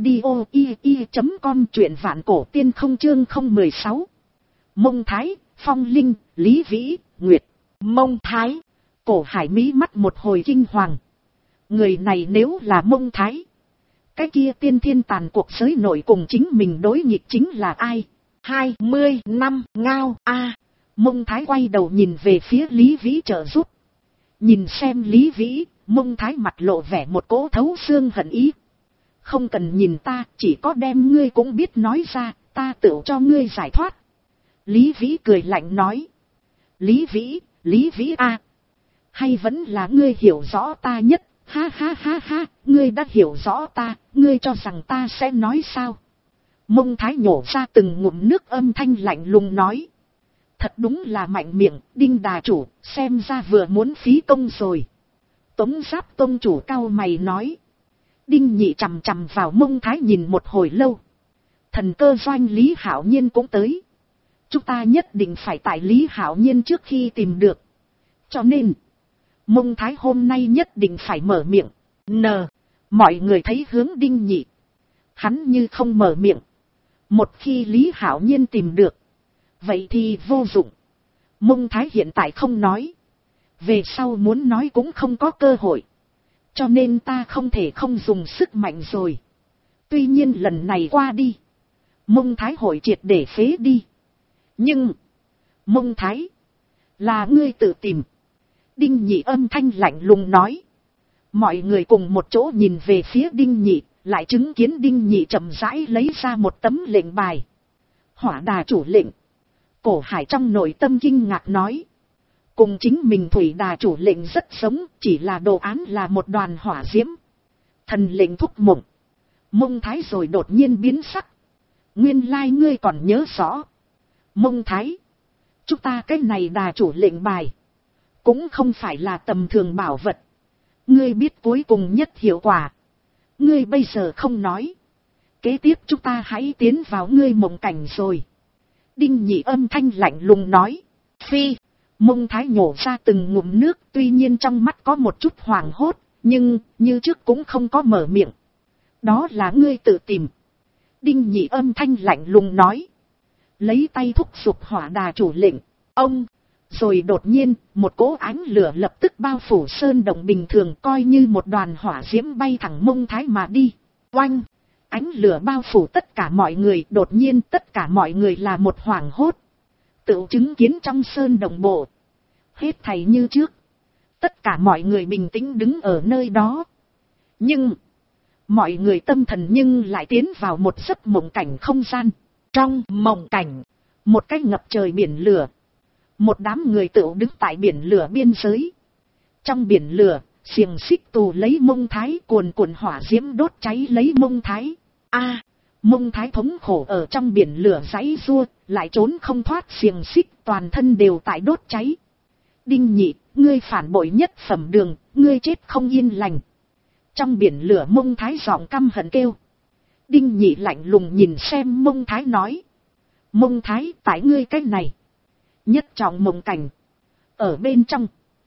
audio.com, truyện vạn cổ tiên không chương 016. Mông Thái, Phong Linh, Lý Vĩ, Nguyệt. Mông Thái, Cổ Hải mí mắt một hồi kinh hoàng. Người này nếu là Mông Thái, cái kia tiên thiên tàn cuộc giới nội cùng chính mình đối nghịch chính là ai? 20 năm ngao a. Mông Thái quay đầu nhìn về phía Lý Vĩ trợ giúp. Nhìn xem Lý Vĩ, Mông Thái mặt lộ vẻ một cỗ thấu xương hận ý. Không cần nhìn ta, chỉ có đem ngươi cũng biết nói ra, ta tự cho ngươi giải thoát. Lý Vĩ cười lạnh nói. Lý Vĩ a, hay vẫn là ngươi hiểu rõ ta nhất, ha ha ha ha, ngươi đã hiểu rõ ta, ngươi cho rằng ta sẽ nói sao? Mông Thái nhổ ra từng ngụm nước, âm thanh lạnh lùng nói. Thật đúng là mạnh miệng, Đinh đà chủ, xem ra vừa muốn phí công rồi. Tống Giáp tông chủ cau mày nói. Đinh Nhị chằm chằm vào Mông Thái nhìn một hồi lâu. Thần cơ doanh Lý Hạo Nhiên cũng tới. Chúng ta nhất định phải tại Lý Hạo Nhiên trước khi tìm được. Cho nên, Mông Thái hôm nay nhất định phải mở miệng. Mọi người thấy hướng Đinh Nhị. Hắn như không mở miệng. Một khi Lý Hạo Nhiên tìm được, vậy thì vô dụng. Mông Thái hiện tại không nói, về sau muốn nói cũng không có cơ hội. Cho nên ta không thể không dùng sức mạnh rồi. Tuy nhiên lần này qua đi, Mông Thái hội triệt để phế đi. Nhưng, Mông Thái, là ngươi tự tìm. Đinh Nhị âm thanh lạnh lùng nói. Mọi người cùng một chỗ nhìn về phía Đinh Nhị, lại chứng kiến Đinh Nhị chậm rãi lấy ra một tấm lệnh bài. Hỏa đà chủ lệnh. Cổ Hải trong nội tâm kinh ngạc nói. Cùng chính mình thủy đà chủ lệnh rất giống, chỉ là đồ án là một đoàn hỏa diễm. Thần lệnh thúc mộng. Mông Thái rồi đột nhiên biến sắc. Nguyên lai ngươi còn nhớ rõ. Mông Thái, chúng ta cái này đà chủ lệnh bài, cũng không phải là tầm thường bảo vật. Ngươi biết cuối cùng nhất hiệu quả. Ngươi bây giờ không nói. Kế tiếp chúng ta hãy tiến vào ngươi mộng cảnh rồi. Đinh Nhị âm thanh lạnh lùng nói. Phi. Mông Thái nhổ ra từng ngụm nước, tuy nhiên trong mắt có một chút hoảng hốt, nhưng như trước cũng không có mở miệng. Đó là ngươi tự tìm. Đinh Nhị âm thanh lạnh lùng nói. Lấy tay thúc giục hỏa đà chủ lệnh. Ông. Rồi đột nhiên, một cỗ ánh lửa lập tức bao phủ sơn động bình thường, coi như một đoàn hỏa diễm bay thẳng Mông Thái mà đi. Oanh! Ánh lửa bao phủ tất cả mọi người, đột nhiên tất cả mọi người là một hoảng hốt. Tự chứng kiến trong sơn động bộ. Hết thảy như trước. Tất cả mọi người bình tĩnh đứng ở nơi đó. Nhưng, mọi người tâm thần nhưng lại tiến vào một giấc mộng cảnh không gian. Trong mộng cảnh, một cái ngập trời biển lửa. Một đám người tựu đứng tại biển lửa biên giới. Trong biển lửa, xiềng xích tù lấy Mông Thái, cuồn cuộn hỏa diễm đốt cháy lấy Mông Thái. Mông Thái thống khổ ở trong biển lửa giãy giụa, lại trốn không thoát xiềng xích, toàn thân đều tại đốt cháy. Đinh Nhị, ngươi phản bội nhất phẩm đường, ngươi chết không yên lành. Trong biển lửa Mông Thái giọng căm hận kêu. Đinh Nhị lạnh lùng nhìn xem Mông Thái nói. Mông Thái, tại ngươi cái này nhất trọng mộng cảnh, ở bên trong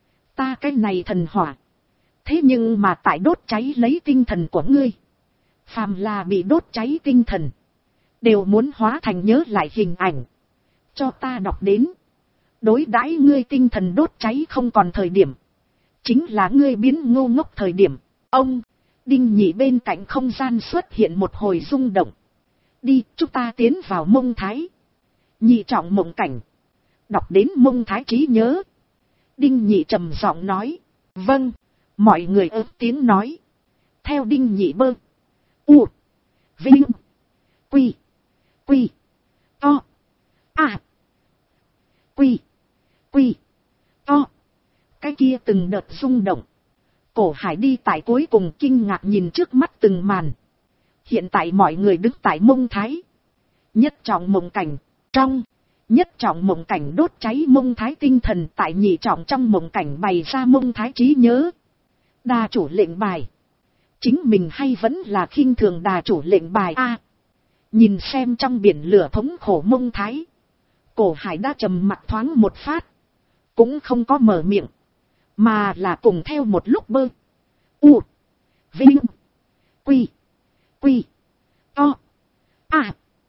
ta cái này thần hỏa, thế nhưng mà tại đốt cháy lấy tinh thần của ngươi. Phàm là bị đốt cháy tinh thần, đều muốn hóa thành nhớ lại hình ảnh, cho ta đọc đến. Đối đãi ngươi tinh thần đốt cháy không còn thời điểm, chính là ngươi biến ngu ngốc thời điểm. Ông, Đinh Nhị bên cạnh không gian xuất hiện một hồi rung động. Đi, chúng ta tiến vào Mông Thái. Nhị trọng mộng cảnh. Đọc đến Mông Thái trí nhớ. Đinh Nhị trầm giọng nói. Vâng. Mọi người ớt tiếng nói. Theo Đinh Nhị bơ. U. Vinh. Quy. Quy. To. À. Quy. Quy. To. Cái kia từng đợt rung động. Cổ Hải đi tại cuối cùng kinh ngạc nhìn trước mắt từng màn. Hiện tại mọi người đứng tại Mông Thái. Nhất trọng mộng cảnh. Trong. Nhất trọng mộng cảnh đốt cháy Mông Thái tinh thần, tại nhị trọng trong mộng cảnh bày ra Mông Thái trí nhớ. Đà chủ lệnh bài. Chính mình hay vẫn là khinh thường đà chủ lệnh bài a? Nhìn xem trong biển lửa thống khổ Mông Thái. Cổ Hải đã trầm mặt thoáng một phát. cũng không có mở miệng, mà là cùng theo một lúc bơ. U. Vinh. Quy. Quy. To. À.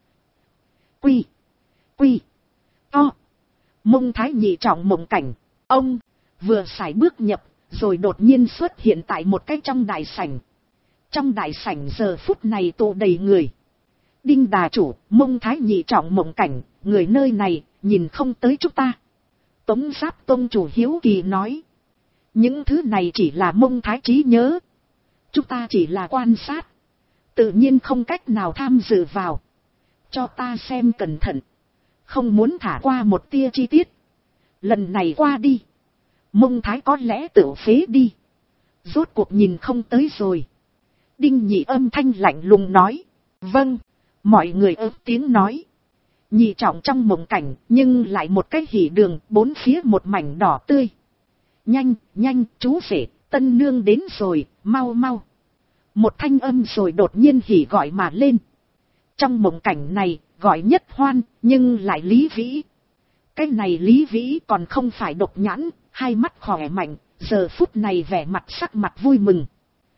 Quy. Quy. To. Mông Thái nhị trọng mộng cảnh. Ông vừa sải bước nhập, rồi đột nhiên xuất hiện tại một cái trong đại sảnh. Trong đại sảnh giờ phút này tụ đầy người. Đinh đà chủ, Mông Thái nhị trọng mộng cảnh, người nơi này, nhìn không tới chúng ta. Tống Giáp Tông chủ hiếu kỳ nói. Những thứ này chỉ là Mông Thái trí nhớ. Chúng ta chỉ là quan sát. Tự nhiên không cách nào tham dự vào. Cho ta xem cẩn thận. Không muốn thả qua một tia chi tiết. Lần này qua đi. Mông Thái có lẽ tự phế đi. Rốt cuộc nhìn không tới rồi. Đinh Nhị âm thanh lạnh lùng nói. Vâng. Mọi người ớt tiếng nói. Nhị trọng trong mộng cảnh, nhưng lại một cái hỉ đường, bốn phía một mảnh đỏ tươi. Nhanh, nhanh, chú rể, tân nương đến rồi, mau mau. Một thanh âm rồi đột nhiên hỉ gọi mà lên. Trong mộng cảnh này, gọi nhất hoan, nhưng lại Lý Vĩ. Cái này Lý Vĩ còn không phải độc nhãn, hai mắt khỏe mạnh, giờ phút này vẻ mặt sắc mặt vui mừng.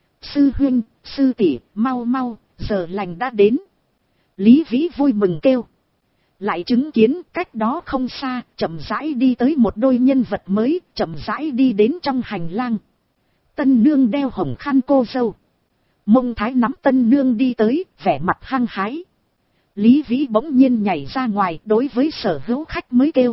Sư huynh, sư tỷ, mau mau, giờ lành đã đến. Lý Vĩ vui mừng kêu. Lại chứng kiến cách đó không xa, chậm rãi đi tới một đôi nhân vật mới, chậm rãi đi đến trong hành lang. Tân nương đeo hồng khăn cô dâu. Mông Thái nắm tân nương đi tới, vẻ mặt hăng hái. Lý Vĩ bỗng nhiên nhảy ra ngoài đối với sở hữu khách mới kêu.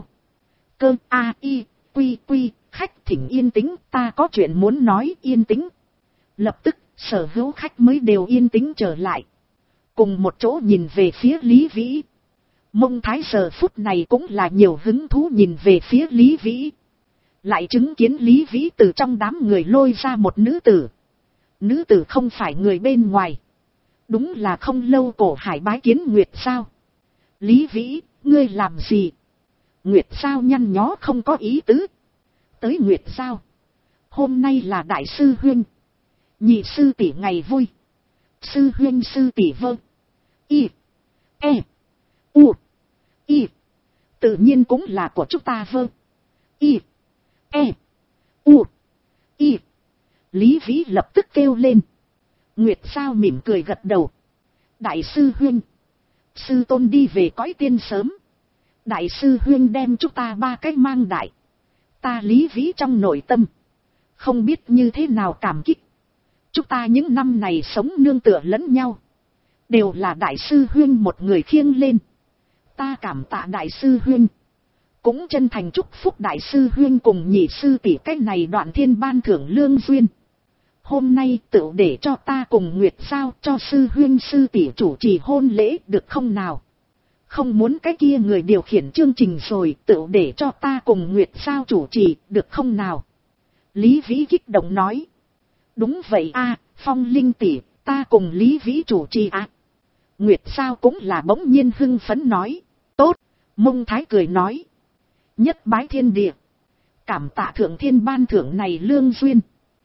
Cơ a i quy quy, khách thỉnh yên tĩnh, ta có chuyện muốn nói, yên tĩnh. Lập tức, sở hữu khách mới đều yên tĩnh trở lại. Cùng một chỗ nhìn về phía Lý Vĩ. Mông Thái giờ phút này cũng là nhiều hứng thú nhìn về phía Lý Vĩ. Lại chứng kiến Lý Vĩ từ trong đám người lôi ra một nữ tử. Nữ tử không phải người bên ngoài. Đúng là không lâu Cổ Hải bái kiến Nguyệt Sao. Lý Vĩ, ngươi làm gì? Nguyệt Sao nhăn nhó không có ý tứ. Tới Nguyệt Sao. Hôm nay là đại sư huynh. Nhị sư tỷ ngày vui. Sư huynh sư tỷ vơ. Y. E. U. Y. Tự nhiên cũng là của chúng ta vơ. Y. E. U. Y. Lý Vĩ lập tức kêu lên. Nguyệt Sao mỉm cười gật đầu. Đại sư huynh. Sư tôn đi về cõi tiên sớm. Đại sư huynh đem chúng ta ba cái mang đại. Ta Lý Vĩ trong nội tâm. Không biết như thế nào cảm kích. Chúng ta những năm này sống nương tựa lẫn nhau. Đều là đại sư huynh một người khiêng lên. Ta cảm tạ đại sư huynh. Cũng chân thành chúc phúc đại sư huynh cùng nhị sư tỷ cách này đoạn thiên ban thưởng lương duyên. Hôm nay tự để cho ta cùng Nguyệt Sao cho sư huynh sư tỷ chủ trì hôn lễ được không nào? Không muốn cái kia người điều khiển chương trình rồi tự để cho ta cùng Nguyệt Sao chủ trì được không nào? Lý Vĩ kích động nói. Đúng vậy a, Phong Linh tỷ, ta cùng Lý Vĩ chủ trì à. Nguyệt Sao cũng là bỗng nhiên hưng phấn nói. Tốt, Mông Thái cười nói. Nhất bái thiên địa. Cảm tạ thượng thiên ban thưởng này lương duyên.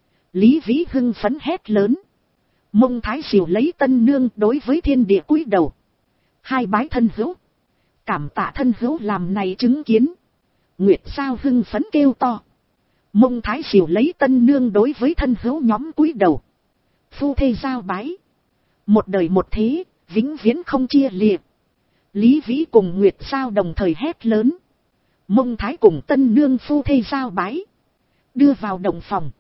Lý Vĩ hưng phấn hét lớn. Mông Thái xỉu lấy tân nương đối với thiên địa cúi đầu. Hai bái thân hữu. Cảm tạ thân hữu làm này chứng kiến. Nguyệt Sao hưng phấn kêu to. Mông Thái xỉu lấy tân nương đối với thân hữu nhóm cúi đầu. Phu thê giao bái. Một đời một thế, vĩnh viễn không chia liệt. Lý Vĩ cùng Nguyệt Sao đồng thời hét lớn. Mông Thái cùng tân nương phu thê giao bái. Đưa vào động phòng.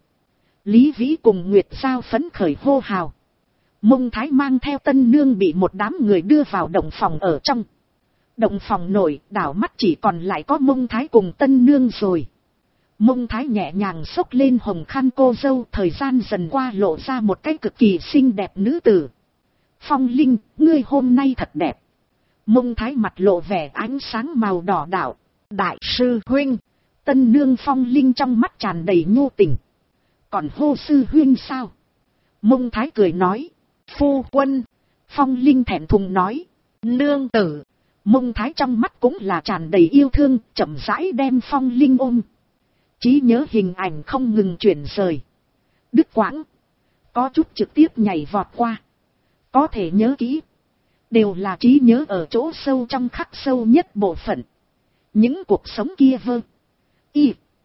Lý Vĩ cùng Nguyệt Sao phấn khởi hô hào. Mông Thái mang theo tân nương bị một đám người đưa vào động phòng ở trong. Động phòng nổi, đảo mắt chỉ còn lại có Mông Thái cùng tân nương rồi. Mông Thái nhẹ nhàng xốc lên hồng khăn cô dâu, thời gian dần qua lộ ra một cái cực kỳ xinh đẹp nữ tử. Phong Linh, ngươi hôm nay thật đẹp. Mông Thái mặt lộ vẻ ánh sáng màu đỏ đảo. Đại sư huynh, tân nương Phong Linh trong mắt tràn đầy nhu tình. Còn hô sư huynh sao? Mông Thái cười nói. Phu quân. Phong Linh thẹn thùng nói. Nương tử. Mông Thái trong mắt cũng là tràn đầy yêu thương, chậm rãi đem Phong Linh ôm. Trí nhớ hình ảnh không ngừng chuyển rời. Đứt quãng. Có chút trực tiếp nhảy vọt qua. Có thể nhớ kỹ. Đều là trí nhớ ở chỗ sâu trong khắc sâu nhất bộ phận. Những cuộc sống kia vơ. Y.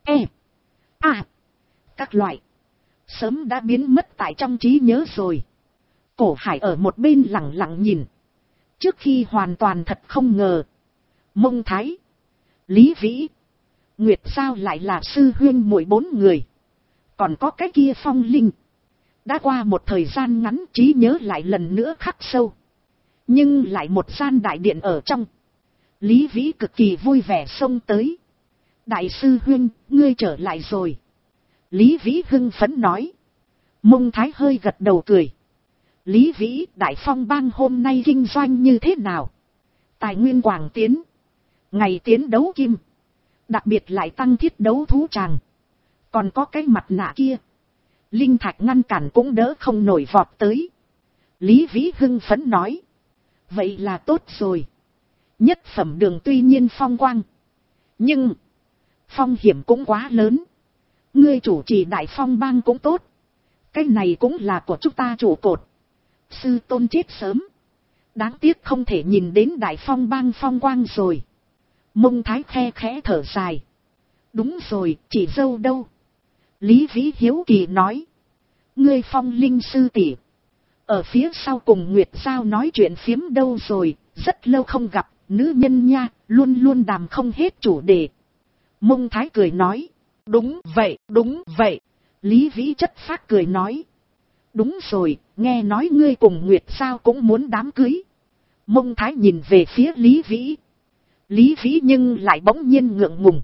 Các loại. Sớm đã biến mất tại trong trí nhớ rồi. Cổ Hải ở một bên lặng lặng nhìn. Trước khi hoàn toàn thật không ngờ. Mông Thái, Lý Vĩ, Nguyệt sao lại là sư huynh muội 4 người. Còn có cái kia Phong Linh. Đã qua một thời gian ngắn trí nhớ lại lần nữa khắc sâu. Nhưng lại một gian đại điện ở trong. Lý Vĩ cực kỳ vui vẻ xông tới. Đại sư huynh, ngươi trở lại rồi. Lý Vĩ hưng phấn nói. Mông Thái hơi gật đầu cười. Lý Vĩ, Đại Phong bang hôm nay kinh doanh như thế nào? Tài nguyên quảng tiến. Ngày tiến đấu kim. Đặc biệt lại tăng thiết đấu thú tràng. Còn có cái mặt nạ kia. Linh thạch ngăn cản cũng đỡ không nổi vọt tới. Lý Vĩ hưng phấn nói. Vậy là tốt rồi. Nhất phẩm đường tuy nhiên phong quang. Nhưng phong hiểm cũng quá lớn. Ngươi chủ trì Đại Phong bang cũng tốt. Cái này cũng là của chúng ta trụ cột. Sư tôn chết sớm. Đáng tiếc không thể nhìn đến Đại Phong bang phong quang rồi. Mông Thái khe khẽ thở dài. Đúng rồi, chỉ dâu đâu? Lý Vĩ hiếu kỳ nói. Ngươi Phong Linh sư tỷ ở phía sau cùng Nguyệt Giao nói chuyện phiếm đâu rồi, rất lâu không gặp, nữ nhân nha, luôn luôn đàm không hết chủ đề. Mông Thái cười nói. Đúng vậy. Lý Vĩ chất phác cười nói. Đúng rồi, nghe nói ngươi cùng Nguyệt Giao cũng muốn đám cưới. Mông Thái nhìn về phía Lý Vĩ. Lý Vĩ nhưng lại bỗng nhiên ngượng ngùng.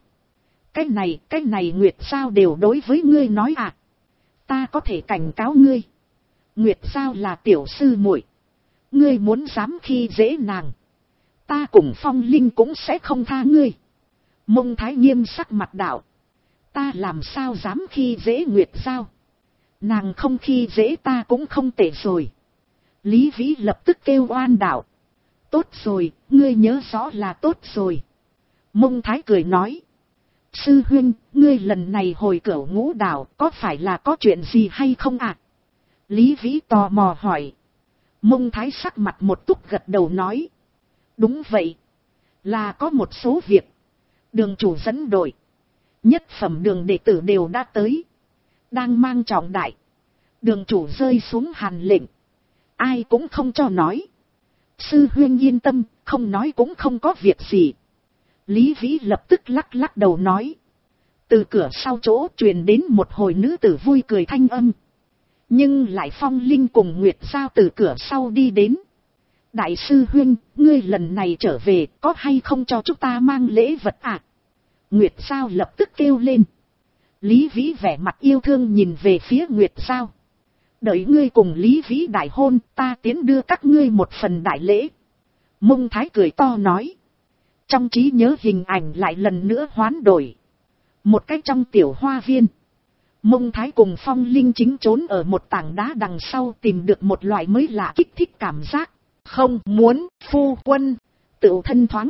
Cái này Nguyệt Giao đều đối với ngươi nói à. Ta có thể cảnh cáo ngươi. Nguyệt Giao là tiểu sư muội. Ngươi muốn dám khi dễ nàng. Ta cùng Phong Linh cũng sẽ không tha ngươi. Mông Thái nghiêm sắc mặt đạo. Ta làm sao dám khi dễ Nguyệt Giao. Nàng không khi dễ ta cũng không tệ rồi. Lý Vĩ lập tức kêu oan đạo. Tốt rồi, ngươi nhớ rõ là tốt rồi. Mông Thái cười nói. Sư huynh, ngươi lần này hồi Cửu Ngũ đảo có phải là có chuyện gì hay không ạ? Lý Vĩ tò mò hỏi. Mông Thái sắc mặt một túc gật đầu nói. Đúng vậy. Là có một số việc. Đường chủ dẫn đội. Nhất phẩm đường đệ tử đều đã tới. Đang mang trọng đại. Đường chủ rơi xuống hàn lệnh. Ai cũng không cho nói. Sư huynh yên tâm, không nói cũng không có việc gì. Lý Vĩ lập tức lắc đầu nói. Từ cửa sau chỗ truyền đến một hồi nữ tử vui cười thanh âm. Nhưng lại Phong Linh cùng Nguyệt Giao từ cửa sau đi đến. Đại sư huynh, ngươi lần này trở về có hay không cho chúng ta mang lễ vật à? Nguyệt Giao lập tức kêu lên. Lý Vĩ vẻ mặt yêu thương nhìn về phía Nguyệt Giao. Đợi ngươi cùng Lý Vĩ đại hôn, ta tiến đưa các ngươi một phần đại lễ. Mông Thái cười to nói. Trong trí nhớ hình ảnh lại lần nữa hoán đổi. Một cách trong tiểu hoa viên. Mông Thái cùng Phong Linh chính trốn ở một tảng đá đằng sau tìm được một loại mới lạ kích thích cảm giác. Không muốn, phu quân. Tự thân thoáng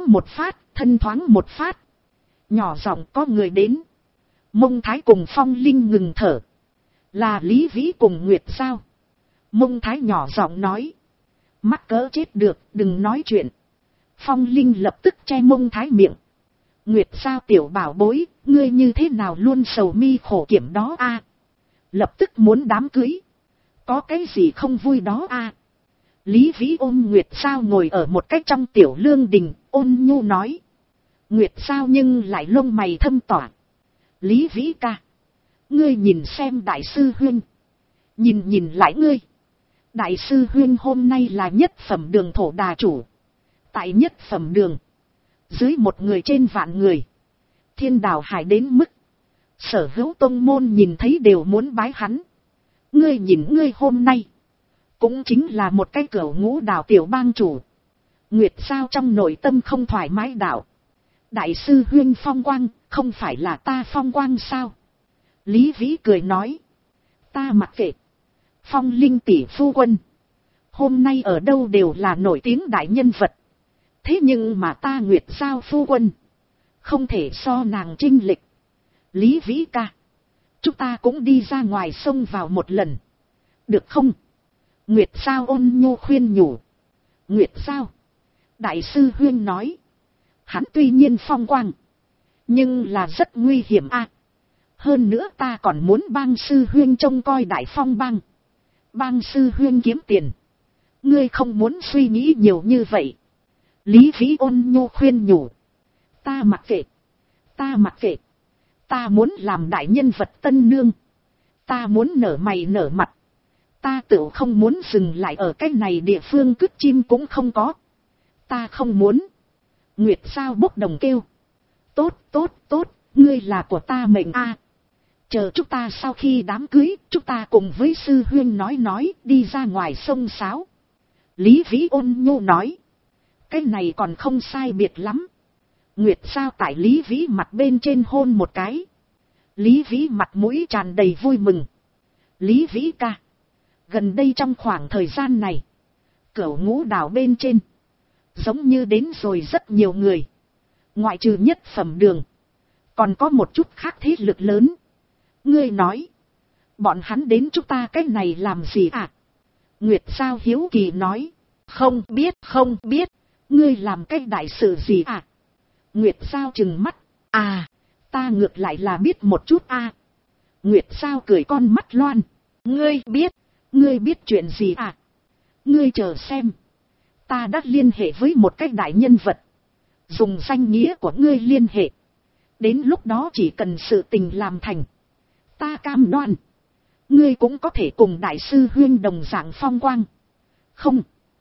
một phát. Nhỏ giọng có người đến. Mông Thái cùng Phong Linh ngừng thở. Là Lý Vĩ cùng Nguyệt Giao. Mông Thái nhỏ giọng nói. Mắc cỡ chết được, đừng nói chuyện. Phong Linh lập tức che Mông Thái miệng. Nguyệt Giao tiểu bảo bối, ngươi như thế nào luôn sầu mi khổ kiểm đó a? Lập tức muốn đám cưới. Có cái gì không vui đó a? Lý Vĩ ôm Nguyệt Giao ngồi ở một cách trong tiểu lương đình, ôn nhu nói. Nguyệt Giao nhưng lại lông mày thâm tỏa. Lý Vĩ ca. Ngươi nhìn xem đại sư huynh. Nhìn lại ngươi. Đại sư huynh hôm nay là nhất phẩm đường thổ đà chủ. Tại nhất phẩm đường. Dưới một người trên vạn người. Thiên đào hải đến mức. Sở hữu tông môn nhìn thấy đều muốn bái hắn. Ngươi nhìn ngươi hôm nay. Cũng chính là một cái Cửu Ngũ đảo tiểu bang chủ. Nguyệt Giao trong nội tâm không thoải mái đạo. Đại sư huynh phong quang, không phải là ta phong quang sao? Lý Vĩ cười nói. Ta mặc kệ. Phong Linh tỷ phu quân. Hôm nay ở đâu đều là nổi tiếng đại nhân vật. Thế nhưng mà ta Nguyệt Giao phu quân. Không thể so nàng chinh lịch. Lý Vĩ ca. Chúng ta cũng đi ra ngoài sông vào một lần. Được không? Nguyệt Giao ôn nhu khuyên nhủ. Nguyệt Giao. Đại sư huynh nói. Hắn tuy nhiên phong quang. Nhưng là rất nguy hiểm a. Hơn nữa ta còn muốn bang sư huyên trông coi Đại Phong bang. Bang sư huyên kiếm tiền. Ngươi không muốn suy nghĩ nhiều như vậy. Lý Vĩ ôn nhu khuyên nhủ. Ta mặc kệ. Ta mặc kệ. Ta muốn làm đại nhân vật tân nương. Ta muốn nở mày nở mặt. Ta tự không muốn dừng lại ở cái này địa phương cứt chim cũng không có. Ta không muốn. Nguyệt Sao bốc đồng kêu. Tốt, tốt, tốt, ngươi là của ta mệnh a. Chờ chúng ta sau khi đám cưới, chúng ta cùng với sư huyên nói đi ra ngoài sông sáo. Lý Vĩ ôn nhu nói. Cái này còn không sai biệt lắm. Nguyệt Sao tại Lý Vĩ mặt bên trên hôn một cái. Lý Vĩ mặt mũi tràn đầy vui mừng. Lý Vĩ ca. Gần đây trong khoảng thời gian này, Cửu Ngũ đảo bên trên, giống như đến rồi rất nhiều người. Ngoại trừ Nhất Phẩm Đường, còn có một chút khác thế lực lớn. Ngươi nói, bọn hắn đến chúng ta cái này làm gì à? Nguyệt Sao hiếu kỳ nói. Không biết, không biết. Ngươi làm cái đại sự gì à? Nguyệt Sao trừng mắt. À, ta ngược lại là biết một chút a. Nguyệt Sao cười con mắt loan. Ngươi biết chuyện gì à? Ngươi chờ xem. Ta đã liên hệ với một cái đại nhân vật. Dùng danh nghĩa của ngươi liên hệ. Đến lúc đó chỉ cần sự tình làm thành. Ta cam đoan. Ngươi cũng có thể cùng đại sư huyên đồng dạng phong quang. Không.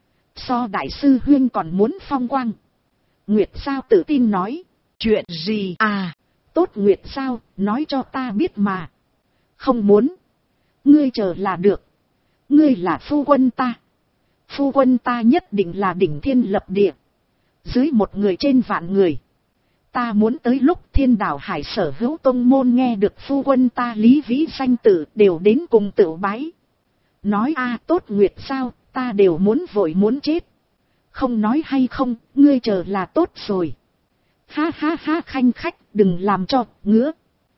So đại sư huyên còn muốn phong quang. Nguyệt Sao tự tin nói. Chuyện gì à? Tốt Nguyệt Sao, nói cho ta biết mà. Không muốn. Ngươi chờ là được. Ngươi là phu quân ta. Phu quân ta nhất định là đỉnh thiên lập địa. Dưới một người trên vạn người. Ta muốn tới lúc Thiên Đảo Hải sở hữu tông môn nghe được phu quân ta Lý Vĩ danh tử đều đến cùng tựu bái. Nói a tốt Nguyệt Sao, ta đều muốn vội muốn chết. Không nói hay không, ngươi chờ là tốt rồi. Ha ha ha khanh khách, đừng làm cho, ngứa.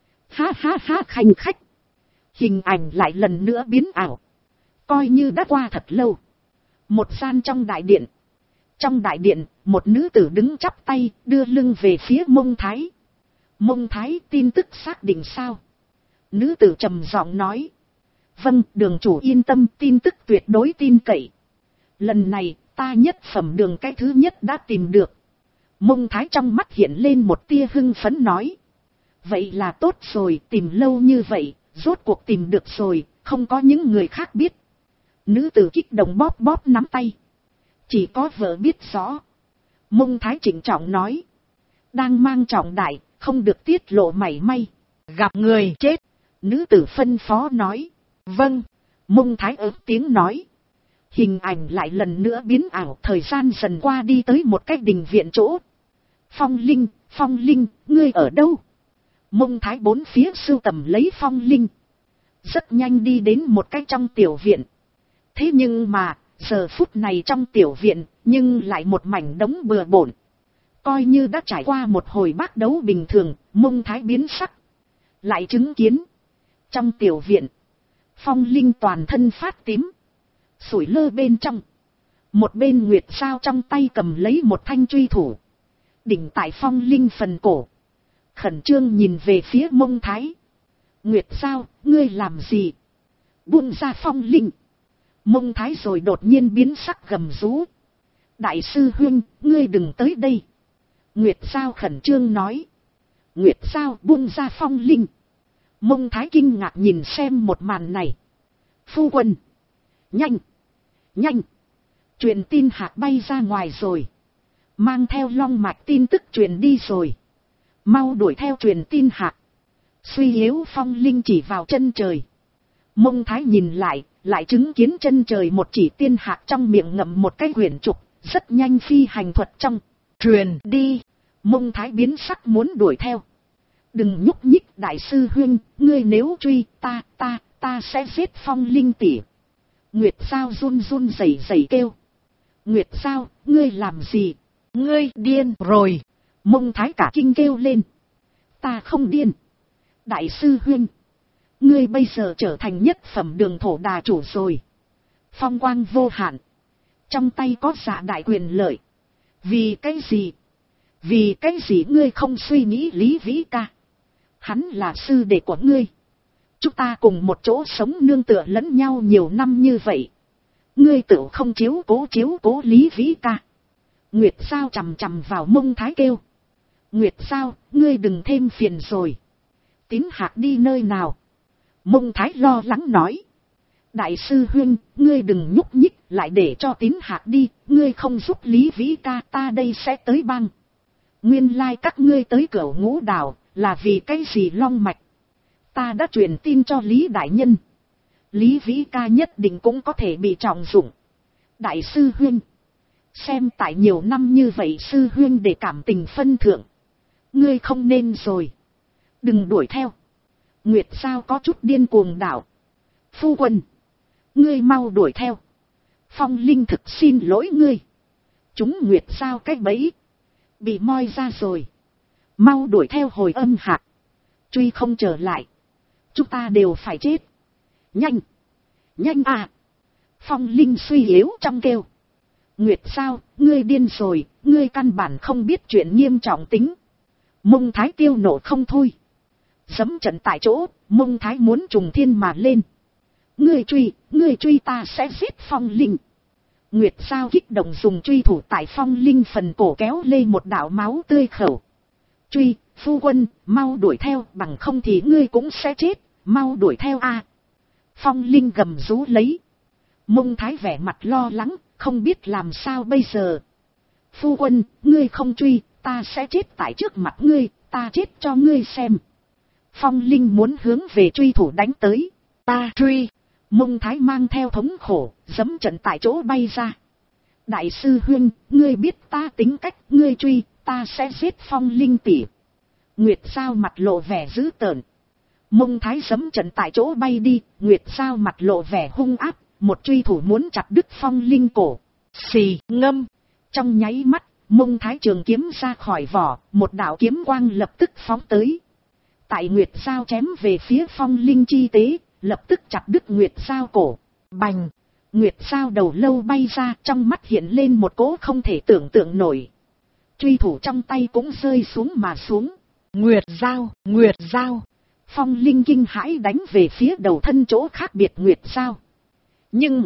Ha ha ha khanh khách. Hình ảnh lại lần nữa biến ảo. Coi như đã qua thật lâu. Một gian trong đại điện. Trong đại điện, một nữ tử đứng chắp tay, đưa lưng về phía Mông Thái. Mông Thái tin tức xác định sao? Nữ tử trầm giọng nói. Vâng, đường chủ yên tâm, tin tức tuyệt đối tin cậy. Lần này, ta Nhất Phẩm Đường cái thứ nhất đã tìm được. Mông Thái trong mắt hiện lên một tia hưng phấn nói. Vậy là tốt rồi, tìm lâu như vậy, rốt cuộc tìm được rồi, không có những người khác biết. Nữ tử kích động bóp bóp nắm tay. Chỉ có vợ biết rõ. Mông Thái trịnh trọng nói. Đang mang trọng đại, không được tiết lộ mảy may. Gặp người chết. Nữ tử phân phó nói. Vâng. Mông Thái ớt tiếng nói. Hình ảnh lại lần nữa biến ảo. Thời gian dần qua đi tới một cái đình viện chỗ. Phong Linh, ngươi ở đâu? Mông Thái bốn phía sưu tầm lấy Phong Linh. Rất nhanh đi đến một cái trong tiểu viện. Thế nhưng mà, giờ phút này trong tiểu viện, nhưng lại một mảnh đống bừa bộn. Coi như đã trải qua một hồi bác đấu bình thường, Mông Thái biến sắc. Lại chứng kiến. Trong tiểu viện, Phong Linh toàn thân phát tím. Sủi lơ bên trong. Một bên Nguyệt Sao trong tay cầm lấy một thanh truy thủ. Đỉnh tại Phong Linh phần cổ. Khẩn trương nhìn về phía Mông Thái. Nguyệt Sao, ngươi làm gì? Buông ra Phong Linh. Mông Thái rồi đột nhiên biến sắc gầm rú. Đại sư huynh, ngươi đừng tới đây. Nguyệt Sao khẩn trương nói. Nguyệt Sao buông ra Phong Linh. Mông Thái kinh ngạc nhìn xem một màn này. Phu quân. Nhanh. Truyền tin hạt bay ra ngoài rồi. Mang theo long mạch tin tức truyền đi rồi. Mau đuổi theo truyền tin hạt. Suy yếu Phong Linh chỉ vào chân trời. Mông Thái nhìn lại chứng kiến chân trời một chỉ tiên hạt trong miệng ngậm một cái quyển trục, rất nhanh phi hành thuật trong. Truyền đi. Mông Thái biến sắc muốn đuổi theo. Đừng nhúc nhích đại sư huynh, ngươi nếu truy ta sẽ giết Phong Linh tỷ. Nguyệt Sao run rẩy kêu. Nguyệt Sao, ngươi làm gì? Ngươi điên rồi. Mông Thái cả kinh kêu lên. Ta không điên. Đại sư huynh. Ngươi bây giờ trở thành Nhất Phẩm Đường thổ đà chủ rồi. Phong quang vô hạn. Trong tay có dạ đại quyền lợi. Vì cái gì? Vì cái gì ngươi không suy nghĩ Lý Vĩ ca? Hắn là sư đệ của ngươi. Chúng ta cùng một chỗ sống nương tựa lẫn nhau nhiều năm như vậy. Ngươi tự không chiếu cố Lý Vĩ ca. Nguyệt Giao chằm chằm vào Mông Thái kêu. Nguyệt Giao, ngươi đừng thêm phiền rồi. Tín Hạc đi nơi nào? Mông Thái lo lắng nói. Đại sư huynh, ngươi đừng nhúc nhích, lại để cho Tín Hạc đi, ngươi không giúp Lý Vĩ ca, ta đây sẽ tới bang. Nguyên lai các ngươi tới Cửu Ngũ Đảo, là vì cái gì long mạch? Ta đã truyền tin cho Lý đại nhân. Lý Vĩ ca nhất định cũng có thể bị trọng dụng. Đại sư huynh, xem tại nhiều năm như vậy sư huynh để cảm tình phân thượng. Ngươi không nên rồi. Đừng đuổi theo. Nguyệt Giao có chút điên cuồng đảo. Phu quân, ngươi mau đuổi theo. Phong Linh thực xin lỗi ngươi. Chúng Nguyệt Giao cái bẫy. Bị moi ra rồi. Mau đuổi theo Hồi Âm Hạc. Truy không trở lại. Chúng ta đều phải chết. Nhanh. Nhanh à. Phong Linh suy yếu trong kêu. Nguyệt Giao, ngươi điên rồi. Ngươi căn bản không biết chuyện nghiêm trọng tính. Mông Thái tiêu nổ không thôi. Dẫm trận tại chỗ. Mông Thái muốn trùng thiên mà lên. Ngươi truy ta sẽ giết Phong Linh. Nguyệt Giao kích động dùng truy thủ tại Phong Linh phần cổ kéo lê một đạo máu tươi khẩu. Truy, phu quân, mau đuổi theo, bằng không thì ngươi cũng sẽ chết, mau đuổi theo a. Phong Linh gầm rú lấy. Mông Thái vẻ mặt lo lắng, không biết làm sao bây giờ. Phu quân, ngươi không truy, ta sẽ chết tại trước mặt ngươi, ta chết cho ngươi xem. Phong Linh muốn hướng về truy thủ đánh tới. Ta truy. Mông Thái mang theo thống khổ, giẫm trận tại chỗ bay ra. Đại sư huynh, ngươi biết ta tính cách, ngươi truy, ta sẽ giết Phong Linh tỷ. Nguyệt Giao mặt lộ vẻ dữ tợn. Mông Thái giẫm trận tại chỗ bay đi, Nguyệt Giao mặt lộ vẻ hung áp, một truy thủ muốn chặt đứt Phong Linh cổ. Xì ngâm. Trong nháy mắt, Mông Thái trường kiếm ra khỏi vỏ, một đạo kiếm quang lập tức phóng tới. Tại Nguyệt Giao chém về phía Phong Linh chi tế, lập tức chặt đứt Nguyệt Giao cổ. Bành. Nguyệt Giao đầu lâu bay ra, trong mắt hiện lên một cỗ không thể tưởng tượng nổi. Truy thủ trong tay cũng rơi xuống mà xuống. Nguyệt Giao. Phong Linh kinh hãi đánh về phía đầu thân chỗ khác biệt Nguyệt Giao. Nhưng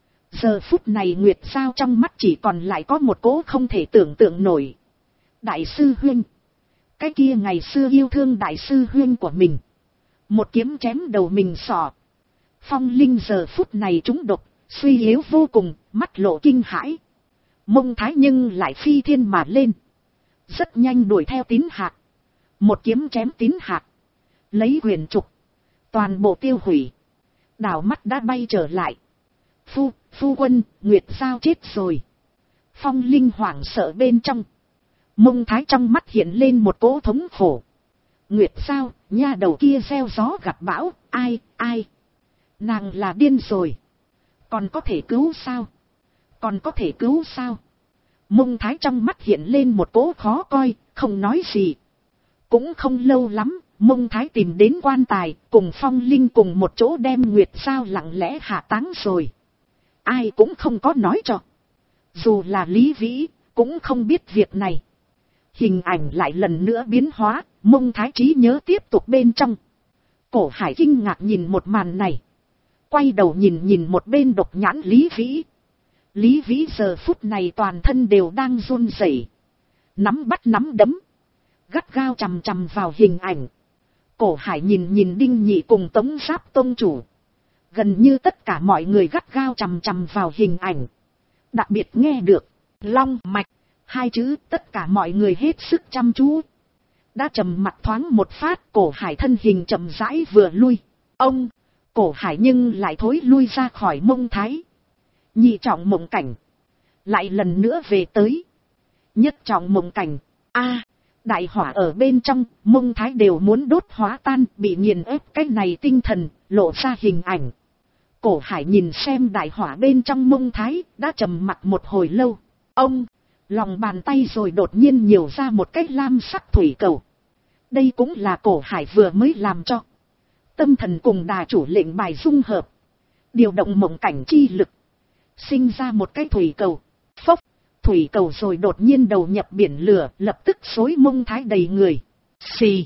giờ phút này Nguyệt Giao trong mắt chỉ còn lại có một cỗ không thể tưởng tượng nổi. Đại sư huynh. Cái kia ngày xưa yêu thương đại sư huynh của mình. Một kiếm chém đầu mình sọ. Phong Linh giờ phút này trúng độc, suy yếu vô cùng, mắt lộ kinh hãi. Mông Thái nhưng lại phi thiên mà lên. Rất nhanh đuổi theo Tín Hạc. Một kiếm chém Tín Hạc. Lấy quyền trục. Toàn bộ tiêu hủy. Đảo mắt đã bay trở lại. Phu quân, Nguyệt Giao chết rồi. Phong Linh hoảng sợ bên trong. Mông Thái trong mắt hiện lên một cỗ thống khổ. Nguyệt Giao, nha đầu kia gieo gió gặt bão, ai. Nàng là điên rồi. Còn có thể cứu sao? Mông Thái trong mắt hiện lên một cỗ khó coi, không nói gì. Cũng không lâu lắm, Mông Thái tìm đến quan tài, cùng Phong Linh cùng một chỗ đem Nguyệt Giao lặng lẽ hạ táng rồi. Ai cũng không có nói cho. Dù là Lý Vĩ, cũng không biết việc này. Hình ảnh lại lần nữa biến hóa, Mông Thái trí nhớ tiếp tục bên trong. Cổ Hải kinh ngạc nhìn một màn này. Quay đầu nhìn một bên độc nhãn Lý Vĩ. Lý Vĩ giờ phút này toàn thân đều đang run rẩy, nắm đấm, gắt gao chằm chằm vào hình ảnh. Cổ Hải nhìn Đinh Nhị cùng Tống Giáp tông chủ. Gần như tất cả mọi người gắt gao chằm chằm vào hình ảnh. Đặc biệt nghe được long mạch hai chữ, tất cả mọi người hết sức chăm chú. Đã trầm mặt thoáng một phát, Cổ Hải thân hình chậm rãi vừa lui. Cổ Hải nhưng lại thối lui ra khỏi Mông Thái. Nhị trọng mộng cảnh. Lại lần nữa về tới. Nhất trọng mộng cảnh. Đại hỏa ở bên trong, Mông Thái đều muốn đốt hóa tan, bị nghiền ép cái này tinh thần, lộ ra hình ảnh. Cổ Hải nhìn xem đại hỏa bên trong Mông Thái, đã trầm mặt một hồi lâu. Lòng bàn tay rồi đột nhiên nhiều ra một cái lam sắc thủy cầu. Đây cũng là Cổ Hải vừa mới làm cho. Tâm thần cùng đà chủ lệnh bài dung hợp. Điều động mộng cảnh chi lực. Sinh ra một cái thủy cầu. Phốc, thủy cầu rồi đột nhiên đầu nhập biển lửa, lập tức xối Mông Thái đầy người. Xì,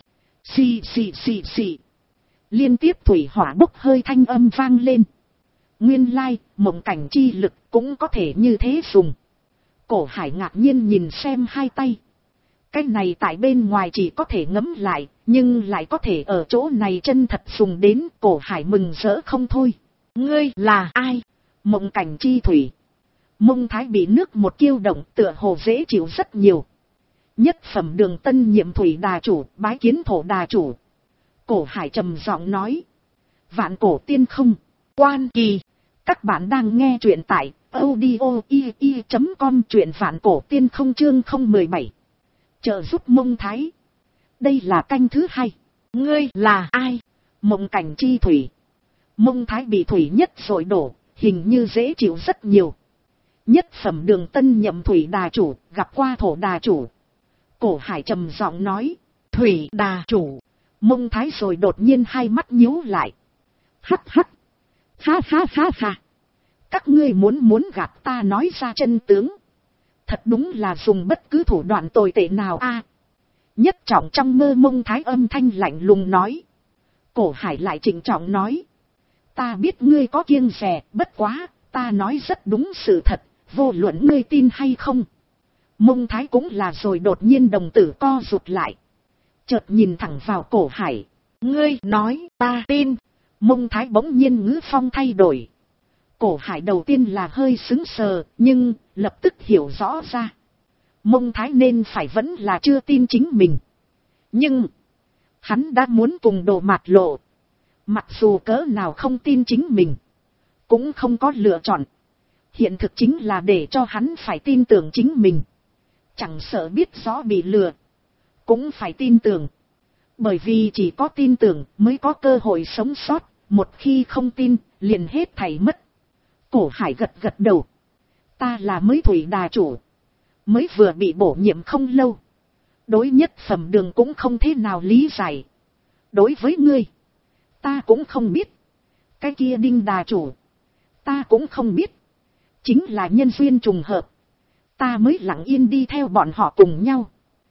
Xì xì xì xì. Liên tiếp thủy hỏa bốc hơi thanh âm vang lên. Nguyên lai, mộng cảnh chi lực cũng có thể như thế dùng. Cổ Hải ngạc nhiên nhìn xem hai tay. Cái này tại bên ngoài chỉ có thể ngấm lại, nhưng lại có thể ở chỗ này chân thật dùng đến. Cổ Hải mừng rỡ không thôi. Ngươi là ai? Mộng cảnh chi thủy. Mông Thái bị nước một kiêu động tựa hồ dễ chịu rất nhiều. Nhất phẩm Đường tân nhiệm thủy đà chủ, bái kiến thổ đà chủ. Cổ Hải trầm giọng nói. Vạn cổ tiên không, quan kỳ. Các bạn đang nghe truyện tại audio.com, truyện vạn cổ tiên không chương 017. Trợ giúp Mông Thái. Đây là canh thứ 2. Ngươi là ai? Mộng cảnh chi thủy. Mông Thái bị thủy nhất rồi đổ, hình như dễ chịu rất nhiều. Nhất phẩm Đường tân nhậm thủy đà chủ, gặp qua thổ đà chủ. Cổ Hải trầm giọng nói. Thủy đà chủ. Mông Thái rồi đột nhiên hai mắt nhíu lại. Hắc hắc. Ha ha ha ha. Các ngươi muốn gạt ta nói ra chân tướng. Thật đúng là dùng bất cứ thủ đoạn tồi tệ nào a. Nhất trọng trong mơ Mông Thái âm thanh lạnh lùng nói. Cổ Hải lại trịnh trọng nói. Ta biết ngươi có kiêng dè, bất quá, ta nói rất đúng sự thật, vô luận ngươi tin hay không. Mông Thái cũng là rồi đột nhiên đồng tử co rụt lại. Chợt nhìn thẳng vào Cổ Hải. Ngươi nói ta tin. Mông Thái bỗng nhiên ngữ phong thay đổi. Cổ Hải đầu tiên là hơi sững sờ, nhưng lập tức hiểu rõ ra. Mông Thái nên phải vẫn là chưa tin chính mình. Nhưng hắn đã muốn cùng Đồ Mạt Lộ. Mặc dù cỡ nào không tin chính mình, cũng không có lựa chọn. Hiện thực chính là để cho hắn phải tin tưởng chính mình. Chẳng sợ biết rõ bị lừa, cũng phải tin tưởng. Bởi vì chỉ có tin tưởng mới có cơ hội sống sót. Một khi không tin, liền hết thảy mất. Cổ Hải gật gật đầu. Ta là mới thủy đà chủ. Mới vừa bị bổ nhiệm không lâu. Đối nhất phẩm Đường cũng không thế nào lý giải. Đối với ngươi, ta cũng không biết. Cái kia Đinh đà chủ, ta cũng không biết. Chính là nhân duyên trùng hợp, ta mới lặng yên đi theo bọn họ cùng nhau.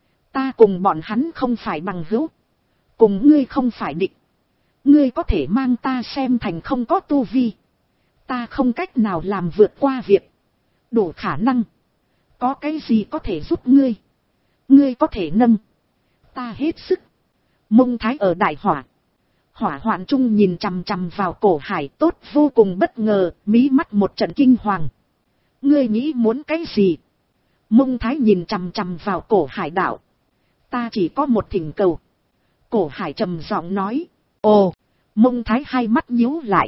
Ta cùng bọn hắn không phải bằng hữu, cùng ngươi không phải địch. Ngươi có thể mang ta xem thành không có tu vi, ta không cách nào làm vượt qua việc. Đủ khả năng, có cái gì có thể giúp ngươi, ngươi có thể nâng ta hết sức. Mông Thái ở đại hỏa hoạn trung nhìn chằm chằm vào Cổ Hải, tốt vô cùng bất ngờ, mí mắt một trận kinh hoàng. Ngươi nghĩ muốn cái gì? Mông Thái nhìn chằm chằm vào Cổ Hải đạo. Ta chỉ có một thỉnh cầu. Cổ Hải trầm giọng nói. Ồ. Mông Thái hai mắt nhíu lại.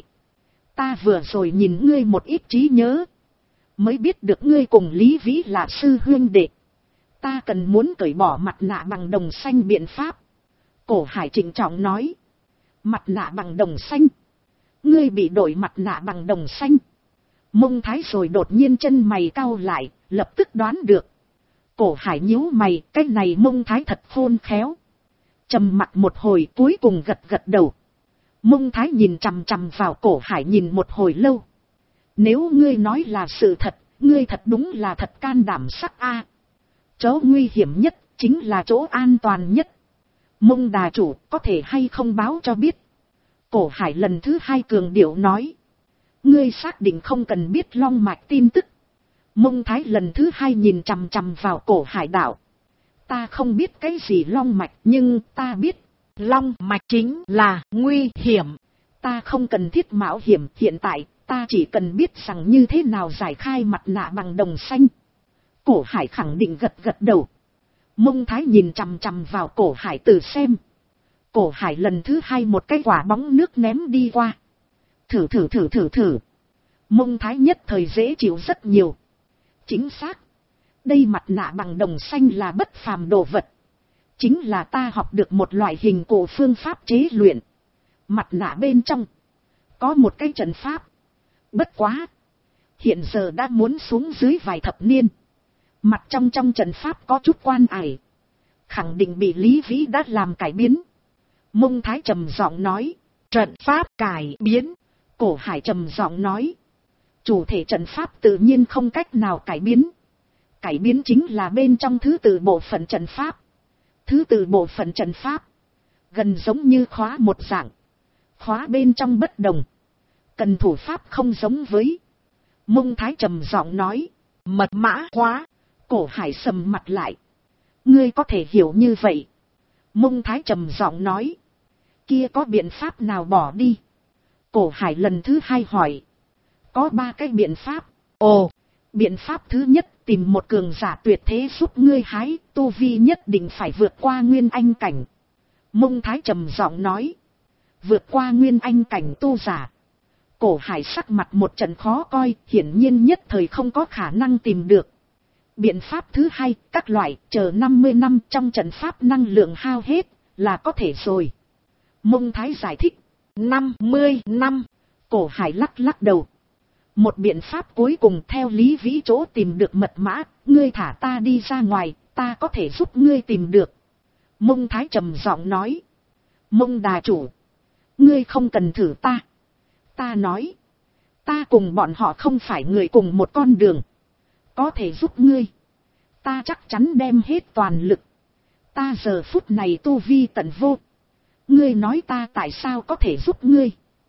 Ta vừa rồi nhìn ngươi một ít trí nhớ, mới biết được ngươi cùng Lý Vĩ là sư huynh đệ. Ta cần muốn cởi bỏ mặt nạ bằng đồng xanh biện pháp. Cổ Hải trịnh trọng nói. Mặt nạ bằng đồng xanh? Ngươi bị đổi mặt nạ bằng đồng xanh? Mông Thái rồi đột nhiên chân mày cau lại, lập tức đoán được. Cổ Hải nhíu mày, cái này Mông Thái thật khôn khéo. Trầm mặc một hồi cuối cùng gật gật đầu. Mông Thái nhìn chằm chằm vào Cổ Hải nhìn một hồi lâu. Nếu ngươi nói là sự thật, ngươi thật đúng là thật can đảm sắc a. Chỗ nguy hiểm nhất chính là chỗ an toàn nhất. Mông đà chủ có thể hay không báo cho biết? Cổ Hải lần thứ 2 cường điệu nói. Ngươi xác định không cần biết long mạch tin tức? Mông Thái lần thứ 2 nhìn chằm chằm vào Cổ Hải đạo. Ta không biết cái gì long mạch, nhưng ta biết long mạch chính là nguy hiểm. Ta không cần thiết mạo hiểm, hiện tại ta chỉ cần biết rằng như thế nào giải khai mặt nạ bằng đồng xanh. Cổ Hải khẳng định gật gật đầu. Mông Thái nhìn chằm chằm vào Cổ Hải từ xem. Cổ Hải lần thứ 2 một cái quả bóng nước ném đi qua. Thử. Mông Thái nhất thời dễ chịu rất nhiều. Chính xác. Đây mặt nạ bằng đồng xanh là bất phàm đồ vật. Chính là ta học được một loại hình cổ phương pháp chế luyện. Mặt nạ bên trong có một cái trận pháp. Bất quá, hiện giờ đã muốn xuống dưới vài thập niên. Mặt trong trận pháp có chút quan ải. Khẳng định bị Lý Vĩ đã làm cải biến. Mông Thái trầm giọng nói. Trận pháp cải biến? Cổ Hải trầm giọng nói. Chủ thể trận pháp tự nhiên không cách nào cải biến. Cải biến chính là bên trong thứ tự bộ phận trận pháp. Thứ tự bộ phận trận pháp gần giống như khóa một dạng. Khóa bên trong bất đồng. Cần thủ pháp không giống với. Mông Thái trầm giọng nói. Mật mã khóa. Cổ Hải sầm mặt lại. Ngươi có thể hiểu như vậy. Mông Thái trầm giọng nói. Kia có biện pháp nào bỏ đi? Cổ Hải lần thứ hai hỏi. Có 3 cái biện pháp. Ồ, biện pháp thứ nhất, tìm một cường giả tuyệt thế giúp ngươi hái, tu vi nhất định phải vượt qua nguyên anh cảnh. Mông Thái trầm giọng nói. Vượt qua nguyên anh cảnh tu giả. Cổ Hải sắc mặt một trận khó coi, hiển nhiên nhất thời không có khả năng tìm được. Biện pháp thứ hai, các loại, chờ 50 năm trong trận pháp năng lượng hao hết, là có thể rồi. Mông Thái giải thích. 50 năm. Cổ Hải lắc lắc đầu. Một biện pháp cuối cùng theo Lý Vĩ chỗ tìm được mật mã, ngươi thả ta đi ra ngoài, ta có thể giúp ngươi tìm được. Mông Thái trầm giọng nói. Mông đà chủ. Ngươi không cần thử ta. Ta nói. Ta cùng bọn họ không phải người cùng một con đường. Có thể giúp ngươi. Ta chắc chắn đem hết toàn lực. Ta giờ phút này tu vi tận vô. Ngươi nói ta tại sao có thể giúp ngươi.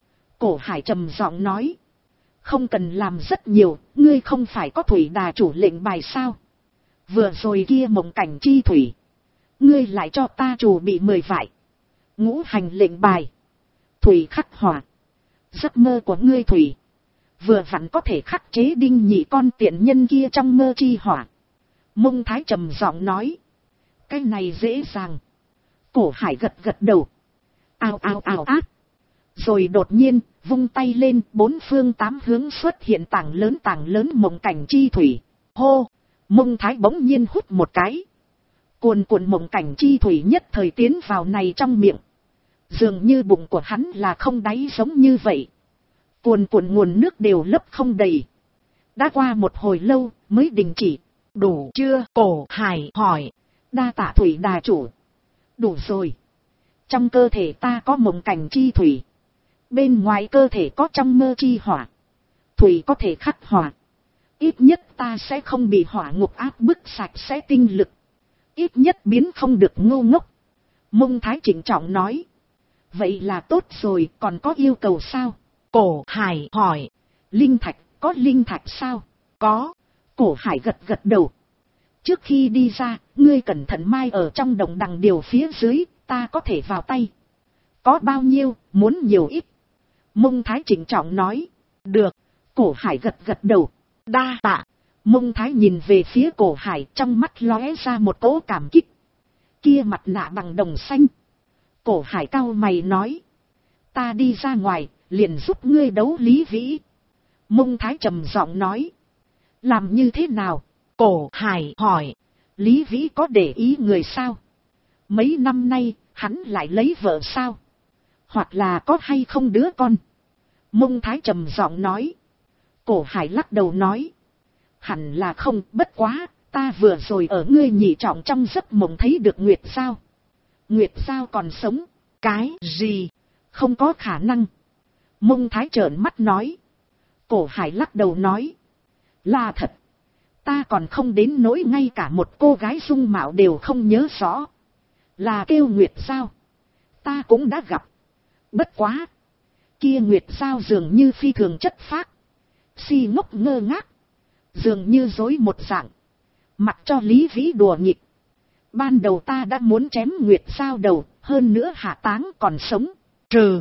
Cổ Hải trầm giọng nói. Không cần làm rất nhiều, ngươi không phải có thủy đà chủ lệnh bài sao. Vừa rồi kia mộng cảnh chi thủy. Ngươi lại cho ta chủ bị 10 vại. Ngũ hành lệnh bài. Thủy khắc hỏa. Giấc mơ của ngươi thủy. Vừa vặn có thể khắc chế Đinh Nhị con tiện nhân kia trong mơ chi hỏa. Mông Thái trầm giọng nói. Cái này dễ dàng. Cổ Hải gật gật đầu. Ao ao ao át. Rồi đột nhiên, vung tay lên, 4 phương 8 hướng xuất hiện tảng lớn mộng cảnh chi thủy. Hô! Mông Thái bỗng nhiên hút một cái. Cuồn cuộn mộng cảnh chi thủy nhất thời tiến vào này trong miệng. Dường như bụng của hắn là không đáy giống như vậy. Cuồn cuộn nguồn nước đều lấp không đầy. Đã qua một hồi lâu, mới đình chỉ. Đủ chưa? Cổ Hải hỏi. Đa tạ thủy đà chủ. Đủ rồi. Trong cơ thể ta có mộng cảnh chi thủy. Bên ngoài cơ thể có trong mơ chi hỏa. Thủy có thể khắc hỏa. Ít nhất ta sẽ không bị hỏa ngục áp bức sạch sẽ tinh lực. Ít nhất biến không được ngu ngốc. Mông Thái trịnh trọng nói. Vậy là tốt rồi, còn có yêu cầu sao? Cổ Hải hỏi. Linh thạch, có linh thạch sao? Có. Cổ Hải gật gật đầu. Trước khi đi ra, ngươi cẩn thận mai ở trong đồng đằng điều phía dưới, ta có thể vào tay. Có bao nhiêu, muốn nhiều ít? Mông Thái trịnh trọng nói. Được. Cổ Hải gật gật đầu. Đa tạ. Mông Thái nhìn về phía Cổ Hải, trong mắt lóe ra một cỗ cảm kích. Kia mặt nạ bằng đồng xanh. Cổ Hải cau mày nói. Ta đi ra ngoài, liền giúp ngươi đấu Lý Vĩ. Mông Thái trầm giọng nói. Làm như thế nào? Cổ Hải hỏi. Lý Vĩ có để ý người sao? Mấy năm nay, hắn lại lấy vợ sao? Hoặc là có hay không đứa con? Mông Thái trầm giọng nói. Cổ Hải lắc đầu nói. Hẳn là không, bất quá, ta vừa rồi ở ngươi nhị trọng trong giấc mộng thấy được Nguyệt Giao. Nguyệt Giao còn sống. Cái gì? Không có khả năng. Mông Thái trợn mắt nói. Cổ Hải lắc đầu nói. Là thật. Ta còn không đến nỗi ngay cả một cô gái dung mạo đều không nhớ rõ. Là kêu Nguyệt Giao. Ta cũng đã gặp. Bất quá. Kia Nguyệt Giao dường như phi thường chất phác. Si ngốc ngơ ngác. Dường như dối một dạng. Mặc cho Lý Vĩ đùa nghịch. Ban đầu ta đã muốn chém Nguyệt Giao đầu. Hơn nữa hạ táng còn sống. Trừ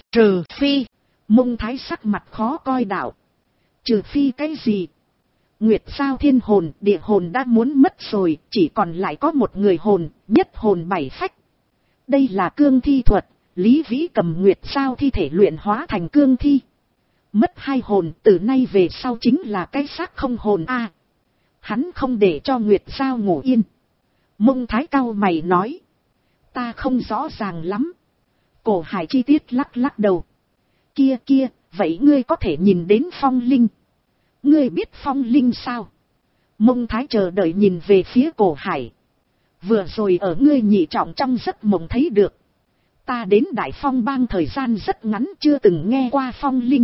phi. Mông Thái sắc mặt khó coi đạo. Trừ phi cái gì? Nguyệt Giao thiên hồn, địa hồn đã muốn mất rồi. Chỉ còn lại có một người hồn, nhất hồn 7 phách. Đây là cương thi thuật. Lý Vĩ cầm Nguyệt Giao thi thể luyện hóa thành cương thi. Mất 2 hồn, từ nay về sau chính là cái xác không hồn a. Hắn không để cho Nguyệt Giao ngủ yên. Mông Thái cau mày nói. Ta không rõ ràng lắm. Cổ Hải chi tiết lắc lắc đầu. Kia, vậy ngươi có thể nhìn đến phong linh. Ngươi biết phong linh sao? Mông Thái chờ đợi nhìn về phía Cổ Hải. Vừa rồi ở ngươi nhị trọng trong giấc mộng thấy được. Ta đến Đại Phong Bang thời gian rất ngắn chưa từng nghe qua phong linh.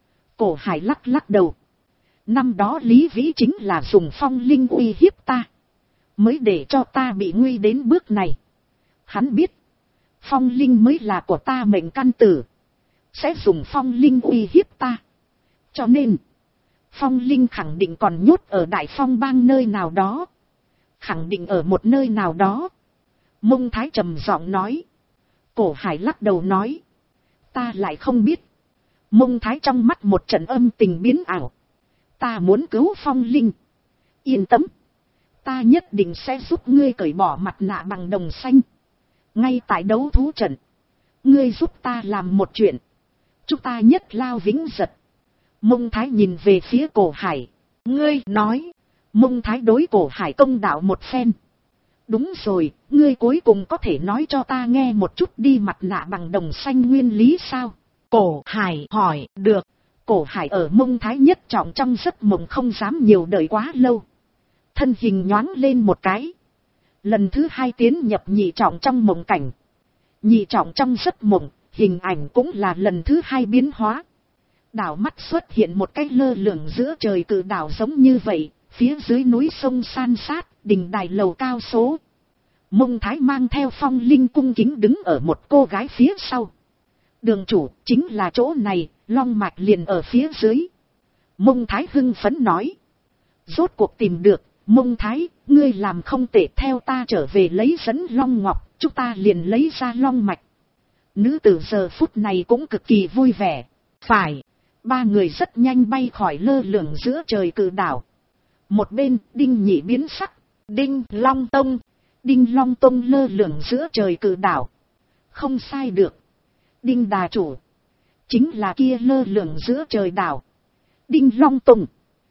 Cổ Hải lắc lắc đầu. Năm đó Lý Vĩ chính là dùng phong linh uy hiếp ta. Mới để cho ta bị nguy đến bước này. Hắn biết. Phong linh mới là của ta mệnh căn tử. Sẽ dùng phong linh uy hiếp ta. Cho nên, phong linh khẳng định còn nhốt ở Đại Phong bang nơi nào đó. Khẳng định ở một nơi nào đó. Mông Thái trầm giọng nói. Cổ Hải lắc đầu nói. Ta lại không biết. Mông Thái trong mắt một trận âm tình biến ảo. Ta muốn cứu phong linh. Yên tâm. Ta nhất định sẽ giúp ngươi cởi bỏ mặt nạ bằng đồng xanh. Ngay tại đấu thú trận. Ngươi giúp ta làm một chuyện. Chúng ta nhất lao vĩnh giật. Mông Thái nhìn về phía Cổ Hải. Ngươi nói. Mông Thái đối Cổ Hải công đạo một phen. Đúng rồi, ngươi cuối cùng có thể nói cho ta nghe một chút đi, mặt nạ bằng đồng xanh nguyên lý sao? Cổ Hải hỏi. Được. Cổ Hải ở Mông Thái nhất trọng trong giấc mộng không dám nhiều đợi quá lâu. Thân hình nhoáng lên một cái. Lần thứ hai tiến nhập nhị trọng trong mộng cảnh. Nhị trọng trong giấc mộng, hình ảnh cũng là lần thứ hai biến hóa. Đảo mắt xuất hiện một cái lơ lửng giữa trời cự đảo giống như vậy, phía dưới núi sông san sát, đình đài lầu cao số. Mông Thái mang theo phong linh cung kính đứng ở một cô gái phía sau. Đường chủ, chính là chỗ này, long mạch liền ở phía dưới. Mông Thái hưng phấn nói. Rốt cuộc tìm được, Mông Thái, ngươi làm không tệ, theo ta trở về lấy dẫn long ngọc, chúng ta liền lấy ra long mạch. Nữ tử giờ phút này cũng cực kỳ vui vẻ. Phải, ba người rất nhanh bay khỏi lơ lửng giữa trời cự đảo. Một bên, Đinh Nhị biến sắc. Đinh Long Tông. Đinh Long Tông lơ lửng giữa trời cự đảo. Không sai được. Đinh đà chủ. Chính là kia lơ lửng giữa trời đảo. Đinh Long Tông.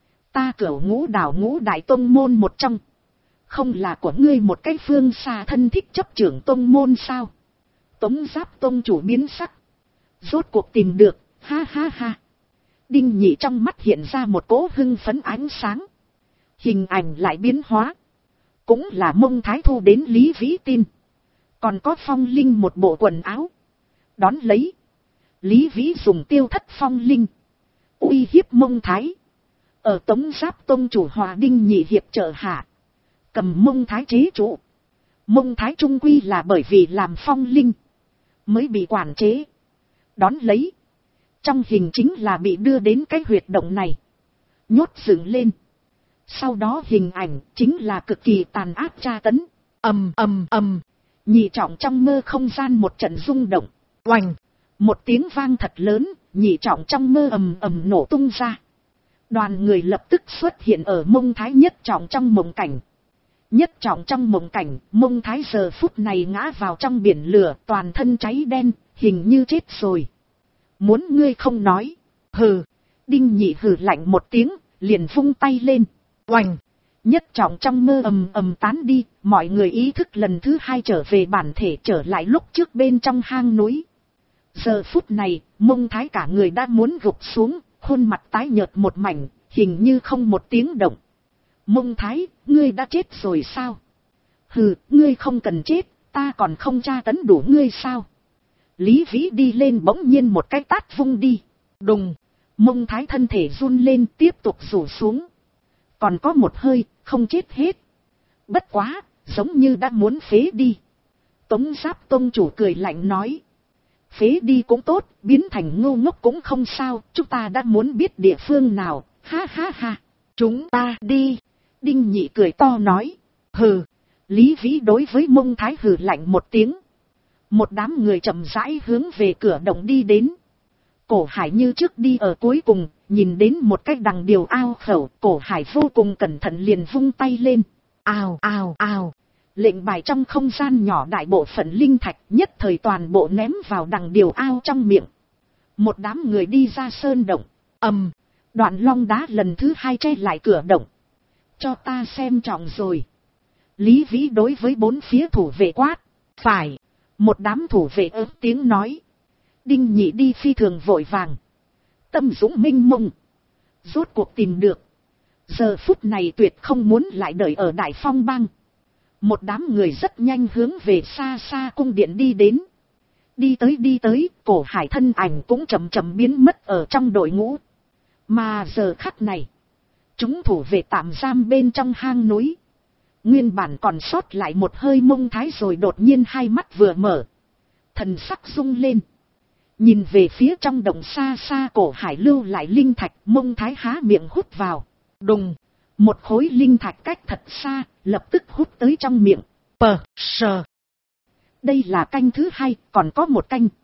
Ta Cửu Ngũ đảo Ngũ đại tông môn một trong. Không là của ngươi một cái phương xa thân thích chấp trưởng tông môn sao? Tống Giáp tông chủ biến sắc. Rốt cuộc tìm được, ha ha ha. Đinh Nhị trong mắt hiện ra một cỗ hưng phấn ánh sáng. Hình ảnh lại biến hóa. Cũng là Mông Thái thu đến Lý Vĩ tin. Còn có phong linh một bộ quần áo. Đón lấy. Lý Vĩ dùng tiêu thất phong linh. Uy hiếp Mông Thái. Ở Tống Giáp tông chủ hòa Đinh Nhị hiệp trợ hạ. Cầm Mông Thái chế trụ. Mông Thái trung quy là bởi vì làm phong linh. Mới bị quản chế. Đón lấy. Trong hình chính là bị đưa đến cái huyệt động này. Nhốt dựng lên. Sau đó hình ảnh chính là cực kỳ tàn ác tra tấn. Nhị trọng trong mơ không gian một trận rung động. Oành. Một tiếng vang thật lớn, nhị trọng trong mơ ầm ầm nổ tung ra. Đoàn người lập tức xuất hiện ở Mông Thái nhất trọng trong mộng cảnh. Nhất trọng trong mộng cảnh, Mông Thái giờ phút này ngã vào trong biển lửa, toàn thân cháy đen, hình như chết rồi. Muốn ngươi không nói. Hừ. Đinh Nhị hừ lạnh một tiếng, liền vung tay lên. Oành. Nhất trọng trong mơ ầm ầm tán đi, mọi người ý thức lần thứ hai trở về bản thể, trở lại lúc trước bên trong hang núi. Giờ phút này, Mông Thái cả người đã muốn gục xuống, khuôn mặt tái nhợt một mảnh, hình như không một tiếng động. Mông Thái, ngươi đã chết rồi sao? Hừ, ngươi không cần chết, ta còn không tra tấn đủ ngươi sao? Lý Vĩ đi lên bỗng nhiên một cái tát vung đi. Đùng. Mông Thái thân thể run lên, tiếp tục rủ xuống. Còn có một hơi, không chết hết. Bất quá, giống như đã muốn phế đi. Tống Giáp tông chủ cười lạnh nói. Phế đi cũng tốt, biến thành ngu ngốc cũng không sao, chúng ta đã muốn biết địa phương nào, ha ha ha. Chúng ta đi. Đinh Nhị cười to nói. Hừ. Lý Vĩ đối với Mông Thái hừ lạnh một tiếng. Một đám người chậm rãi hướng về cửa động đi đến. Cổ Hải như trước đi ở cuối cùng, nhìn đến một cái đằng điều ao khẩu, Cổ Hải vô cùng cẩn thận liền vung tay lên. Ào ào ào. Lệnh bài trong không gian nhỏ đại bộ phận linh thạch nhất thời toàn bộ ném vào đằng điều ao trong miệng. Một đám người đi ra sơn động. Đoạn long đá lần thứ hai che lại cửa động. Cho ta xem trọng rồi. Lý Vĩ đối với bốn phía thủ vệ quát. Phải. Một đám thủ vệ ớt tiếng nói. Đinh Nhị đi phi thường vội vàng. Tâm dũng minh mông. Rốt cuộc tìm được. Giờ phút này tuyệt không muốn lại đợi ở Đại Phong bang. Một đám người rất nhanh hướng về xa xa cung điện đi đến. Đi tới, Cổ Hải thân ảnh cũng chậm chậm biến mất ở trong đội ngũ. Mà giờ khắc này, chúng thủ vệ tạm giam bên trong hang núi. Nguyên bản còn sót lại một hơi Mông Thái rồi đột nhiên hai mắt vừa mở. Thần sắc rung lên. Nhìn về phía trong động xa xa cổ hải lưu lại linh thạch, Mông Thái há miệng hút vào. Đùng, một khối linh thạch cách thật xa, lập tức hút tới trong miệng. Đây là canh thứ hai, còn có một canh.